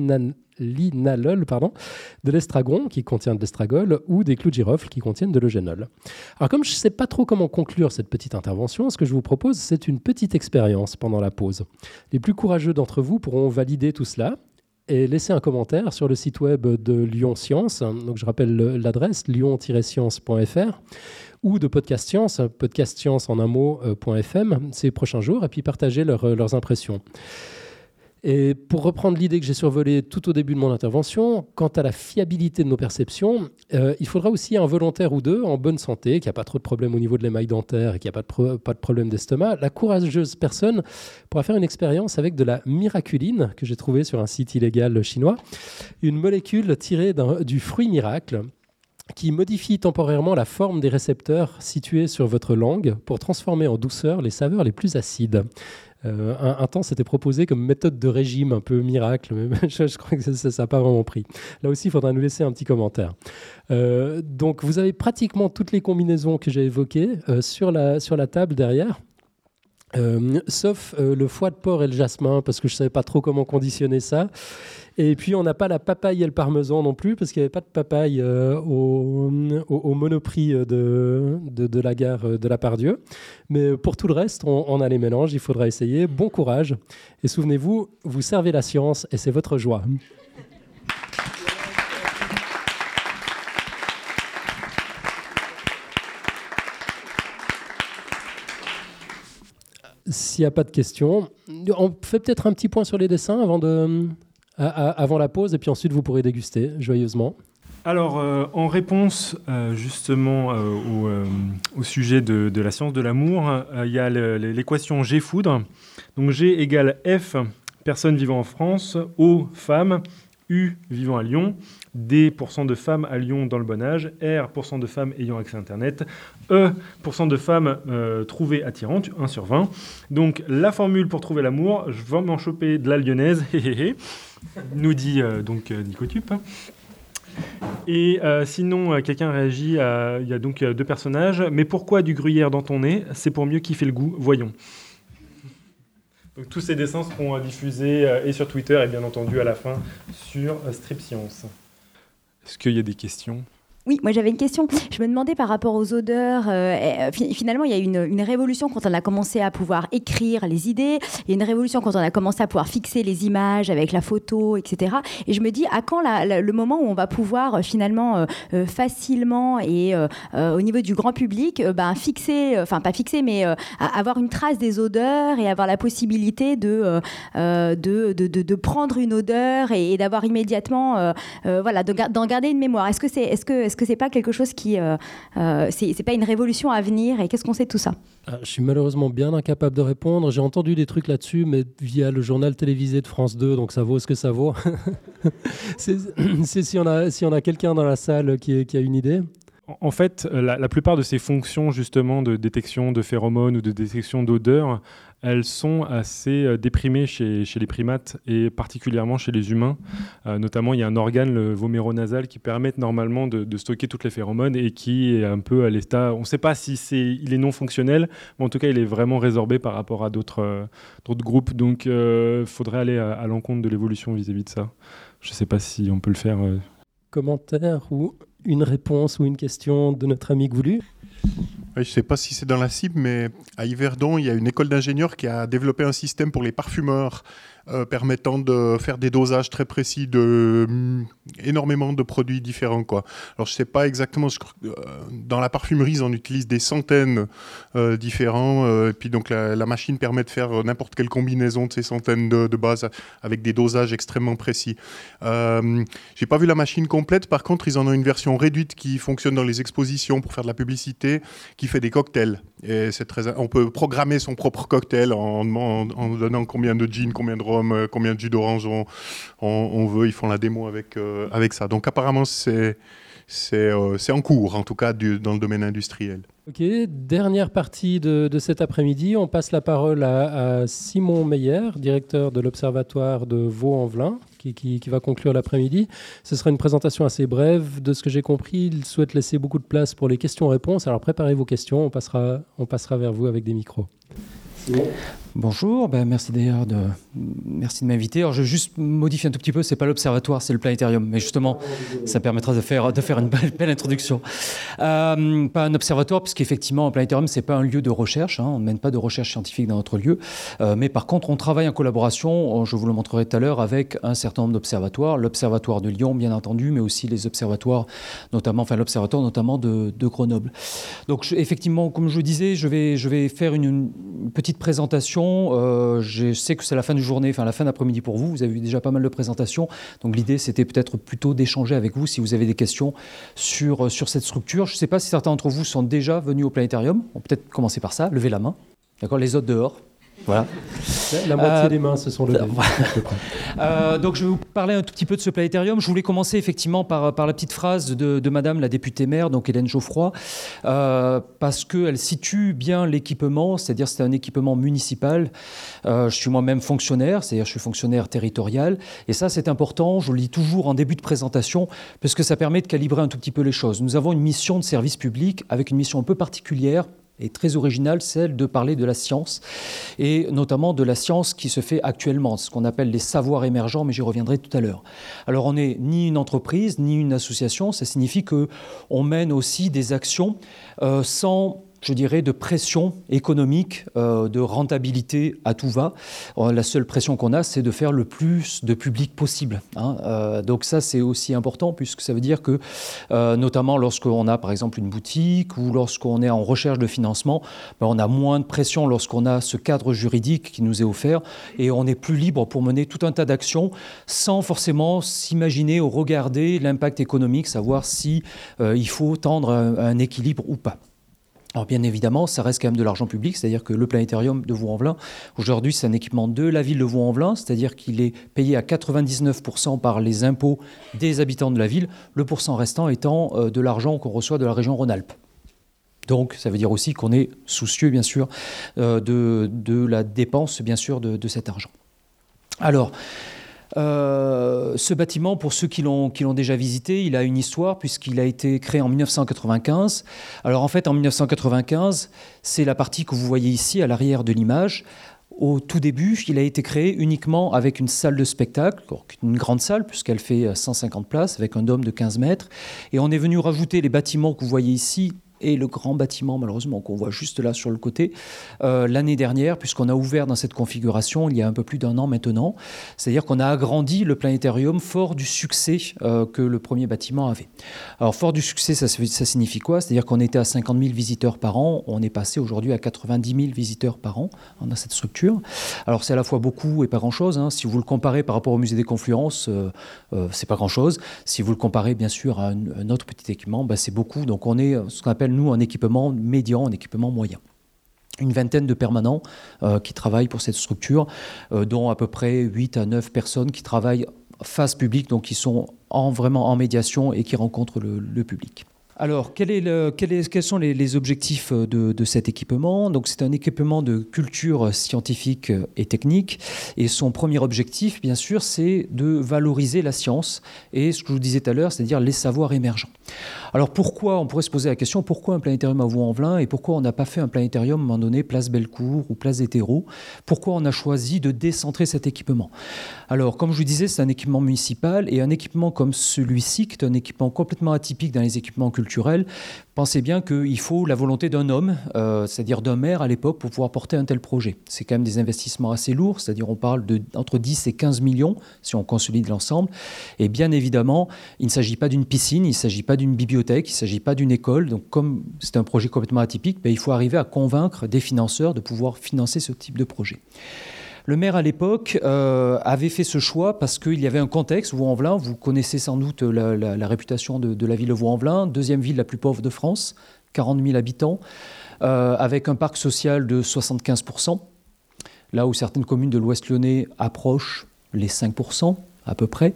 de l'estragon, qui contient de l'estragol, ou des clous de girofle, qui contiennent de l'eugénol. Alors, comme je ne sais pas trop comment conclure cette petite intervention, ce que je vous propose, c'est une petite expérience pendant la pause. Les plus courageux d'entre vous pourront valider tout cela et laisser un commentaire sur le site web de Lyon Science. Donc, je rappelle l'adresse lyon-science.fr ou de Podcast Science, podcastscience en un mot.fm ces prochains jours, et puis partager leurs impressions. Et pour reprendre l'idée que j'ai survolée tout au début de mon intervention, quant à la fiabilité de nos perceptions, il faudra aussi un volontaire ou deux en bonne santé, qui n'a pas trop de problèmes au niveau de l'émail dentaire et qui n'a pas de problème d'estomac. La courageuse personne pourra faire une expérience avec de la miraculine, que j'ai trouvée sur un site illégal chinois, une molécule tirée du fruit miracle, qui modifie temporairement la forme des récepteurs situés sur votre langue pour transformer en douceur les saveurs les plus acides. Un temps, c'était proposé comme méthode de régime un peu miracle, mais je crois que ça n'a pas vraiment pris. Là aussi, il faudra nous laisser un petit commentaire. Donc, vous avez pratiquement toutes les combinaisons que j'ai évoquées sur la table derrière. Sauf le foie de porc et le jasmin, parce que je ne savais pas trop comment conditionner ça. Et puis, on n'a pas la papaye et le parmesan non plus, parce qu'il n'y avait pas de papaye au Monoprix de la gare de la Pardieu. Mais pour tout le reste, on a les mélanges, il faudra essayer. Bon courage. Et souvenez-vous, vous servez la science et c'est votre joie. S'il n'y a pas de questions, on fait peut-être un petit point sur les dessins avant la pause, et puis ensuite vous pourrez déguster joyeusement. Alors, en réponse justement au sujet de la science de l'amour, il y a l'équation G-Foudre. Donc G égale F, personnes vivant en France, O, femmes, U, vivant à Lyon, D, % de femmes à Lyon dans le bon âge, R, % de femmes ayant accès à Internet, E, % de femmes trouvées attirantes, 1 sur 20. Donc, la formule pour trouver l'amour, je vais m'en choper de la lyonnaise, nous dit donc Nicotup. Et sinon, quelqu'un réagit, il y a donc 2 personnages. Mais pourquoi du gruyère dans ton nez ? C'est pour mieux kiffer le goût, voyons. Donc, tous ces dessins seront diffusés et sur Twitter et bien entendu à la fin sur Strip Science. Est-ce qu'il y a des questions ? Oui, moi j'avais une question. Je me demandais par rapport aux odeurs, finalement il y a une révolution quand on a commencé à pouvoir écrire les idées, il y a une révolution quand on a commencé à pouvoir fixer les images avec la photo, etc. Et je me dis, à quand le moment où on va pouvoir finalement facilement et au niveau du grand public, fixer, enfin pas fixer, mais avoir une trace des odeurs et avoir la possibilité de prendre une odeur et d'avoir immédiatement, d'en garder une mémoire. Est-ce que c'est pas quelque chose qui c'est pas une révolution à venir, et qu'est-ce qu'on sait de tout ça? Je suis malheureusement bien incapable de répondre. J'ai entendu des trucs là-dessus, mais via le journal télévisé de France 2, donc ça vaut ce que ça vaut. Si on a quelqu'un dans la salle qui a une idée. En fait, la plupart de ces fonctions justement de détection de phéromones ou de détection d'odeurs, elles sont assez déprimées chez les primates et particulièrement chez les humains. Notamment, il y a un organe, le voméronasal, qui permet normalement de stocker toutes les phéromones et qui est un peu à l'état... On ne sait pas si il est non fonctionnel, mais en tout cas, il est vraiment résorbé par rapport à d'autres groupes. Donc, il faudrait aller à l'encontre de l'évolution vis-à-vis de ça. Je ne sais pas si on peut le faire. Commentaire ou une réponse ou une question de notre ami Goulu? Je ne sais pas si c'est dans la cible, mais à Yverdon, il y a une école d'ingénieurs qui a développé un système pour les parfumeurs permettant de faire des dosages très précis de énormément de produits différents, quoi. Alors je ne sais pas exactement, dans la parfumerie, on utilise des centaines différents, et puis donc la machine permet de faire n'importe quelle combinaison de ces centaines de bases avec des dosages extrêmement précis. J'ai pas vu la machine complète, par contre ils en ont une version réduite qui fonctionne dans les expositions pour faire de la publicité, qui fait des cocktails. Et on peut programmer son propre cocktail en donnant combien de gin, combien de rhum, combien de jus d'orange on veut. Ils font la démo avec ça. Donc apparemment, c'est en cours, en tout cas dans le domaine industriel. Ok, dernière partie de cet après-midi. On passe la parole à Simon Meyer, directeur de l'Observatoire de Vaux-en-Velin, qui va conclure l'après-midi. Ce sera une présentation assez brève. De ce que j'ai compris, il souhaite laisser beaucoup de place pour les questions-réponses. Alors préparez vos questions, on passera vers vous avec des micros. Bonjour, merci d'ailleurs merci de m'inviter. Alors je vais juste modifier un tout petit peu, c'est pas l'observatoire, c'est le planétarium, mais justement ça permettra de faire une belle introduction. Pas un observatoire, puisqu'effectivement un planétarium c'est pas un lieu de recherche, on ne mène pas de recherche scientifique dans notre lieu, mais par contre on travaille en collaboration, je vous le montrerai tout à l'heure, avec un certain nombre d'observatoires, l'observatoire de Lyon bien entendu, mais aussi les observatoires, l'observatoire notamment de Grenoble. Donc effectivement, comme je le disais, je vais faire une petite présentation. Je sais que c'est la fin de journée, enfin la fin d'après-midi pour vous. Vous avez eu déjà pas mal de présentations. Donc l'idée, c'était peut-être plutôt d'échanger avec vous si vous avez des questions sur cette structure. Je ne sais pas si certains d'entre vous sont déjà venus au planétarium. On peut peut-être commencer par ça. Levez la main. D'accord, les autres dehors. Voilà. La moitié des mains se sont levées. Donc je vais vous parler un tout petit peu de ce planétarium. Je voulais commencer effectivement par la petite phrase de Madame la députée maire, donc Hélène Geoffroy, parce qu'elle situe bien l'équipement, c'est-à-dire c'est un équipement municipal. Je suis moi-même fonctionnaire, c'est-à-dire je suis fonctionnaire territorial, et ça c'est important, je le dis toujours en début de présentation, parce que ça permet de calibrer un tout petit peu les choses. Nous avons une mission de service public avec une mission un peu particulière, et très originale, celle de parler de la science, et notamment de la science qui se fait actuellement, ce qu'on appelle les savoirs émergents, mais j'y reviendrai tout à l'heure. Alors on n'est ni une entreprise, ni une association, ça signifie qu'on mène aussi des actions sans... je dirais, de pression économique, de rentabilité à tout va. La seule pression qu'on a, c'est de faire le plus de public possible. Donc ça, c'est aussi important, puisque ça veut dire que, notamment lorsqu'on a, par exemple, une boutique ou lorsqu'on est en recherche de financement, on a moins de pression lorsqu'on a ce cadre juridique qui nous est offert et on est plus libre pour mener tout un tas d'actions sans forcément s'imaginer ou regarder l'impact économique, savoir si il faut tendre à un équilibre ou pas. Alors bien évidemment, ça reste quand même de l'argent public, c'est-à-dire que le planétarium de Vaux-en-Velin, aujourd'hui c'est un équipement de la ville de Vaux-en-Velin, c'est-à-dire qu'il est payé à 99% par les impôts des habitants de la ville, le pourcent restant étant de l'argent qu'on reçoit de la région Rhône-Alpes. Donc ça veut dire aussi qu'on est soucieux bien sûr de la dépense bien sûr de cet argent. Alors, ce bâtiment, pour ceux qui l'ont déjà visité, il a une histoire puisqu'il a été créé en 1995. Alors en fait, en 1995, c'est la partie que vous voyez ici à l'arrière de l'image. Au tout début, il a été créé uniquement avec une salle de spectacle, une grande salle puisqu'elle fait 150 places avec un dôme de 15 mètres. Et on est venu rajouter les bâtiments que vous voyez ici et le grand bâtiment, malheureusement, qu'on voit juste là sur le côté, l'année dernière, puisqu'on a ouvert dans cette configuration il y a un peu plus d'1 an maintenant. C'est-à-dire qu'on a agrandi le planétarium fort du succès que le premier bâtiment avait. Alors, fort du succès, ça signifie quoi? C'est-à-dire qu'on était à 50 000 visiteurs par an, on est passé aujourd'hui à 90 000 visiteurs par an dans cette structure. Alors, c'est à la fois beaucoup et pas grand-chose. Hein. Si vous le comparez par rapport au musée des Confluences, c'est pas grand-chose. Si vous le comparez, bien sûr, à un autre petit équipement, c'est beaucoup. Donc, on est ce qu'on appelle nous, en équipement médian, en équipement moyen. Une vingtaine de permanents qui travaillent pour cette structure, dont à peu près 8 à 9 personnes qui travaillent face publique, donc qui sont vraiment en médiation et qui rencontrent le public. Alors, quels sont les objectifs de cet équipement? Donc, c'est un équipement de culture scientifique et technique. Et son premier objectif, bien sûr, c'est de valoriser la science et ce que je vous disais tout à l'heure, c'est-à-dire les savoirs émergents. Alors, pourquoi, on pourrait se poser la question, pourquoi un planétarium à Vaux-en-Velin et pourquoi on n'a pas fait un planétarium à un moment donné, place Bellecour ou place des Terreaux? Pourquoi on a choisi de décentrer cet équipement? Alors, comme je vous disais, c'est un équipement municipal et un équipement comme celui-ci, qui est un équipement complètement atypique dans les équipements culturels, pensez bien qu'il faut la volonté d'un homme, c'est-à-dire d'un maire à l'époque, pour pouvoir porter un tel projet. C'est quand même des investissements assez lourds, c'est-à-dire on parle entre 10 et 15 millions si on consolide l'ensemble. Et bien évidemment, il ne s'agit pas d'une piscine, il ne s'agit pas d'une bibliothèque, il ne s'agit pas d'une école. Donc comme c'est un projet complètement atypique, il faut arriver à convaincre des financeurs de pouvoir financer ce type de projet. Le maire, à l'époque, avait fait ce choix parce qu'il y avait un contexte. Vaux-en-Velin, vous connaissez sans doute la réputation de la ville de Vaux-en-Velin, deuxième ville la plus pauvre de France, 40 000 habitants, avec un parc social de 75%, là où certaines communes de l'Ouest lyonnais approchent les 5%. À peu près.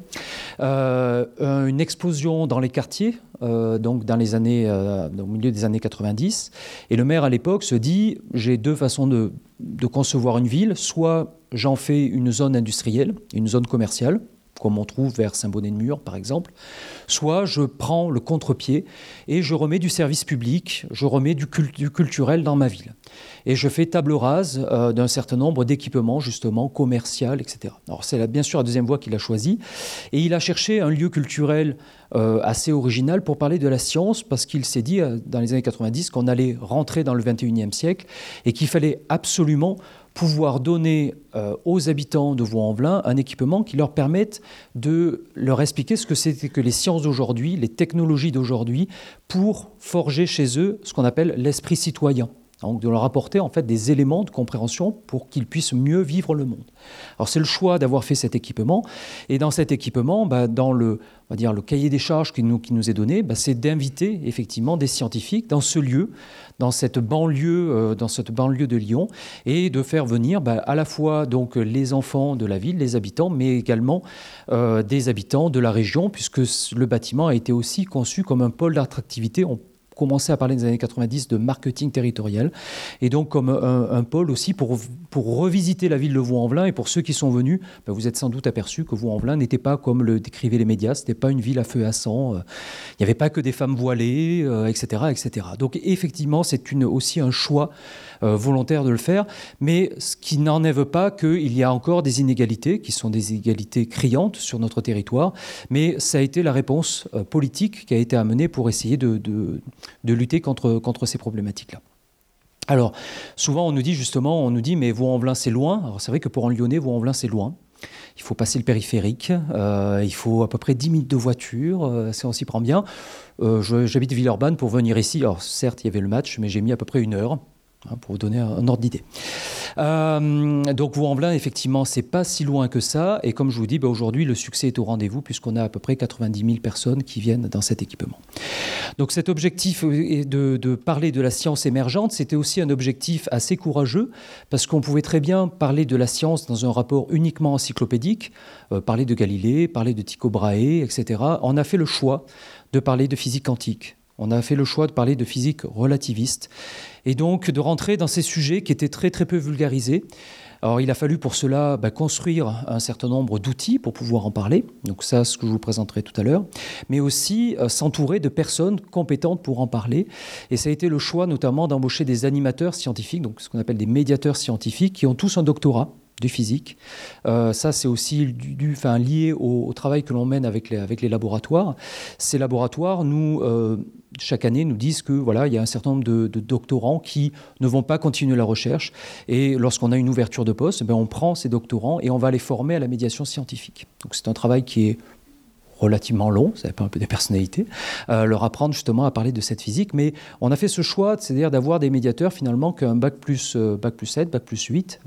Une explosion dans les quartiers, donc dans les années, au milieu des années 90. Et le maire, à l'époque, se dit, j'ai deux façons de concevoir une ville. Soit j'en fais une zone industrielle, une zone commerciale, comme on trouve vers Saint-Bonnet-de-Mur, par exemple. Soit je prends le contre-pied et je remets du service public, je remets du culturel dans ma ville. Et je fais table rase d'un certain nombre d'équipements, justement, commerciaux, etc. Alors, c'est bien sûr la deuxième voie qu'il a choisie. Et il a cherché un lieu culturel assez original pour parler de la science, parce qu'il s'est dit, dans les années 90, qu'on allait rentrer dans le 21e siècle et qu'il fallait absolument pouvoir donner aux habitants de Vaux-en-Velin un équipement qui leur permette de leur expliquer ce que c'était que les sciences d'aujourd'hui, les technologies d'aujourd'hui, pour forger chez eux ce qu'on appelle l'esprit citoyen. Donc de leur apporter en fait des éléments de compréhension pour qu'ils puissent mieux vivre le monde. Alors c'est le choix d'avoir fait cet équipement, et dans cet équipement, dans le cahier des charges qui nous est donné, c'est d'inviter effectivement des scientifiques dans ce lieu, dans cette banlieue de Lyon, et de faire venir à la fois donc les enfants de la ville, les habitants, mais également des habitants de la région, puisque le bâtiment a été aussi conçu comme un pôle d'attractivité. On commençait à parler des années 90 de marketing territorial, et donc comme un pôle aussi pour revisiter la ville de Vaux-en-Velin. Et pour ceux qui sont venus, vous êtes sans doute aperçus que Vaux-en-Velin n'était pas comme le décrivaient les médias, c'était pas une ville à feu et à sang, il n'y avait pas que des femmes voilées, etc., etc. Donc effectivement, c'est aussi un choix volontaire de le faire, mais ce qui n'enlève pas qu'il y a encore des inégalités, qui sont des inégalités criantes sur notre territoire, mais ça a été la réponse politique qui a été amenée pour essayer de lutter contre ces problématiques-là. Alors, souvent on nous dit mais Vaux-en-Velin c'est loin. Alors c'est vrai que pour un Lyonnais, Vaux-en-Velin c'est loin. Il faut passer le périphérique, il faut à peu près 10 minutes de voiture, si on s'y prend bien. J'habite Villeurbanne pour venir ici. Alors certes, il y avait le match, mais j'ai mis à peu près 1 heure. Pour vous donner un ordre d'idée. Donc Vaux-en-Velin, effectivement, c'est pas si loin que ça. Et comme je vous dis, aujourd'hui, le succès est au rendez-vous puisqu'on a à peu près 90 000 personnes qui viennent dans cet équipement. Donc cet objectif de parler de la science émergente, c'était aussi un objectif assez courageux parce qu'on pouvait très bien parler de la science dans un rapport uniquement encyclopédique, parler de Galilée, parler de Tycho Brahe, etc. On a fait le choix de parler de physique quantique. On a fait le choix de parler de physique relativiste et donc de rentrer dans ces sujets qui étaient très très peu vulgarisés. Alors il a fallu pour cela construire un certain nombre d'outils pour pouvoir en parler, donc ça ce que je vous présenterai tout à l'heure, mais aussi s'entourer de personnes compétentes pour en parler. Et ça a été le choix notamment d'embaucher des animateurs scientifiques, donc ce qu'on appelle des médiateurs scientifiques, qui ont tous un doctorat de physique. Ça, c'est aussi lié au travail que l'on mène avec les laboratoires. Ces laboratoires, chaque année, nous disent que voilà, il y a un certain nombre de doctorants qui ne vont pas continuer la recherche. Et lorsqu'on a une ouverture de poste, on prend ces doctorants et on va les former à la médiation scientifique. Donc c'est un travail qui est relativement long, ça dépend un peu des personnalités, leur apprendre justement à parler de cette physique. Mais on a fait ce choix, c'est-à-dire d'avoir des médiateurs finalement qu'un bac plus 7, bac plus 8,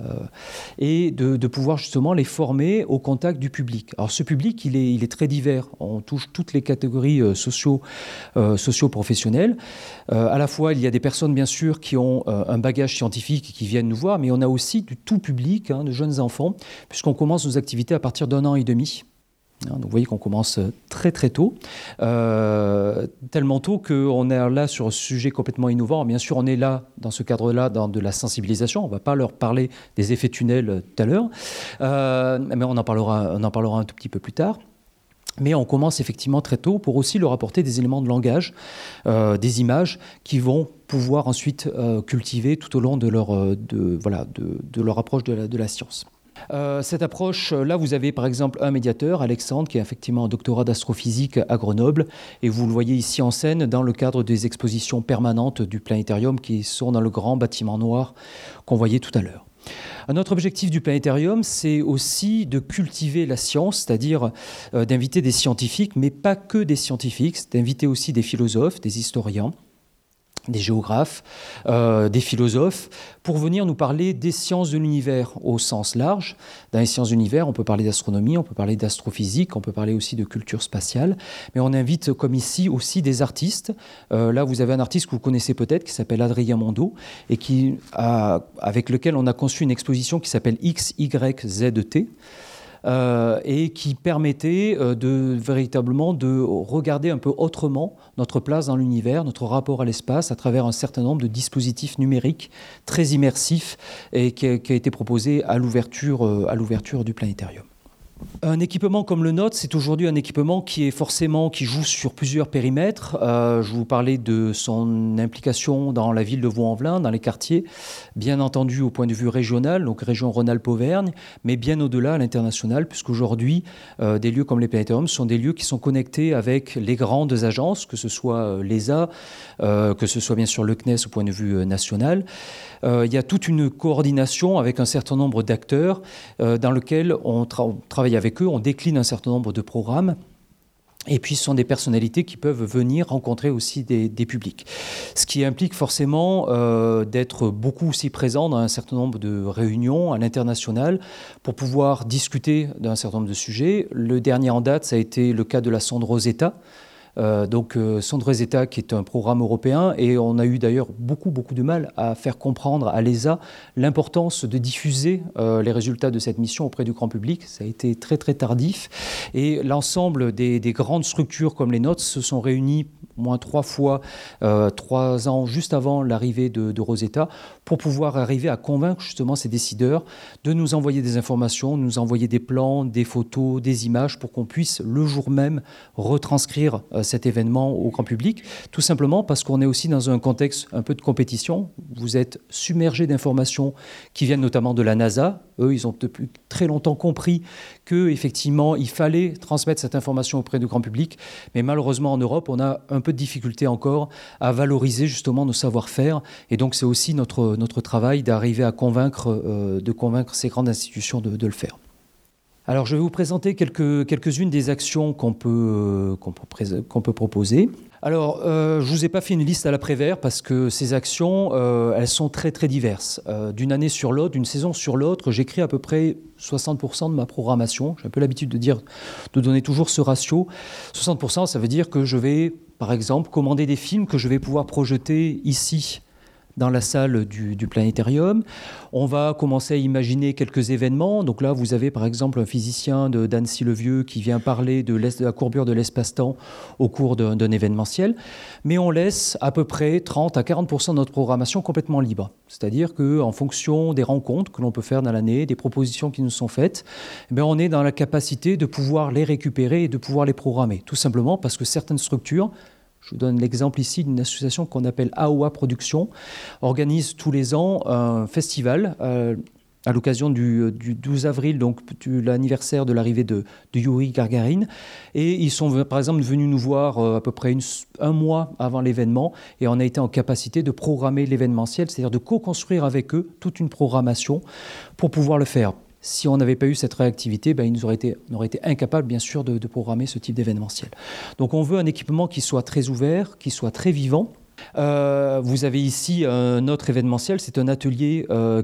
et de pouvoir justement les former au contact du public. Alors ce public, il est très divers. On touche toutes les catégories socio-professionnelles. À la fois, il y a des personnes bien sûr qui ont un bagage scientifique et qui viennent nous voir, mais on a aussi du tout public, de jeunes enfants, puisqu'on commence nos activités à partir d'1 an et demi. Donc vous voyez qu'on commence très très tôt, tellement tôt qu'on est là sur un sujet complètement innovant. Bien sûr, on est là, dans ce cadre-là, dans de la sensibilisation. On ne va pas leur parler des effets tunnels tout à l'heure, mais on en parlera un tout petit peu plus tard. Mais on commence effectivement très tôt pour aussi leur apporter des éléments de langage, des images qui vont pouvoir ensuite cultiver tout au long de leur approche de la science. Cette approche, là, vous avez par exemple un médiateur, Alexandre, qui a effectivement un doctorat d'astrophysique à Grenoble, et vous le voyez ici en scène dans le cadre des expositions permanentes du planétarium qui sont dans le grand bâtiment noir qu'on voyait tout à l'heure. Un autre objectif du planétarium, c'est aussi de cultiver la science, c'est-à-dire d'inviter des scientifiques, mais pas que des scientifiques, c'est d'inviter aussi des philosophes, des historiens, des géographes, des philosophes, pour venir nous parler des sciences de l'univers au sens large. Dans les sciences de l'univers, on peut parler d'astronomie, on peut parler d'astrophysique, on peut parler aussi de culture spatiale, mais on invite, comme ici, aussi des artistes. Là, vous avez un artiste que vous connaissez peut-être, qui s'appelle Adrien Mondo, et avec lequel on a conçu une exposition qui s'appelle XYZT, et qui permettait véritablement de regarder un peu autrement notre place dans l'univers, notre rapport à l'espace, à travers un certain nombre de dispositifs numériques très immersifs et qui a été proposé à l'ouverture du planétarium. Un équipement comme le nôtre, c'est aujourd'hui un équipement qui joue sur plusieurs périmètres. Je vous parlais de son implication dans la ville de Vaux-en-Velin, dans les quartiers, bien entendu au point de vue régional, donc région Rhône-Alpes-Auvergne, mais bien au-delà à l'international, puisqu'aujourd'hui, des lieux comme les planétariums sont des lieux qui sont connectés avec les grandes agences, que ce soit l'ESA, que ce soit bien sûr le CNES au point de vue national. Il y a toute une coordination avec un certain nombre d'acteurs dans lequel on travaille avec eux, on décline un certain nombre de programmes. Et puis, ce sont des personnalités qui peuvent venir rencontrer aussi des publics. Ce qui implique forcément d'être beaucoup aussi présent dans un certain nombre de réunions à l'international pour pouvoir discuter d'un certain nombre de sujets. Le dernier en date, ça a été le cas de la sonde Rosetta. Sonde Rosetta qui est un programme européen, et on a eu d'ailleurs beaucoup de mal à faire comprendre à l'ESA l'importance de diffuser les résultats de cette mission auprès du grand public. Ça a été très tardif, et l'ensemble des grandes structures comme les nôtres se sont réunies au moins 3 fois, 3 ans juste avant l'arrivée de Rosetta, pour pouvoir arriver à convaincre justement ces décideurs de nous envoyer des informations, de nous envoyer des plans, des photos, des images, pour qu'on puisse le jour même retranscrire cet événement au grand public, tout simplement parce qu'on est aussi dans un contexte un peu de compétition. Vous êtes submergé d'informations qui viennent notamment de la NASA. Eux, ils ont depuis très longtemps compris qu'effectivement, il fallait transmettre cette information auprès du grand public, mais malheureusement en Europe, on a un peu de difficulté encore à valoriser justement nos savoir-faire, et donc c'est aussi notre travail d'arriver à convaincre ces grandes institutions de le faire. Alors, je vais vous présenter quelques-unes des actions qu'on peut proposer. Alors, je ne vous ai pas fait une liste à la Prévert parce que ces actions, elles sont très diverses. D'une année sur l'autre, d'une saison sur l'autre, j'écris à peu près 60% de ma programmation. J'ai un peu l'habitude de donner toujours ce ratio. 60%, ça veut dire que je vais, par exemple, commander des films que je vais pouvoir projeter ici, dans la salle du planétarium. On va commencer à imaginer quelques événements. Donc là, vous avez par exemple un physicien d'Annecy-le-Vieux qui vient parler de la courbure de l'espace-temps au cours d'un événementiel. Mais on laisse à peu près 30 à 40% de notre programmation complètement libre. C'est-à-dire qu'en fonction des rencontres que l'on peut faire dans l'année, des propositions qui nous sont faites, on est dans la capacité de pouvoir les récupérer et de pouvoir les programmer. Tout simplement parce que certaines structures, je vous donne l'exemple ici d'une association qu'on appelle AOA Productions, organise tous les ans un festival à l'occasion du 12 avril, donc l'anniversaire de l'arrivée de Yuri Gagarin. Et ils sont par exemple venus nous voir à peu près un mois avant l'événement, et on a été en capacité de programmer l'événementiel, c'est-à-dire de co-construire avec eux toute une programmation pour pouvoir le faire. Si on n'avait pas eu cette réactivité, on aurait été incapable, bien sûr, de programmer ce type d'événementiel. Donc on veut un équipement qui soit très ouvert, qui soit très vivant. Vous avez ici un autre événementiel, c'est un atelier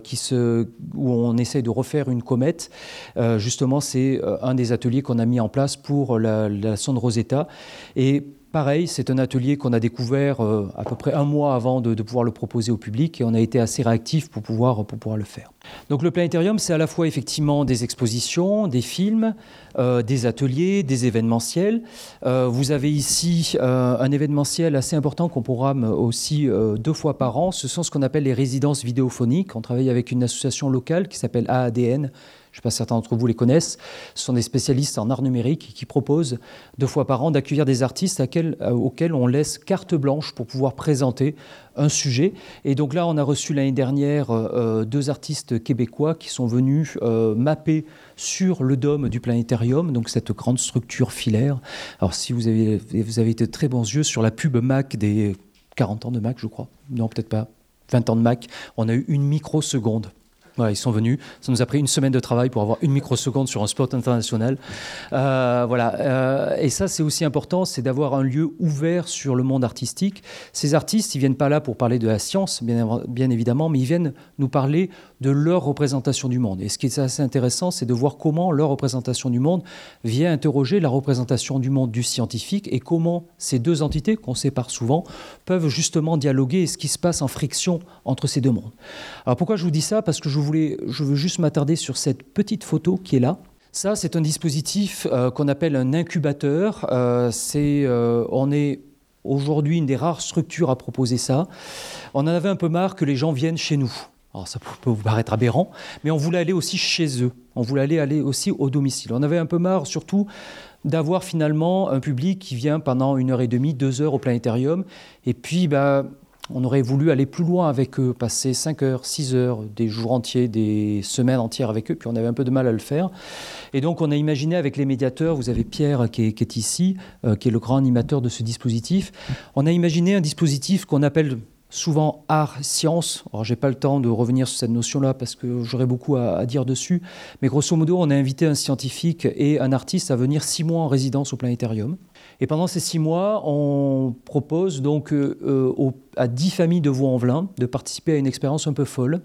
où on essaie de refaire une comète. Justement, c'est un des ateliers qu'on a mis en place pour la sonde Rosetta. Et pareil, c'est un atelier qu'on a découvert à peu près un mois avant de pouvoir le proposer au public, et on a été assez réactifs pour pouvoir le faire. Donc le planétarium, c'est à la fois effectivement des expositions, des films, des ateliers, des événementiels. Vous avez ici un événementiel assez important qu'on programme aussi 2 fois par an. Ce sont ce qu'on appelle les résidences vidéophoniques. On travaille avec une association locale qui s'appelle AADN. Je ne sais pas si certains d'entre vous les connaissent. Ce sont des spécialistes en art numérique qui proposent 2 fois par an d'accueillir des artistes auxquels on laisse carte blanche pour pouvoir présenter un sujet. Et donc là, on a reçu l'année dernière 2 artistes québécois qui sont venus mapper sur le dôme du planétarium, donc cette grande structure filaire. Alors si vous avez été de très bons yeux sur la pub Mac des 40 ans de Mac, je crois. Non, peut-être pas. 20 ans de Mac. On a eu 1 microseconde. Voilà, ils sont venus. Ça nous a pris 1 semaine de travail pour avoir 1 microseconde sur un spot international. Et ça, c'est aussi important, c'est d'avoir un lieu ouvert sur le monde artistique. Ces artistes, ils viennent pas là pour parler de la science, bien évidemment, mais ils viennent nous parler de leur représentation du monde. Et ce qui est assez intéressant, c'est de voir comment leur représentation du monde vient interroger la représentation du monde du scientifique, et comment ces 2 entités, qu'on sépare souvent, peuvent justement dialoguer, et ce qui se passe en friction entre ces 2 mondes. Alors pourquoi je vous dis ça ? Parce que je veux juste m'attarder sur cette petite photo qui est là. Ça, c'est un dispositif qu'on appelle un incubateur. On est aujourd'hui une des rares structures à proposer ça. On en avait un peu marre que les gens viennent chez nous. Alors ça peut vous paraître aberrant, mais on voulait aller aussi chez eux. On voulait aller aussi au domicile. On avait un peu marre surtout d'avoir finalement un public qui vient pendant 1h30, 2 heures au planétarium, et puis on aurait voulu aller plus loin avec eux, passer 5 heures, 6 heures, des jours entiers, des semaines entières avec eux, puis on avait un peu de mal à le faire. Et donc on a imaginé avec les médiateurs, vous avez Pierre qui est ici, qui est le grand animateur de ce dispositif, on a imaginé un dispositif qu'on appelle souvent art-science. Alors j'ai pas le temps de revenir sur cette notion-là parce que j'aurais beaucoup à dire dessus, mais grosso modo on a invité un scientifique et un artiste à venir 6 mois en résidence au planétarium. Et pendant ces 6 mois, on propose donc à 10 familles de Vaux-en-Velin de participer à une expérience un peu folle.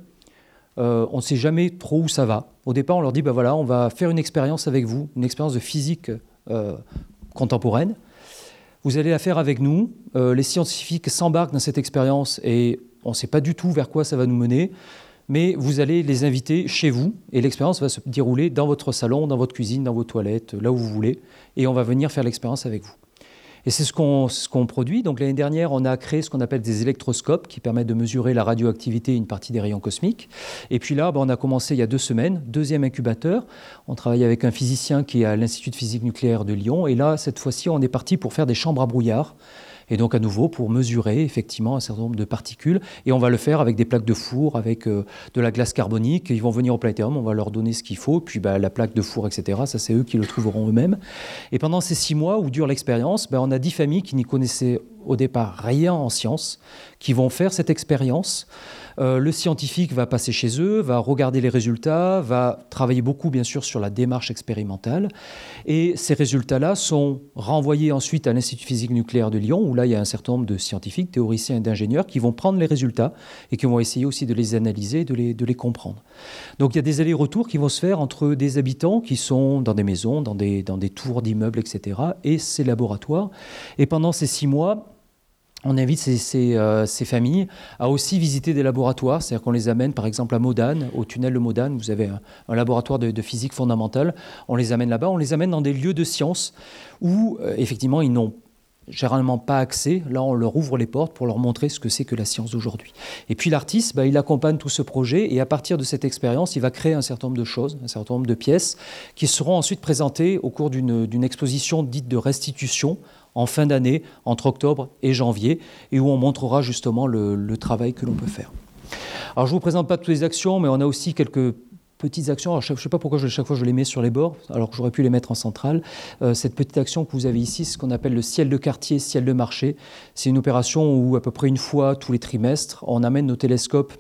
On ne sait jamais trop où ça va. Au départ, on leur dit, on va faire une expérience avec vous, une expérience de physique contemporaine. Vous allez la faire avec nous. Les scientifiques s'embarquent dans cette expérience et on ne sait pas du tout vers quoi ça va nous mener. Mais vous allez les inviter chez vous et l'expérience va se dérouler dans votre salon, dans votre cuisine, dans vos toilettes, là où vous voulez. Et on va venir faire l'expérience avec vous. Et c'est ce qu'on produit. Donc l'année dernière, on a créé ce qu'on appelle des électroscopes qui permettent de mesurer la radioactivité et une partie des rayons cosmiques. Et puis là, on a commencé il y a 2 semaines, 2e incubateur. On travaille avec un physicien qui est à l'Institut de physique nucléaire de Lyon. Et là, cette fois-ci, on est parti pour faire des chambres à brouillard. Et donc à nouveau pour mesurer effectivement un certain nombre de particules. Et on va le faire avec des plaques de four, avec de la glace carbonique. Ils vont venir au planétarium, on va leur donner ce qu'il faut. Puis la plaque de four, etc., ça c'est eux qui le trouveront eux-mêmes. Et pendant ces 6 mois où dure l'expérience, on a 10 familles qui n'y connaissaient au départ rien en sciences, qui vont faire cette expérience. Le scientifique va passer chez eux, va regarder les résultats, va travailler beaucoup bien sûr sur la démarche expérimentale. Et ces résultats-là sont renvoyés ensuite à l'Institut de physique nucléaire de Lyon, où là il y a un certain nombre de scientifiques, théoriciens et d'ingénieurs qui vont prendre les résultats et qui vont essayer aussi de les analyser, de les comprendre. Donc il y a des allers-retours qui vont se faire entre des habitants qui sont dans des maisons, dans des tours d'immeubles, etc., et ces laboratoires. Et pendant ces 6 mois, on invite ces familles à aussi visiter des laboratoires, c'est-à-dire qu'on les amène par exemple à Modane, au tunnel de Modane, vous avez un laboratoire de physique fondamentale, on les amène là-bas, on les amène dans des lieux de science où effectivement ils n'ont généralement pas accès. Là, on leur ouvre les portes pour leur montrer ce que c'est que la science d'aujourd'hui. Et puis l'artiste, il accompagne tout ce projet et à partir de cette expérience, il va créer un certain nombre de choses, un certain nombre de pièces qui seront ensuite présentées au cours d'une exposition dite de restitution en fin d'année, entre octobre et janvier, et où on montrera justement le travail que l'on peut faire. Alors je ne vous présente pas toutes les actions, mais on a aussi quelques petites actions. Alors, je ne sais pas pourquoi chaque fois je les mets sur les bords, alors que j'aurais pu les mettre en centrale. Cette petite action que vous avez ici, c'est ce qu'on appelle le ciel de quartier, ciel de marché. C'est une opération où à peu près une fois tous les trimestres, on amène nos télescopes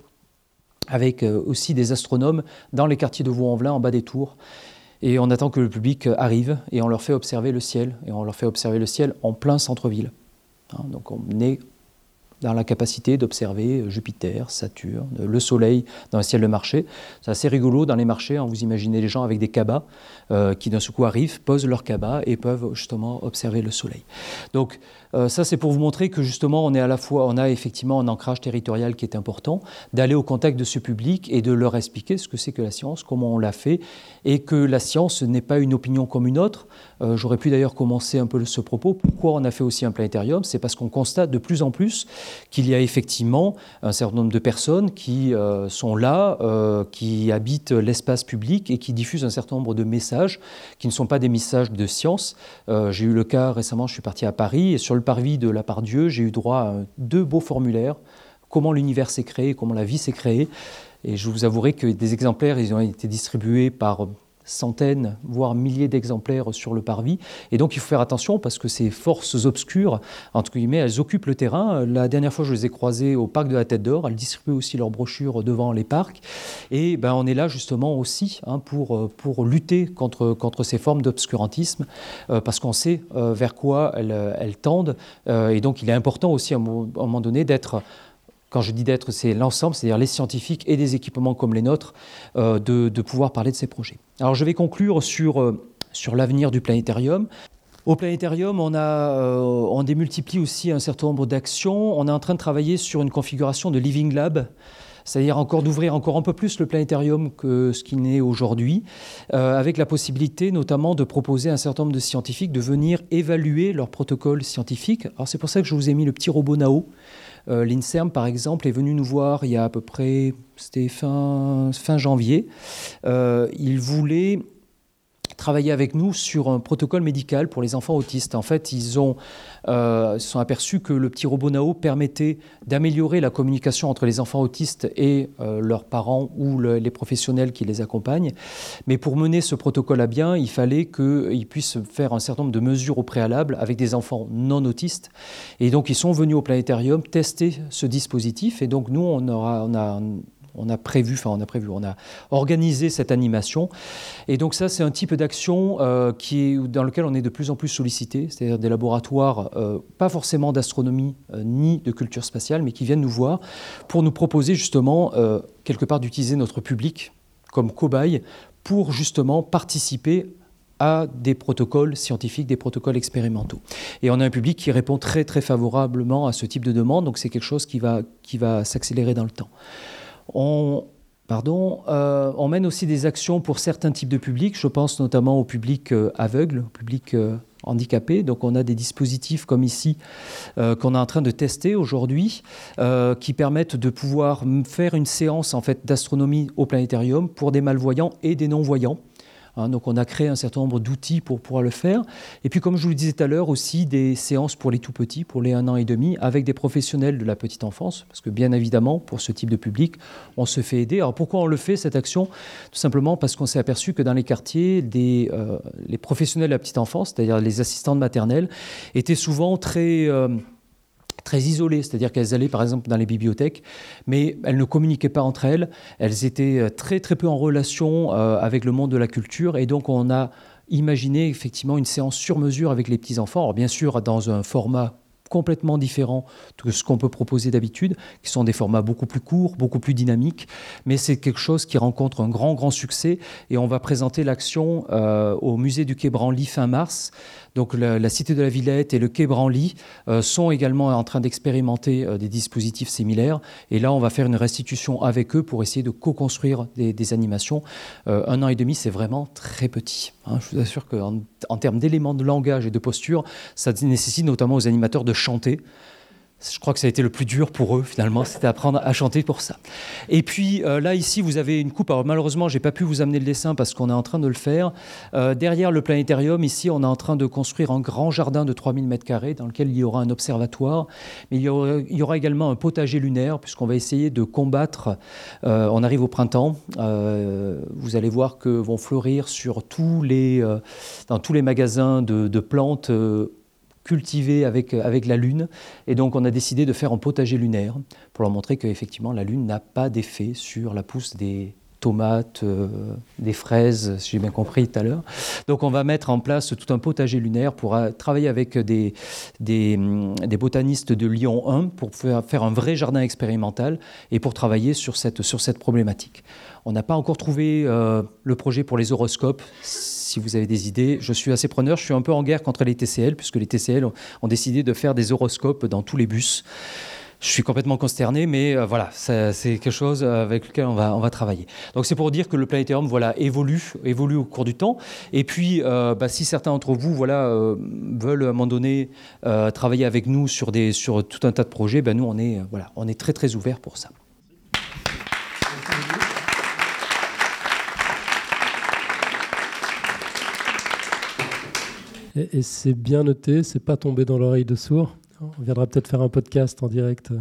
avec aussi des astronomes dans les quartiers de Vaux-en-Velin, en bas des tours. Et on attend que le public arrive et on leur fait observer le ciel. Et on leur fait observer le ciel en plein centre-ville. Donc on est dans la capacité d'observer Jupiter, Saturne, le Soleil dans le ciel de marché. C'est assez rigolo dans les marchés. Vous imaginez les gens avec des cabas qui d'un seul coup arrivent, posent leur cabas et peuvent justement observer le Soleil. Donc ça, c'est pour vous montrer que justement, on a effectivement un ancrage territorial qui est important, d'aller au contact de ce public et de leur expliquer ce que c'est que la science, comment on l'a fait, et que la science n'est pas une opinion comme une autre. J'aurais pu d'ailleurs commencer un peu ce propos. Pourquoi on a fait aussi un planétarium ? C'est parce qu'on constate de plus en plus qu'il y a effectivement un certain nombre de personnes qui sont là, qui habitent l'espace public et qui diffusent un certain nombre de messages qui ne sont pas des messages de science. J'ai eu le cas récemment, je suis parti à Paris, et sur le parvis de la Part-Dieu, j'ai eu droit à 2 beaux formulaires, comment l'univers s'est créé, comment la vie s'est créée. Et je vous avouerai que des exemplaires, ils ont été distribués par centaines, voire milliers d'exemplaires sur le parvis. Et donc, il faut faire attention parce que ces forces obscures, entre guillemets, elles occupent le terrain. La dernière fois, je les ai croisées au parc de la Tête d'Or. Elles distribuent aussi leurs brochures devant les parcs. Et on est là justement aussi pour lutter contre ces formes d'obscurantisme parce qu'on sait vers quoi elles tendent. Et donc, il est important aussi à un moment donné d'être... Quand je dis d'être, c'est l'ensemble, c'est-à-dire les scientifiques et des équipements comme les nôtres, de pouvoir parler de ces projets. Alors je vais conclure sur l'avenir du planétarium. Au planétarium, on démultiplie aussi un certain nombre d'actions. On est en train de travailler sur une configuration de Living Lab, c'est-à-dire d'ouvrir encore un peu plus le planétarium que ce qu'il n'est aujourd'hui, avec la possibilité notamment de proposer à un certain nombre de scientifiques de venir évaluer leur protocole scientifique. Alors c'est pour ça que je vous ai mis le petit robot Nao. L'INSERM, par exemple, est venu nous voir il y a à peu près, c'était fin janvier. Il voulait travailler avec nous sur un protocole médical pour les enfants autistes. En fait, ils se sont aperçus que le petit robot Nao permettait d'améliorer la communication entre les enfants autistes et leurs parents ou les professionnels qui les accompagnent. Mais pour mener ce protocole à bien, il fallait qu'ils puissent faire un certain nombre de mesures au préalable avec des enfants non autistes. Et donc, ils sont venus au planétarium tester ce dispositif. Et donc, nous, on a organisé cette animation. Et donc ça, c'est un type d'action dans lequel on est de plus en plus sollicité, c'est-à-dire des laboratoires, pas forcément d'astronomie ni de culture spatiale, mais qui viennent nous voir pour nous proposer justement, quelque part, d'utiliser notre public comme cobaye pour justement participer à des protocoles scientifiques, des protocoles expérimentaux. Et on a un public qui répond très, très favorablement à ce type de demande, donc c'est quelque chose qui va s'accélérer dans le temps. On mène aussi des actions pour certains types de publics. Je pense notamment au public aveugle, au public handicapé. Donc on a des dispositifs comme ici qu'on est en train de tester aujourd'hui qui permettent de pouvoir faire une séance en fait, d'astronomie au planétarium pour des malvoyants et des non-voyants. Donc on a créé un certain nombre d'outils pour pouvoir le faire. Et puis comme je vous le disais tout à l'heure, aussi des séances pour les tout-petits, pour les 1 an et demi, avec des professionnels de la petite enfance, parce que bien évidemment, pour ce type de public, on se fait aider. Alors pourquoi on le fait, cette action ? Tout simplement parce qu'on s'est aperçu que dans les quartiers, les professionnels de la petite enfance, c'est-à-dire les assistantes maternelles, étaient souvent très isolées, c'est-à-dire qu'elles allaient par exemple dans les bibliothèques, mais elles ne communiquaient pas entre elles, elles étaient très très peu en relation avec le monde de la culture, et donc on a imaginé effectivement une séance sur mesure avec les petits-enfants, alors bien sûr dans un format complètement différent de ce qu'on peut proposer d'habitude, qui sont des formats beaucoup plus courts, beaucoup plus dynamiques, mais c'est quelque chose qui rencontre un grand succès, et on va présenter l'action au musée du Quai Branly fin mars, Donc la Cité de la Villette et le Quai Branly sont également en train d'expérimenter des dispositifs similaires. Et là, on va faire une restitution avec eux pour essayer de co-construire des animations. 1 an et demi, c'est vraiment très petit. Je vous assure qu'en termes d'éléments de langage et de posture, ça nécessite notamment aux animateurs de chanter. Je crois que ça a été le plus dur pour eux, finalement, c'était apprendre à chanter pour ça. Et puis là, ici, vous avez une coupe. Alors malheureusement, je n'ai pas pu vous amener le dessin parce qu'on est en train de le faire. Derrière le planétarium, ici, on est en train de construire un grand jardin de 3000 m² dans lequel il y aura un observatoire. Mais il y aura également un potager lunaire, puisqu'on va essayer de combattre. On arrive au printemps. Vous allez voir que vont fleurir dans tous les magasins de plantes cultivées avec la Lune. Et donc, on a décidé de faire un potager lunaire pour leur montrer qu'effectivement, la Lune n'a pas d'effet sur la pousse des tomates, des fraises, si j'ai bien compris tout à l'heure. Donc, on va mettre en place tout un potager lunaire pour travailler avec des botanistes de Lyon 1 pour faire un vrai jardin expérimental et pour travailler sur cette problématique. On n'a pas encore trouvé le projet pour les horoscopes. Si vous avez des idées, je suis assez preneur. Je suis un peu en guerre contre les TCL, puisque les TCL ont décidé de faire des horoscopes dans tous les bus. Je suis complètement consterné, mais voilà, c'est quelque chose avec lequel on va travailler. Donc c'est pour dire que le planétarium évolue au cours du temps. Et puis, si certains d'entre vous veulent à un moment donné travailler avec nous sur tout un tas de projets, nous on est très très ouverts pour ça. Et c'est bien noté, c'est pas tombé dans l'oreille de sourd. On viendra peut-être faire un podcast en direct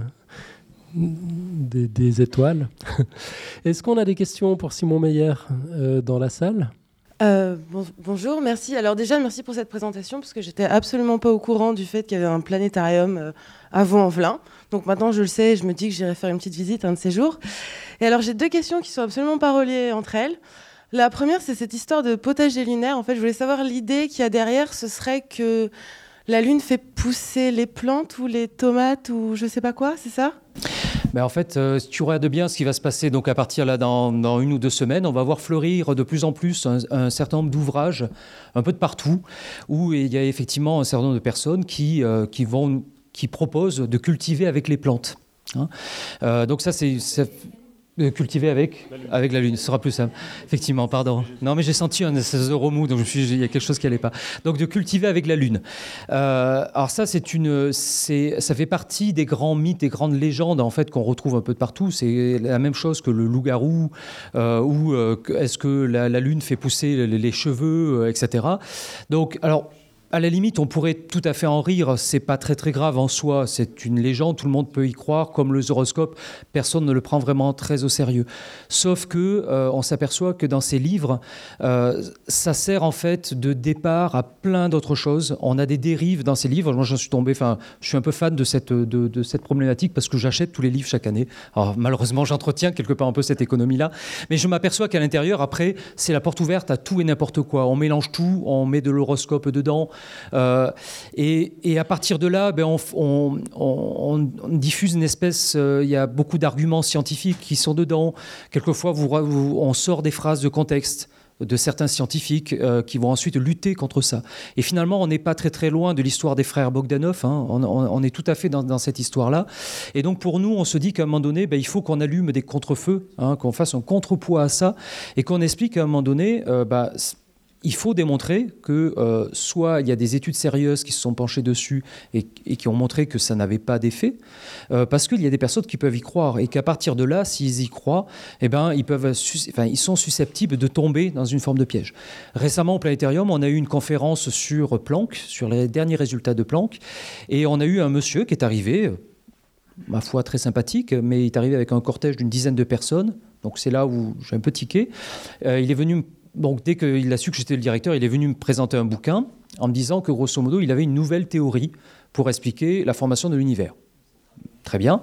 des étoiles. Est-ce qu'on a des questions pour Simon Meyer dans la salle ? Bonjour, merci. Alors déjà, merci pour cette présentation, parce que j'étais absolument pas au courant du fait qu'il y avait un planétarium à Vaux-en-Velin. Donc maintenant, je le sais, je me dis que j'irai faire une petite visite un de ces jours. Et alors, j'ai 2 questions qui sont absolument pas reliées entre elles. La première, c'est cette histoire de potager lunaire. En fait, je voulais savoir l'idée qu'il y a derrière, ce serait que la Lune fait pousser les plantes ou les tomates ou je sais pas quoi, c'est ça ? En fait, si tu regardes bien ce qui va se passer donc à partir là dans 1 ou 2 semaines, on va voir fleurir de plus en plus un certain nombre d'ouvrages un peu de partout où il y a effectivement un certain nombre de personnes qui proposent de cultiver avec les plantes. Donc ça, c'est cultiver avec la Lune, ce sera plus simple. Effectivement, pardon. Non, mais j'ai senti un espèce de remous, donc je me suis dit, il y a quelque chose qui n'allait pas. Donc, de cultiver avec la Lune. Alors ça, ça fait partie des grands mythes, des grandes légendes, en fait, qu'on retrouve un peu de partout. C'est la même chose que le loup-garou, ou est-ce que la Lune fait pousser les cheveux, etc. Donc, alors, à la limite, on pourrait tout à fait en rire, c'est pas très très grave en soi, c'est une légende, tout le monde peut y croire, comme le horoscope, personne ne le prend vraiment très au sérieux. Sauf que on s'aperçoit que dans ces livres, ça sert en fait de départ à plein d'autres choses. On a des dérives dans ces livres. Moi, j'en suis tombé, je suis un peu fan de cette problématique parce que j'achète tous les livres chaque année. Alors malheureusement, j'entretiens quelque part un peu cette économie-là, mais je m'aperçois qu'à l'intérieur, après, c'est la porte ouverte à tout et n'importe quoi. On mélange tout, on met de l'horoscope dedans. Et à partir de là, on diffuse une espèce... Il y a beaucoup d'arguments scientifiques qui sont dedans. Quelquefois, on sort des phrases de contexte de certains scientifiques qui vont ensuite lutter contre ça. Et finalement, on n'est pas très très loin de l'histoire des frères Bogdanov. On est tout à fait dans cette histoire-là. Et donc pour nous, on se dit qu'à un moment donné, il faut qu'on allume des contre-feux, qu'on fasse un contrepoids à ça, et qu'on explique qu'à un moment donné... il faut démontrer que soit il y a des études sérieuses qui se sont penchées dessus et qui ont montré que ça n'avait pas d'effet, parce qu'il y a des personnes qui peuvent y croire et qu'à partir de là, s'ils y croient, ils sont susceptibles de tomber dans une forme de piège. Récemment au Planétarium, on a eu une conférence sur Planck, sur les derniers résultats de Planck, et on a eu un monsieur qui est arrivé, ma foi très sympathique, mais il est arrivé avec un cortège d'une dizaine de personnes, donc c'est là où j'ai un peu tiqué. Il est venu Donc, dès qu'il a su que j'étais le directeur, il est venu me présenter un bouquin en me disant que, grosso modo, il avait une nouvelle théorie pour expliquer la formation de l'univers. Très bien.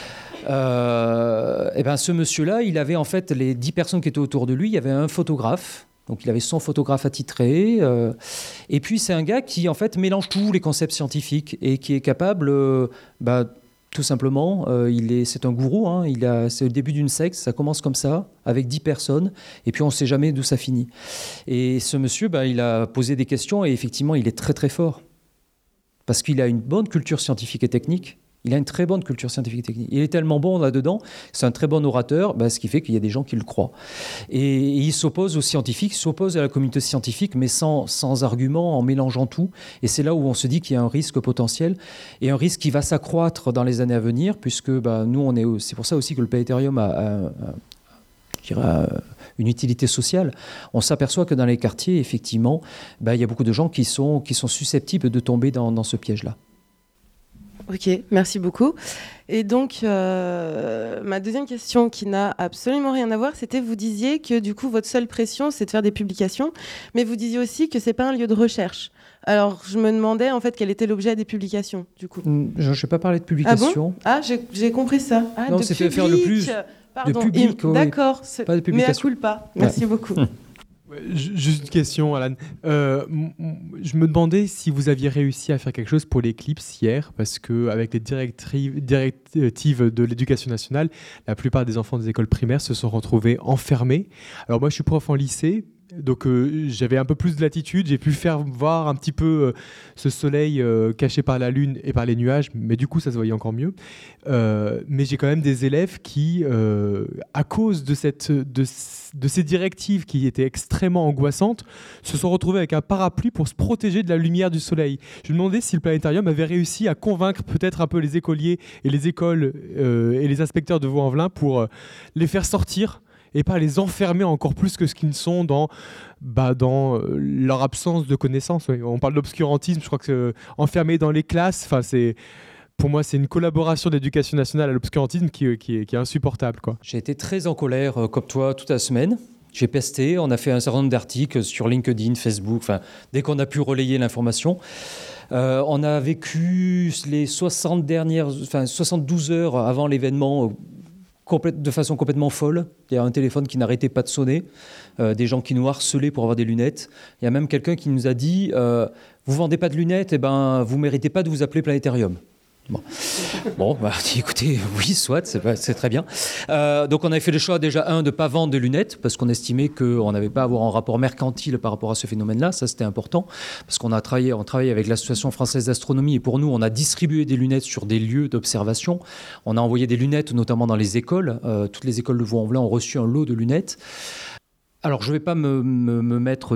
Ce monsieur-là, il avait en fait les 10 personnes qui étaient autour de lui, il y avait un photographe. Donc, il avait son photographe attitré. Et puis, c'est un gars qui, en fait, mélange tous les concepts scientifiques et qui est capable Tout simplement, c'est un gourou, hein, c'est le début d'une secte, ça commence comme ça, avec 10 personnes, et puis on ne sait jamais d'où ça finit. Et ce monsieur, il a posé des questions, et effectivement, il est très très fort, parce qu'il a une bonne culture scientifique et technique. Il a une très bonne culture scientifique et technique. Il est tellement bon là-dedans, c'est un très bon orateur, ce qui fait qu'il y a des gens qui le croient. Et il s'oppose aux scientifiques, s'oppose à la communauté scientifique, mais sans argument, en mélangeant tout. Et c'est là où on se dit qu'il y a un risque potentiel, et un risque qui va s'accroître dans les années à venir, puisque nous, c'est pour ça aussi que le planétarium a une utilité sociale. On s'aperçoit que dans les quartiers, effectivement, il y a beaucoup de gens qui sont susceptibles de tomber dans ce piège-là. Ok, merci beaucoup. Et donc, ma deuxième question qui n'a absolument rien à voir, c'était, vous disiez que du coup, votre seule pression, c'est de faire des publications, mais vous disiez aussi que c'est pas un lieu de recherche. Alors, je me demandais en fait quel était l'objet des publications, du coup. Je n'ai pas parlé de publication. Ah bon ? j'ai compris ça. Ah, non, c'était faire le plus Pardon. de public. D'accord, pas de publication. Mais à culpa. Merci beaucoup. Juste une question, Alan. Je me demandais si vous aviez réussi à faire quelque chose pour l'éclipse hier, parce qu'avec les directives de l'éducation nationale, la plupart des enfants des écoles primaires se sont retrouvés enfermés. Alors moi, je suis prof en lycée, donc j'avais un peu plus de latitude, j'ai pu faire voir un petit peu ce soleil caché par la lune et par les nuages, mais du coup ça se voyait encore mieux. Mais j'ai quand même des élèves qui, à cause de ces directives qui étaient extrêmement angoissantes, se sont retrouvés avec un parapluie pour se protéger de la lumière du soleil. Je me demandais si le planétarium avait réussi à convaincre peut-être un peu les écoliers et les écoles et les inspecteurs de Vaux-en-Velin pour les faire sortir et pas les enfermer encore plus que ce qu'ils sont dans leur absence de connaissances. Ouais. On parle d'obscurantisme, je crois que enfermé dans les classes, pour moi, c'est une collaboration de l'éducation nationale à l'obscurantisme qui est insupportable, quoi. J'ai été très en colère, comme toi, toute la semaine. J'ai pesté, on a fait un certain nombre d'articles sur LinkedIn, Facebook, dès qu'on a pu relayer l'information. On a vécu les 72 heures avant l'événement de façon complètement folle. Il y a un téléphone qui n'arrêtait pas de sonner, des gens qui nous harcelaient pour avoir des lunettes. Il y a même quelqu'un qui nous a dit vous vendez pas de lunettes, vous méritez pas de vous appeler Planétarium. Bon, écoutez, oui, soit, c'est très bien. Donc on avait fait le choix déjà, de ne pas vendre de lunettes, parce qu'on estimait qu'on n'avait pas à avoir un rapport mercantile par rapport à ce phénomène-là, ça c'était important, parce on travaille avec l'Association française d'astronomie, et pour nous, on a distribué des lunettes sur des lieux d'observation, on a envoyé des lunettes notamment dans les écoles, toutes les écoles de Vaux-en-Velin ont reçu un lot de lunettes. Alors je ne vais pas me mettre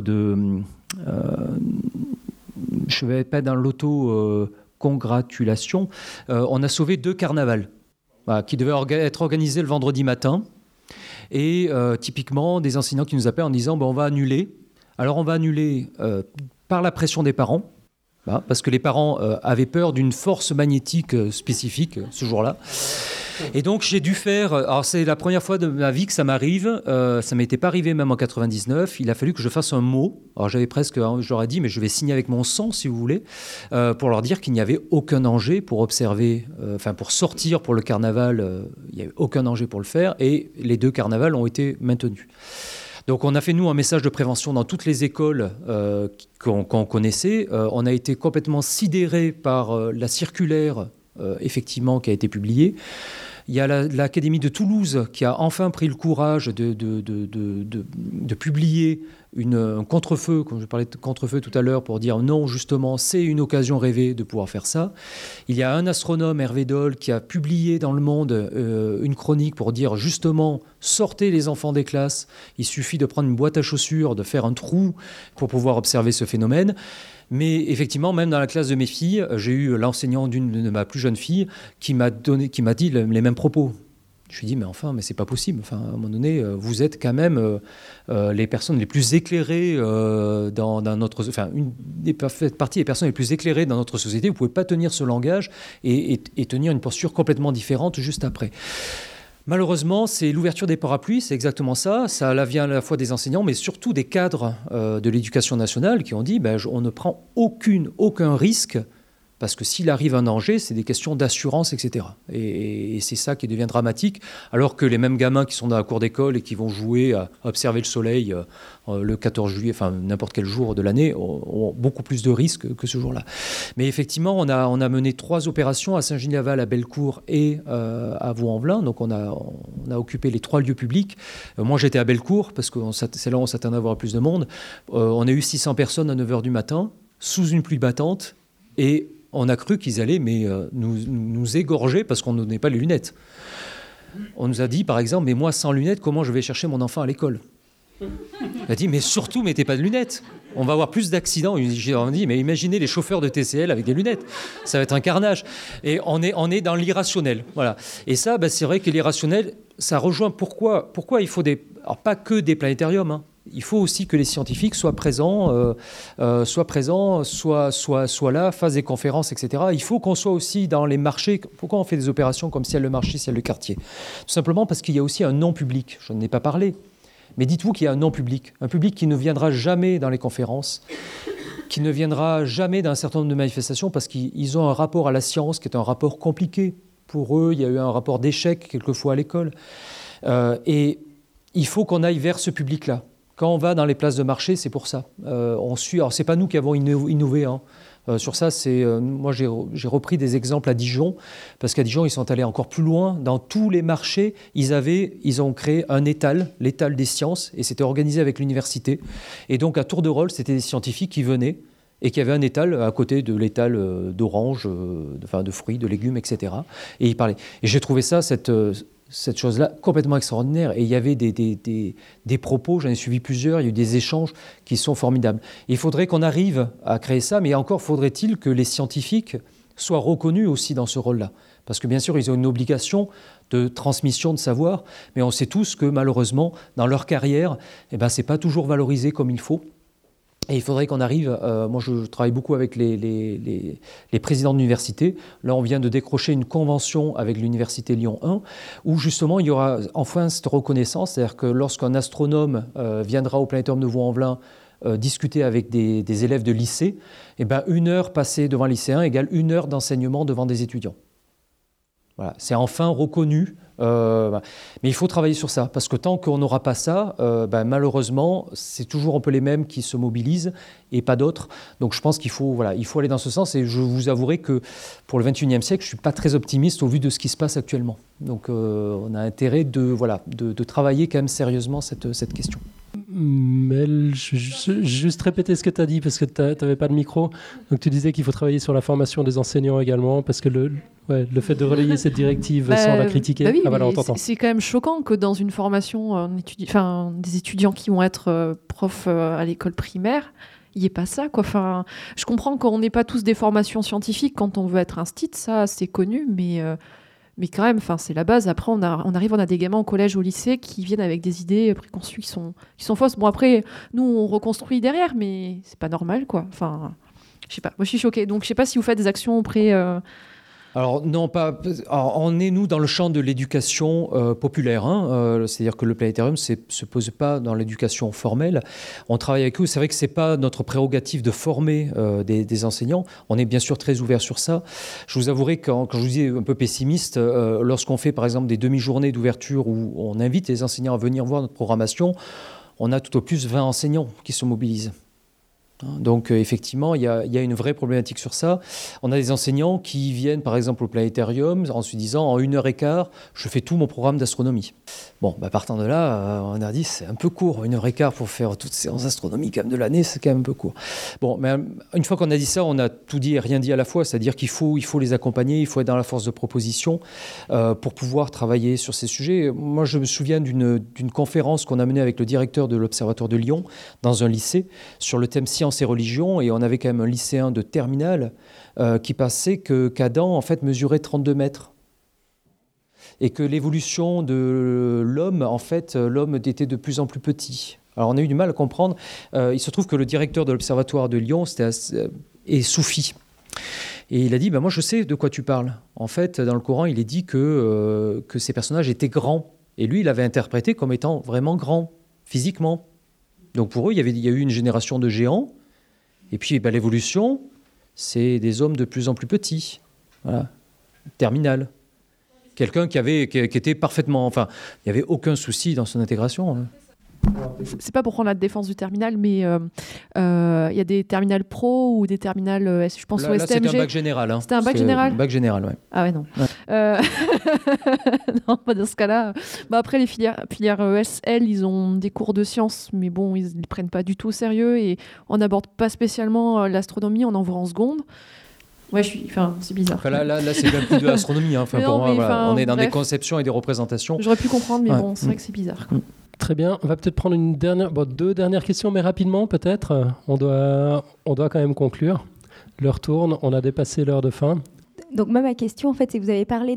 je ne vais pas dans congratulations. On a sauvé 2 carnavals qui devaient être organisés le vendredi matin. Et typiquement, des enseignants qui nous appellent en disant on va annuler. Alors on va annuler par la pression des parents, parce que les parents avaient peur d'une force magnétique spécifique ce jour-là. Et donc j'ai dû faire, alors c'est la première fois de ma vie que ça m'arrive, ça m'était pas arrivé même en 99, il a fallu que je fasse un mot, alors j'avais presque, je leur ai dit mais je vais signer avec mon sang si vous voulez, pour leur dire qu'il n'y avait aucun danger pour observer, pour sortir pour le carnaval, il n'y avait aucun danger pour le faire, et les 2 carnavals ont été maintenus. Donc on a fait nous un message de prévention dans toutes les écoles qu'on connaissait, on a été complètement sidérés par la circulaire effectivement qui a été publiée. Il y a l'Académie de Toulouse qui a enfin pris le courage de publier un contre-feu, comme je parlais de contre-feu tout à l'heure, pour dire non, justement, c'est une occasion rêvée de pouvoir faire ça. Il y a un astronome, Hervé Doll, qui a publié dans Le Monde une chronique pour dire justement, sortez les enfants des classes, il suffit de prendre une boîte à chaussures, de faire un trou pour pouvoir observer ce phénomène. Mais effectivement, même dans la classe de mes filles, j'ai eu l'enseignant de ma plus jeune fille qui m'a dit les mêmes propos. Je lui ai dit, mais c'est pas possible. À un moment donné, vous êtes quand même les personnes les plus éclairées dans notre... faites partie des personnes les plus éclairées dans notre société. Vous pouvez pas tenir ce langage et tenir une posture complètement différente juste après. Malheureusement, c'est l'ouverture des parapluies, c'est exactement ça. Ça vient à la fois des enseignants, mais surtout des cadres de l'éducation nationale qui ont dit on ne prend aucun risque Parce que s'il arrive un danger, c'est des questions d'assurance, etc. Et c'est ça qui devient dramatique, alors que les mêmes gamins qui sont dans la cour d'école et qui vont jouer à observer le soleil le 14 juillet, enfin n'importe quel jour de l'année, ont beaucoup plus de risques que ce jour-là. Mais effectivement, on a mené 3 opérations à Saint-Genis-Laval, à Bellecour et à Vaux-en-Velin. Donc on a occupé les 3 lieux publics. Moi, j'étais à Bellecour, parce que c'est là où on s'attendait à avoir plus de monde. On a eu 600 personnes à 9h du matin, sous une pluie battante, et on a cru qu'ils allaient nous égorger parce qu'on ne donnait pas les lunettes. On nous a dit, par exemple, mais moi, sans lunettes, comment je vais chercher mon enfant à l'école ? On a dit, mais surtout, mettez pas de lunettes. On va avoir plus d'accidents. On dit, mais imaginez les chauffeurs de TCL avec des lunettes. Ça va être un carnage. Et on est dans l'irrationnel. Voilà. Et ça, c'est vrai que l'irrationnel, ça rejoint pourquoi il faut alors pas que des planétariums, hein. Il faut aussi que les scientifiques soient présents, soient là, fassent des conférences, etc. Il faut qu'on soit aussi dans les marchés. Pourquoi on fait des opérations comme Ciel le marché, Ciel le quartier ? Tout simplement parce qu'il y a aussi un non-public. Je n'en ai pas parlé. Mais dites-vous qu'il y a un non-public. Un public qui ne viendra jamais dans les conférences, qui ne viendra jamais dans un certain nombre de manifestations parce qu'ils ont un rapport à la science qui est un rapport compliqué. Pour eux, il y a eu un rapport d'échec quelquefois à l'école. Et il faut qu'on aille vers ce public-là. Quand on va dans les places de marché, c'est pour ça. Alors, c'est pas nous qui avons innové. Hein. Sur ça, moi, j'ai repris des exemples à Dijon, parce qu'à Dijon, ils sont allés encore plus loin. Dans tous les marchés, ils ont créé un étal, l'étal des sciences, et c'était organisé avec l'université. Et donc, à tour de rôle, c'était des scientifiques qui venaient et qui avaient un étal à côté de l'étal d'oranges, de fruits, de légumes, etc. Et ils parlaient. Et j'ai trouvé ça, cette chose-là complètement extraordinaire. Et il y avait des propos, j'en ai suivi plusieurs, il y a eu des échanges qui sont formidables. Et il faudrait qu'on arrive à créer ça, mais encore faudrait-il que les scientifiques soient reconnus aussi dans ce rôle-là. Parce que bien sûr, ils ont une obligation de transmission de savoir, mais on sait tous que malheureusement, dans leur carrière, ce n'est pas toujours valorisé comme il faut. Et il faudrait qu'on arrive, moi je travaille beaucoup avec les présidents d'université. Là, on vient de décrocher une convention avec l'université Lyon 1, où justement il y aura enfin cette reconnaissance, c'est-à-dire que lorsqu'un astronome viendra au planétorium de Vaux-en-Velin discuter avec des élèves de lycée, 1 heure passée devant un lycéen égale 1 heure d'enseignement devant des étudiants. Voilà, c'est enfin reconnu. Mais il faut travailler sur ça, parce que tant qu'on n'aura pas ça, malheureusement, c'est toujours un peu les mêmes qui se mobilisent et pas d'autres. Donc je pense qu'il faut aller dans ce sens, et je vous avouerai que pour le XXIe siècle, je ne suis pas très optimiste au vu de ce qui se passe actuellement. Donc on a intérêt de travailler quand même sérieusement cette question. Mel, juste répéter ce que tu as dit, parce que tu n'avais pas de micro. Donc tu disais qu'il faut travailler sur la formation des enseignants également, parce que le fait de relayer cette directive sans la critiquer... Oui, voilà, on t'entend. C'est quand même choquant que dans une formation, des étudiants qui vont être profs à l'école primaire, il n'y ait pas ça, quoi. Enfin, je comprends qu'on n'ait pas tous des formations scientifiques quand on veut être instit, ça c'est connu, mais quand même, c'est la base. Après, on a des gamins au collège, au lycée qui viennent avec des idées préconçues qui sont fausses. Bon, après, nous, on reconstruit derrière, mais c'est pas normal, quoi. Enfin, je sais pas. Moi, je suis choquée. Donc, je sais pas si vous faites des actions auprès... Alors non, pas. Alors, on est nous dans le champ de l'éducation populaire, hein, c'est-à-dire que le planétarium se pose pas dans l'éducation formelle. On travaille avec eux. C'est vrai que c'est pas notre prérogative de former des enseignants. On est bien sûr très ouvert sur ça. Je vous avouerai que quand je vous dis un peu pessimiste, lorsqu'on fait par exemple des demi-journées d'ouverture où on invite les enseignants à venir voir notre programmation, on a tout au plus 20 enseignants qui se mobilisent. Donc effectivement, il y a une vraie problématique sur ça. On a des enseignants qui viennent par exemple au planétarium en se disant en 1h15, je fais tout mon programme d'astronomie. Bon, partant de là, on a dit c'est un peu court, 1h15 pour faire toutes ces séances d'astronomie quand même de l'année, c'est quand même un peu court. Bon, mais une fois qu'on a dit ça, on a tout dit et rien dit à la fois, c'est-à-dire qu'il faut les accompagner, il faut être dans la force de proposition pour pouvoir travailler sur ces sujets. Moi, je me souviens d'une conférence qu'on a menée avec le directeur de l'Observatoire de Lyon dans un lycée sur le thème sciences et religion, et on avait quand même un lycéen de terminale qui passait qu'Adam en fait mesurait 32 mètres et que l'évolution de l'homme, en fait, l'homme était de plus en plus petit. Alors on a eu du mal à comprendre. Il se trouve que le directeur de l'Observatoire de Lyon est soufi. Et il a dit, moi je sais de quoi tu parles. En fait, dans le Coran, il est dit que ces personnages étaient grands. Et lui, il avait interprété comme étant vraiment grand, physiquement. Donc pour eux, il y a eu une génération de géants. Et puis l'évolution c'est des hommes de plus en plus petits. Voilà. Terminal. Quelqu'un qui était parfaitement... Enfin, il n'y avait aucun souci dans son intégration. Hein. C'est pas pour prendre la défense du terminal, mais il y a des terminales pro ou des terminales, je pense au STMG. C'était un bac général. Hein. C'était un bac général. Un bac général, ouais. Ah ouais, non. Ouais. Non, pas dans ce cas-là. Après, les filières ESL, ils ont des cours de sciences, mais bon, ils ne les prennent pas du tout au sérieux et on n'aborde pas spécialement l'astronomie, on en voit en seconde. Ouais, c'est bizarre. Enfin, là c'est même plus de l'astronomie. Hein. Pour moi, voilà, on est dans bref. Des conceptions et des représentations. J'aurais pu comprendre, mais bon, c'est vrai que c'est bizarre. Quoi. Très bien. On va peut-être prendre deux dernières questions, mais rapidement peut-être. On doit quand même conclure. L'heure tourne, on a dépassé l'heure de fin. Donc moi, ma question, en fait, c'est que vous avez parlé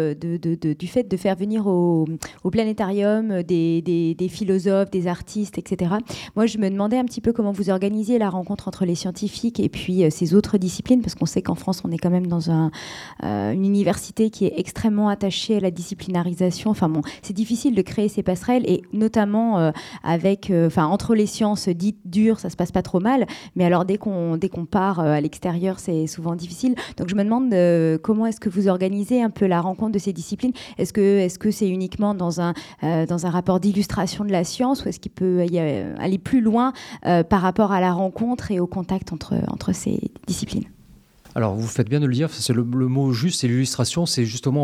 du fait de faire venir au planétarium des philosophes, des artistes, etc. Moi, je me demandais un petit peu comment vous organisiez la rencontre entre les scientifiques et puis ces autres disciplines, parce qu'on sait qu'en France, on est quand même dans une université qui est extrêmement attachée à la disciplinarisation. Enfin bon, c'est difficile de créer ces passerelles, et notamment entre les sciences dites dures, ça se passe pas trop mal, mais alors dès qu'on part à l'extérieur, c'est souvent difficile. Donc je me demande comment est-ce que vous organisez un peu la rencontre de ces disciplines ? Est-ce que c'est uniquement dans un rapport d'illustration de la science, ou est-ce qu'il peut aller plus loin par rapport à la rencontre et au contact entre ces disciplines ? Alors, vous faites bien de le dire, c'est le mot juste, c'est l'illustration, c'est justement,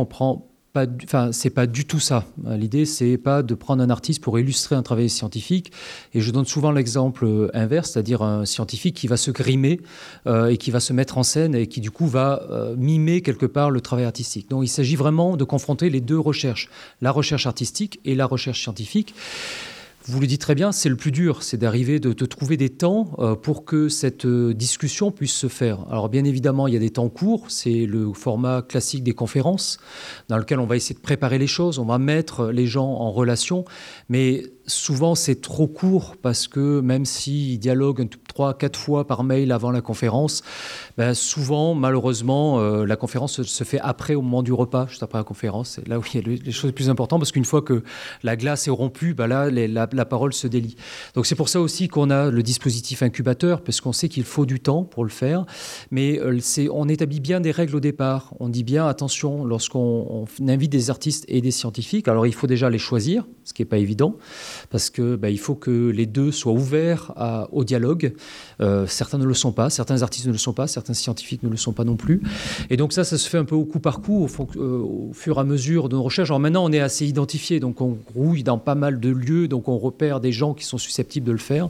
c'est pas du tout ça. L'idée, c'est pas de prendre un artiste pour illustrer un travail scientifique. Et je donne souvent l'exemple inverse, c'est-à-dire un scientifique qui va se grimer et qui va se mettre en scène et qui, du coup, va mimer quelque part le travail artistique. Donc, il s'agit vraiment de confronter les deux recherches, la recherche artistique et la recherche scientifique. Vous le dites très bien, c'est le plus dur, c'est d'arriver de trouver des temps pour que cette discussion puisse se faire. Alors bien évidemment, il y a des temps courts, c'est le format classique des conférences, dans lequel on va essayer de préparer les choses, on va mettre les gens en relation, mais souvent c'est trop court, parce que même s'ils dialoguent 3-4 fois par mail avant la conférence, souvent, malheureusement, la conférence se fait après, au moment du repas, juste après la conférence. C'est là où il y a les choses les plus importantes, parce qu'une fois que la glace est rompue, là, la parole se délie. Donc c'est pour ça aussi qu'on a le dispositif incubateur, parce qu'on sait qu'il faut du temps pour le faire, mais on établit bien des règles au départ. On dit bien, attention, lorsqu'on invite des artistes et des scientifiques, alors il faut déjà les choisir, ce qui n'est pas évident, parce que il faut que les deux soient ouverts au dialogue. Certains ne le sont pas, certains artistes ne le sont pas, certains scientifiques ne le sont pas non plus. Et donc ça se fait un peu au coup par coup, au fur et à mesure de nos recherches. Alors maintenant, on est assez identifié, donc on grouille dans pas mal de lieux, donc on repère des gens qui sont susceptibles de le faire.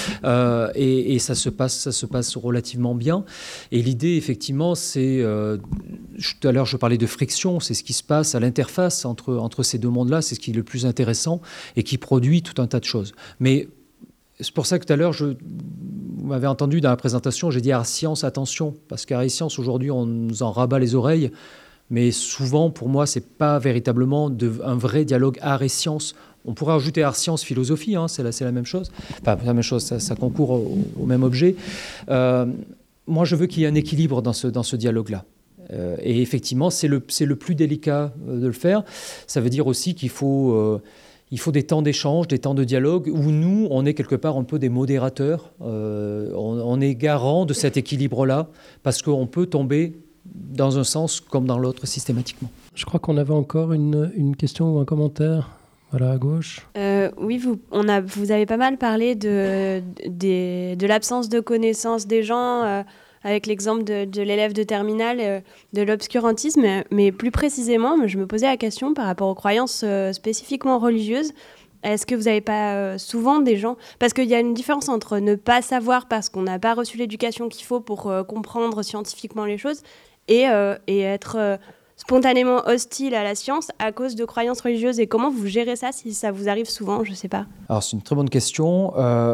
Et ça se passe relativement bien. Et l'idée, effectivement, c'est... tout à l'heure, je parlais de friction, c'est ce qui se passe à l'interface entre ces deux mondes-là, c'est ce qui est le plus intéressant et qui produit tout un tas de choses. Mais c'est pour ça que tout à l'heure, vous m'avez entendu dans la présentation, j'ai dit Art Science, attention, parce qu'Art Science, aujourd'hui, on nous en rabat les oreilles, mais souvent, pour moi, c'est pas véritablement un vrai dialogue art et science. On pourrait ajouter art, science, philosophie, c'est la même chose. Enfin, la même chose, ça concourt au même objet. Moi, je veux qu'il y ait un équilibre dans ce dialogue-là. Et effectivement, c'est le plus délicat de le faire. Ça veut dire aussi qu'il faut des temps d'échange, des temps de dialogue, où nous, on est quelque part un peu des modérateurs. On est garant de cet équilibre-là, parce qu'on peut tomber dans un sens comme dans l'autre systématiquement. Je crois qu'on avait encore une question ou un commentaire. Voilà, à gauche. Oui, vous avez pas mal parlé de l'absence de connaissance des gens, avec l'exemple de l'élève de terminale, de l'obscurantisme. Mais plus précisément, je me posais la question par rapport aux croyances spécifiquement religieuses. Est-ce que vous n'avez pas souvent des gens... Parce qu'il y a une différence entre ne pas savoir parce qu'on n'a pas reçu l'éducation qu'il faut pour comprendre scientifiquement les choses et être... spontanément hostile à la science à cause de croyances religieuses. Et comment vous gérez ça, si ça vous arrive souvent, je ne sais pas. Alors c'est une très bonne question.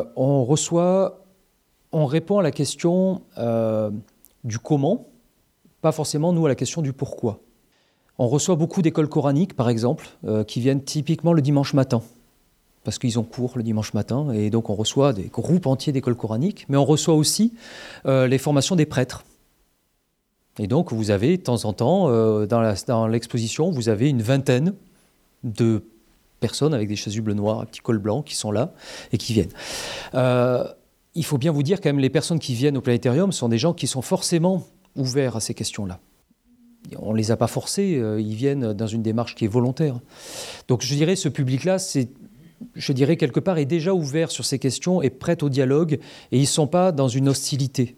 On répond à la question du comment, pas forcément nous à la question du pourquoi. On reçoit beaucoup d'écoles coraniques, par exemple, qui viennent typiquement le dimanche matin, parce qu'ils ont cours le dimanche matin, et donc on reçoit des groupes entiers d'écoles coraniques, mais on reçoit aussi les formations des prêtres. Et donc, vous avez, de temps en temps, dans l'exposition, vous avez une vingtaine de personnes avec des chasubles noirs, un petit col blanc, qui sont là et qui viennent. il faut bien vous dire quand même, les personnes qui viennent au planétarium sont des gens qui sont forcément ouverts à ces questions-là. On ne les a pas forcés, ils viennent dans une démarche qui est volontaire. Donc je dirais ce public-là, je dirais quelque part, est déjà ouvert sur ces questions, est prêt au dialogue, et ils ne sont pas dans une hostilité.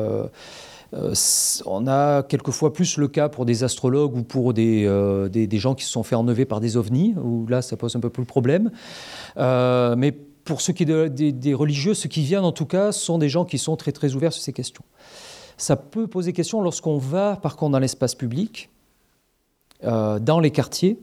On a quelquefois plus le cas pour des astrologues ou pour des gens qui se sont fait enlever par des ovnis, où là ça pose un peu plus le problème. Mais pour ce qui est des religieux, ceux qui viennent en tout cas sont des gens qui sont très très ouverts sur ces questions. Ça peut poser question lorsqu'on va par contre dans l'espace public, dans les quartiers,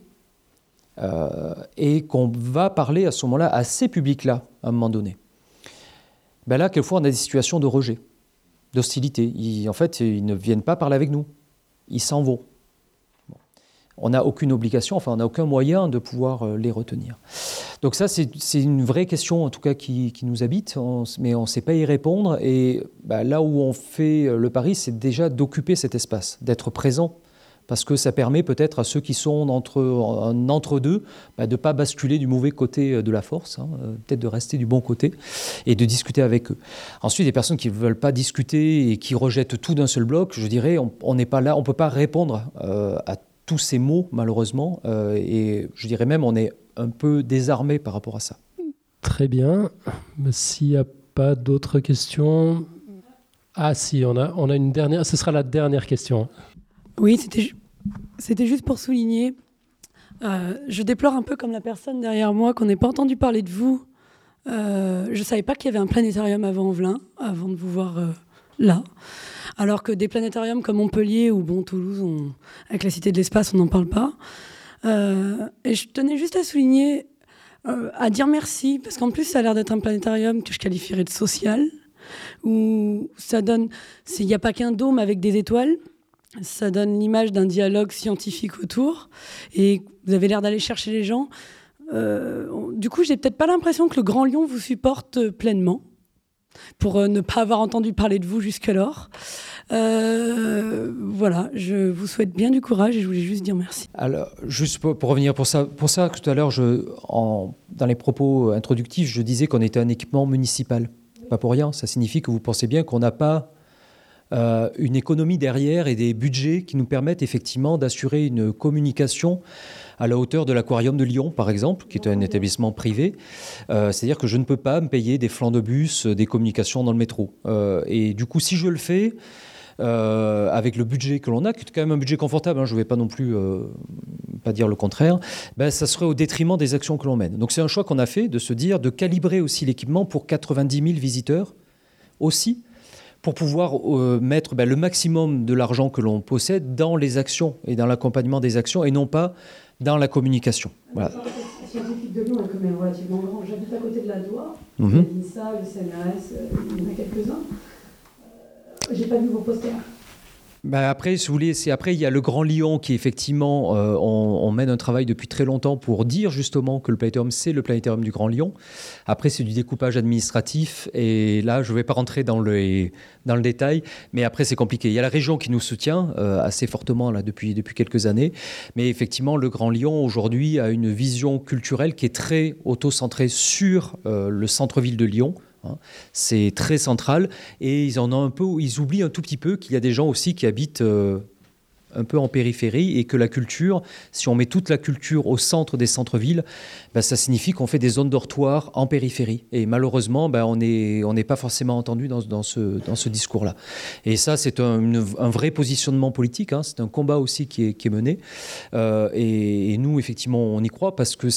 et qu'on va parler à ce moment-là à ces publics-là, à un moment donné. Ben là, quelquefois, on a des situations de rejet, d'hostilité. En fait, ils ne viennent pas parler avec nous. Ils s'en vont. Bon. On n'a aucune obligation, enfin, on n'a aucun moyen de pouvoir les retenir. Donc ça, c'est une vraie question, en tout cas, qui nous habite, mais on ne sait pas y répondre. Et là où on fait le pari, c'est déjà d'occuper cet espace, d'être présent, parce que ça permet peut-être à ceux qui sont entre-deux de ne pas basculer du mauvais côté de la force, peut-être de rester du bon côté et de discuter avec eux. Ensuite, des personnes qui ne veulent pas discuter et qui rejettent tout d'un seul bloc, je dirais, on n'est pas là, on ne peut pas répondre à tous ces mots, malheureusement, et je dirais même on est un peu désarmé par rapport à ça. Très bien. S'il n'y a pas d'autres questions... Ah si, on a une dernière, ce sera la dernière question. Oui, c'était juste pour souligner. Je déplore un peu comme la personne derrière moi qu'on n'ait pas entendu parler de vous. Je ne savais pas qu'il y avait un planétarium à Vaux-en-Velin, avant de vous voir là. Alors que des planétariums comme Montpellier ou Toulouse, avec la Cité de l'Espace, on n'en parle pas. Et je tenais juste à souligner, à dire merci, parce qu'en plus, ça a l'air d'être un planétarium que je qualifierais de social, où ça donne... Il n'y a pas qu'un dôme avec des étoiles, ça donne l'image d'un dialogue scientifique autour, et vous avez l'air d'aller chercher les gens. Du coup, j'ai peut-être pas l'impression que le Grand Lyon vous supporte pleinement, pour ne pas avoir entendu parler de vous jusqu'alors. Voilà, je vous souhaite bien du courage et je voulais juste dire merci. Alors, juste pour revenir pour ça, tout à l'heure, dans les propos introductifs, je disais qu'on était un équipement municipal. Pas pour rien, ça signifie que vous pensez bien qu'on n'a pas une économie derrière et des budgets qui nous permettent effectivement d'assurer une communication à la hauteur de l'Aquarium de Lyon, par exemple, qui est un établissement privé. C'est-à-dire que je ne peux pas me payer des flancs de bus, des communications dans le métro. Et du coup, si je le fais, avec le budget que l'on a, qui est quand même un budget confortable, je ne vais pas non plus pas dire le contraire, ça serait au détriment des actions que l'on mène. Donc c'est un choix qu'on a fait de se dire de calibrer aussi l'équipement pour 90 000 visiteurs aussi, pour pouvoir mettre le maximum de l'argent que l'on possède dans les actions et dans l'accompagnement des actions et non pas dans la communication. Voilà. Le scientifique de Lyon est quand même relativement grand. J'habite à côté de la Loire, le l'INSA, le CNRS, il y en a quelques-uns. J'ai pas vu vos posters. Après, si vous voulez, après il y a le Grand Lyon qui effectivement, on mène un travail depuis très longtemps pour dire justement que le planétarium c'est le planétarium du Grand Lyon. Après c'est du découpage administratif et là je ne vais pas rentrer dans le détail, mais après c'est compliqué. Il y a la région qui nous soutient assez fortement là depuis quelques années, mais effectivement le Grand Lyon aujourd'hui a une vision culturelle qui est très auto-centrée sur le centre-ville de Lyon. C'est très central et ils oublient un tout petit peu qu'il y a des gens aussi qui habitent un peu en périphérie et que la culture, si on met toute la culture au centre des centres-villes, ça signifie qu'on fait des zones dortoirs en périphérie et malheureusement on n'est pas forcément entendu dans ce discours-là. Et ça c'est un vrai positionnement politique, c'est un combat aussi qui est mené et nous effectivement on y croit parce que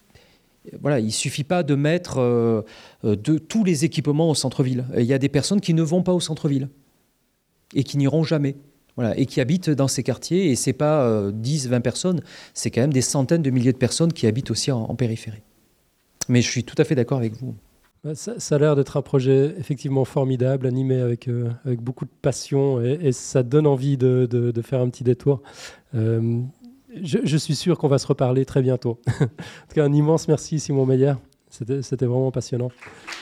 il ne suffit pas de mettre de tous les équipements au centre-ville. Il y a des personnes qui ne vont pas au centre-ville et qui n'iront jamais. Voilà, et qui habitent dans ces quartiers. Et ce n'est pas 10, 20 personnes, c'est quand même des centaines de milliers de personnes qui habitent aussi en périphérie. Mais je suis tout à fait d'accord avec vous. Ça a l'air d'être un projet effectivement formidable, animé avec beaucoup de passion et ça donne envie de faire un petit détour. Je suis sûr qu'on va se reparler très bientôt. En tout cas, un immense merci, Simon Meyer. C'était vraiment passionnant.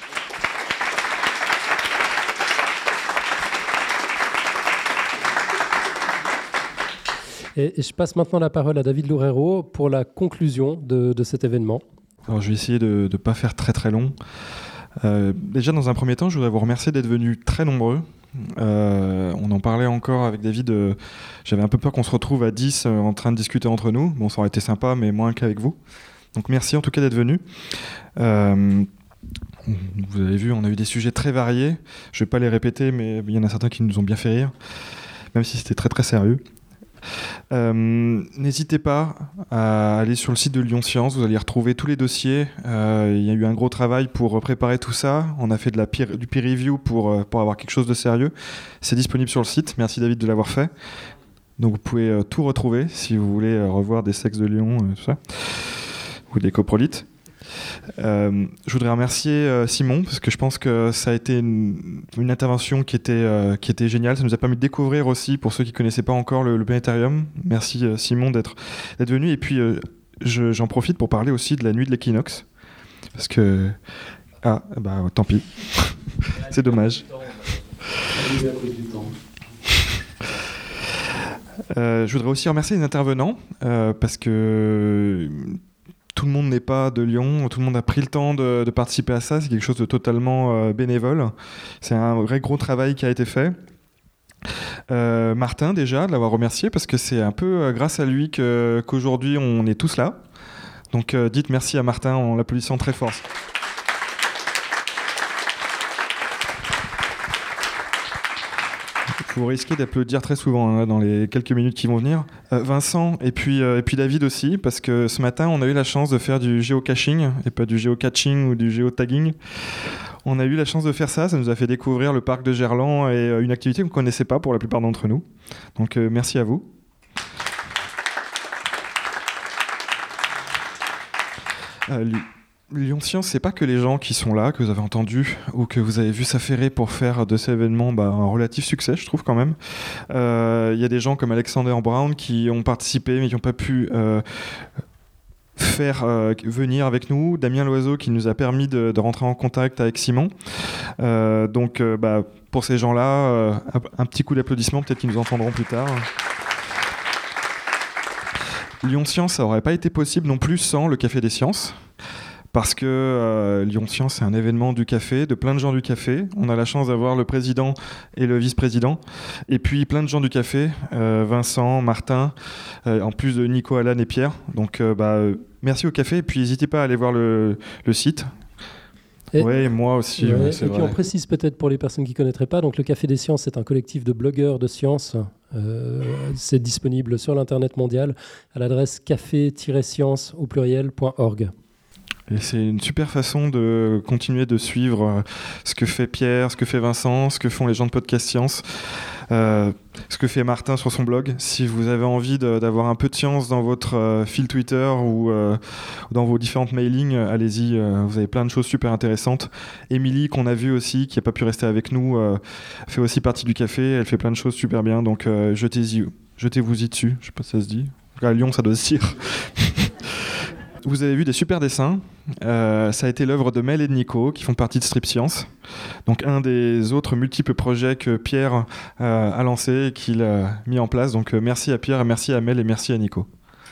Et je passe maintenant la parole à David Loureiro pour la conclusion de cet événement. Alors, je vais essayer de ne pas faire très très long. Déjà, dans un premier temps, je voudrais vous remercier d'être venus très nombreux. On en parlait encore avec David. J'avais un peu peur qu'on se retrouve à 10 en train de discuter entre nous. Bon, ça aurait été sympa, mais moins qu'avec vous. Donc merci en tout cas d'être venus. Vous avez vu, on a eu des sujets très variés. Je ne vais pas les répéter, mais il y en a certains qui nous ont bien fait rire, même si c'était très très sérieux. N'hésitez pas à aller sur le site de Lyon Science, vous allez y retrouver tous les dossiers. Il y a eu un gros travail pour préparer tout ça. On a fait du peer review pour avoir quelque chose de sérieux. C'est disponible sur le site. Merci David de l'avoir fait. Donc vous pouvez tout retrouver si vous voulez revoir des sexes de Lyon, tout ça, ou des coprolites. Je voudrais remercier Simon parce que je pense que ça a été une intervention qui était géniale. Ça nous a permis de découvrir aussi, pour ceux qui ne connaissaient pas encore le planétarium. Merci Simon d'être venu. Et puis j'en profite pour parler aussi de la nuit de l'équinoxe parce que tant pis, c'est dommage. Je voudrais aussi remercier les intervenants parce que tout le monde n'est pas de Lyon, tout le monde a pris le temps de participer à ça, c'est quelque chose de totalement bénévole. C'est un vrai gros travail qui a été fait. Martin déjà, de l'avoir remercié, parce que c'est un peu grâce à lui qu'aujourd'hui on est tous là. Donc dites merci à Martin en l'applaudissant très fort. Vous risquez d'applaudir très souvent dans les quelques minutes qui vont venir. Vincent et puis David aussi, parce que ce matin, on a eu la chance de faire du géocaching et pas du géocaching ou du géotagging. On a eu la chance de faire ça nous a fait découvrir le parc de Gerland et une activité qu'on ne connaissait pas pour la plupart d'entre nous. Donc merci à vous. Lyon Science, c'est pas que les gens qui sont là, que vous avez entendus ou que vous avez vu s'affairer pour faire de cet événement un relatif succès, je trouve quand même. Il y a des gens comme Alexander Brown qui ont participé mais qui n'ont pas pu venir avec nous. Damien Loiseau qui nous a permis de rentrer en contact avec Simon. Donc pour ces gens-là, un petit coup d'applaudissement, peut-être qu'ils nous entendront plus tard. Lyon Science, ça n'aurait pas été possible non plus sans le Café des Sciences. Parce que Lyon Science, c'est un événement du café, de plein de gens du café. On a la chance d'avoir le président et le vice-président. Et puis plein de gens du café, Vincent, Martin, en plus de Nico, Alan et Pierre. Donc merci au café. Et puis n'hésitez pas à aller voir le site. Oui, moi aussi. Ouais, c'est et puis vrai. on précise peut-être pour les personnes qui ne connaîtraient pas, donc le Café des Sciences, c'est un collectif de blogueurs de sciences. C'est disponible sur l'internet mondial à l'adresse café-science au pluriel.org. Et c'est une super façon de continuer de suivre ce que fait Pierre, ce que fait Vincent, ce que font les gens de Podcast Science, ce que fait Martin sur son blog. Si vous avez envie d'avoir un peu de science dans votre fil Twitter ou dans vos différentes mailings, allez-y, vous avez plein de choses super intéressantes. Émilie, qu'on a vue aussi, qui n'a pas pu rester avec nous, fait aussi partie du café, elle fait plein de choses super bien, donc jetez-vous-y dessus, je sais pas si ça se dit. À Lyon, ça doit se dire. Vous avez vu des super dessins. Ça a été l'œuvre de Mel et de Nico, qui font partie de Strip Science. Donc un des autres multiples projets que Pierre a lancé et qu'il a mis en place. Donc merci à Pierre, merci à Mel et merci à Nico.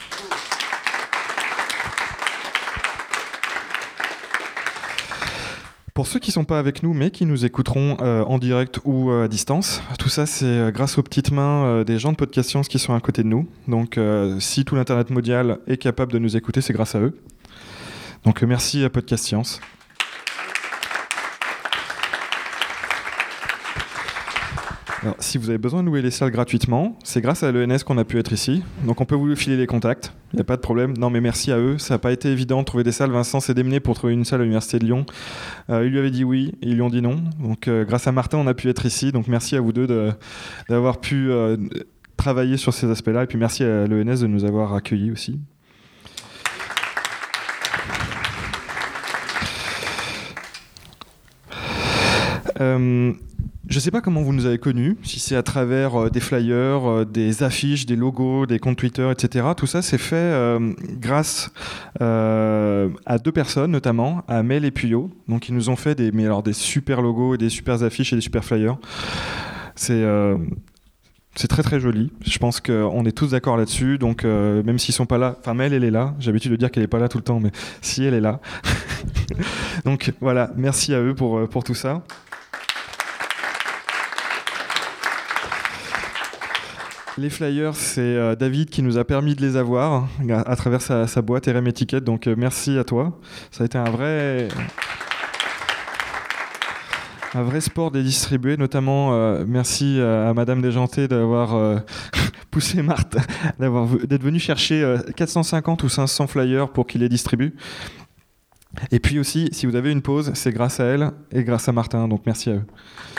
Pour ceux qui ne sont pas avec nous, mais qui nous écouteront en direct ou à distance, tout ça, c'est grâce aux petites mains des gens de Podcast Science qui sont à côté de nous. Donc, si tout l'Internet mondial est capable de nous écouter, c'est grâce à eux. Donc, merci à Podcast Science. Alors, si vous avez besoin de louer les salles gratuitement, c'est grâce à l'ENS qu'on a pu être ici. Donc on peut vous filer les contacts, il n'y a pas de problème. Non mais merci à eux, ça n'a pas été évident de trouver des salles. Vincent s'est démené pour trouver une salle à l'Université de Lyon. Ils lui avaient dit oui, et ils lui ont dit non. Donc grâce à Martin, on a pu être ici. Donc merci à vous deux d'avoir pu travailler sur ces aspects-là. Et puis merci à l'ENS de nous avoir accueillis aussi. Je ne sais pas comment vous nous avez connus, si c'est à travers des flyers, des affiches, des logos, des comptes Twitter, etc. Tout ça, c'est fait grâce à deux personnes, notamment, à Mel et Puyot. Donc, ils nous ont fait des super logos, et des super affiches et des super flyers. C'est très très joli. Je pense qu'on est tous d'accord là-dessus. Donc, même s'ils ne sont pas là, enfin, Mel, elle est là. J'ai l'habitude de dire qu'elle n'est pas là tout le temps, mais si elle est là. Donc voilà, merci à eux pour tout ça. Les flyers, c'est David qui nous a permis de les avoir à travers sa boîte RM Étiquette, donc merci à toi. Ça a été un vrai sport de les distribuer, notamment merci à Madame Desjanté d'avoir poussé Marthe, d'être venue chercher 450 ou 500 flyers pour qu'il les distribue. Et puis aussi, si vous avez une pause, c'est grâce à elle et grâce à Martin, donc merci à eux.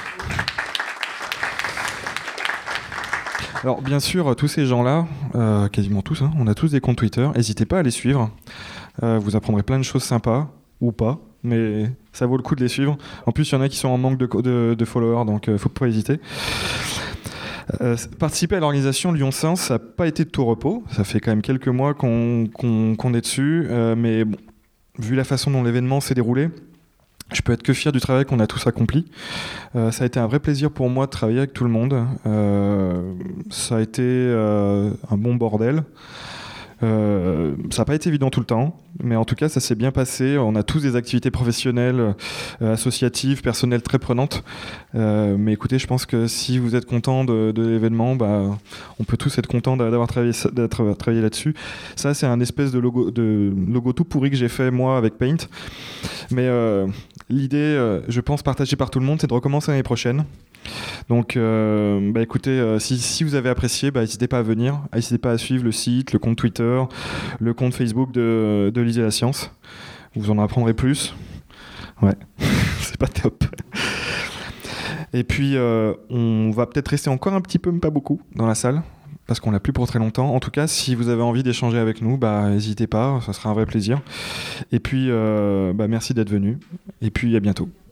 Alors bien sûr, tous ces gens-là, quasiment tous, on a tous des comptes Twitter, n'hésitez pas à les suivre, vous apprendrez plein de choses sympas, ou pas, mais ça vaut le coup de les suivre. En plus, il y en a qui sont en manque de followers, donc il ne faut pas hésiter. Participer à l'organisation Lyon Sens, ça n'a pas été de tout repos, ça fait quand même quelques mois qu'on est dessus, mais bon, vu la façon dont l'événement s'est déroulé, je peux être que fier du travail qu'on a tous accompli. Ça a été un vrai plaisir pour moi de travailler avec tout le monde. Ça a été un bon bordel. Ça n'a pas été évident tout le temps, mais en tout cas ça s'est bien passé. On a tous des activités professionnelles, associatives, personnelles très prenantes. Mais écoutez, je pense que si vous êtes content de l'événement, on peut tous être content d'avoir travaillé là-dessus. Ça, c'est un espèce de logo tout pourri que j'ai fait moi avec Paint. Mais l'idée, je pense, partagée par tout le monde, c'est de recommencer l'année prochaine. Donc écoutez, si vous avez apprécié, n'hésitez pas à venir, n'hésitez pas à suivre le site, le compte Twitter, le compte Facebook de Lisez la Science. Vous en apprendrez plus. Ouais, c'est pas top. Et puis on va peut-être rester encore un petit peu, mais pas beaucoup, dans la salle, parce qu'on l'a plus pour très longtemps. En tout cas, si vous avez envie d'échanger avec nous, n'hésitez pas, ça sera un vrai plaisir. Et puis merci d'être venu, et puis à bientôt.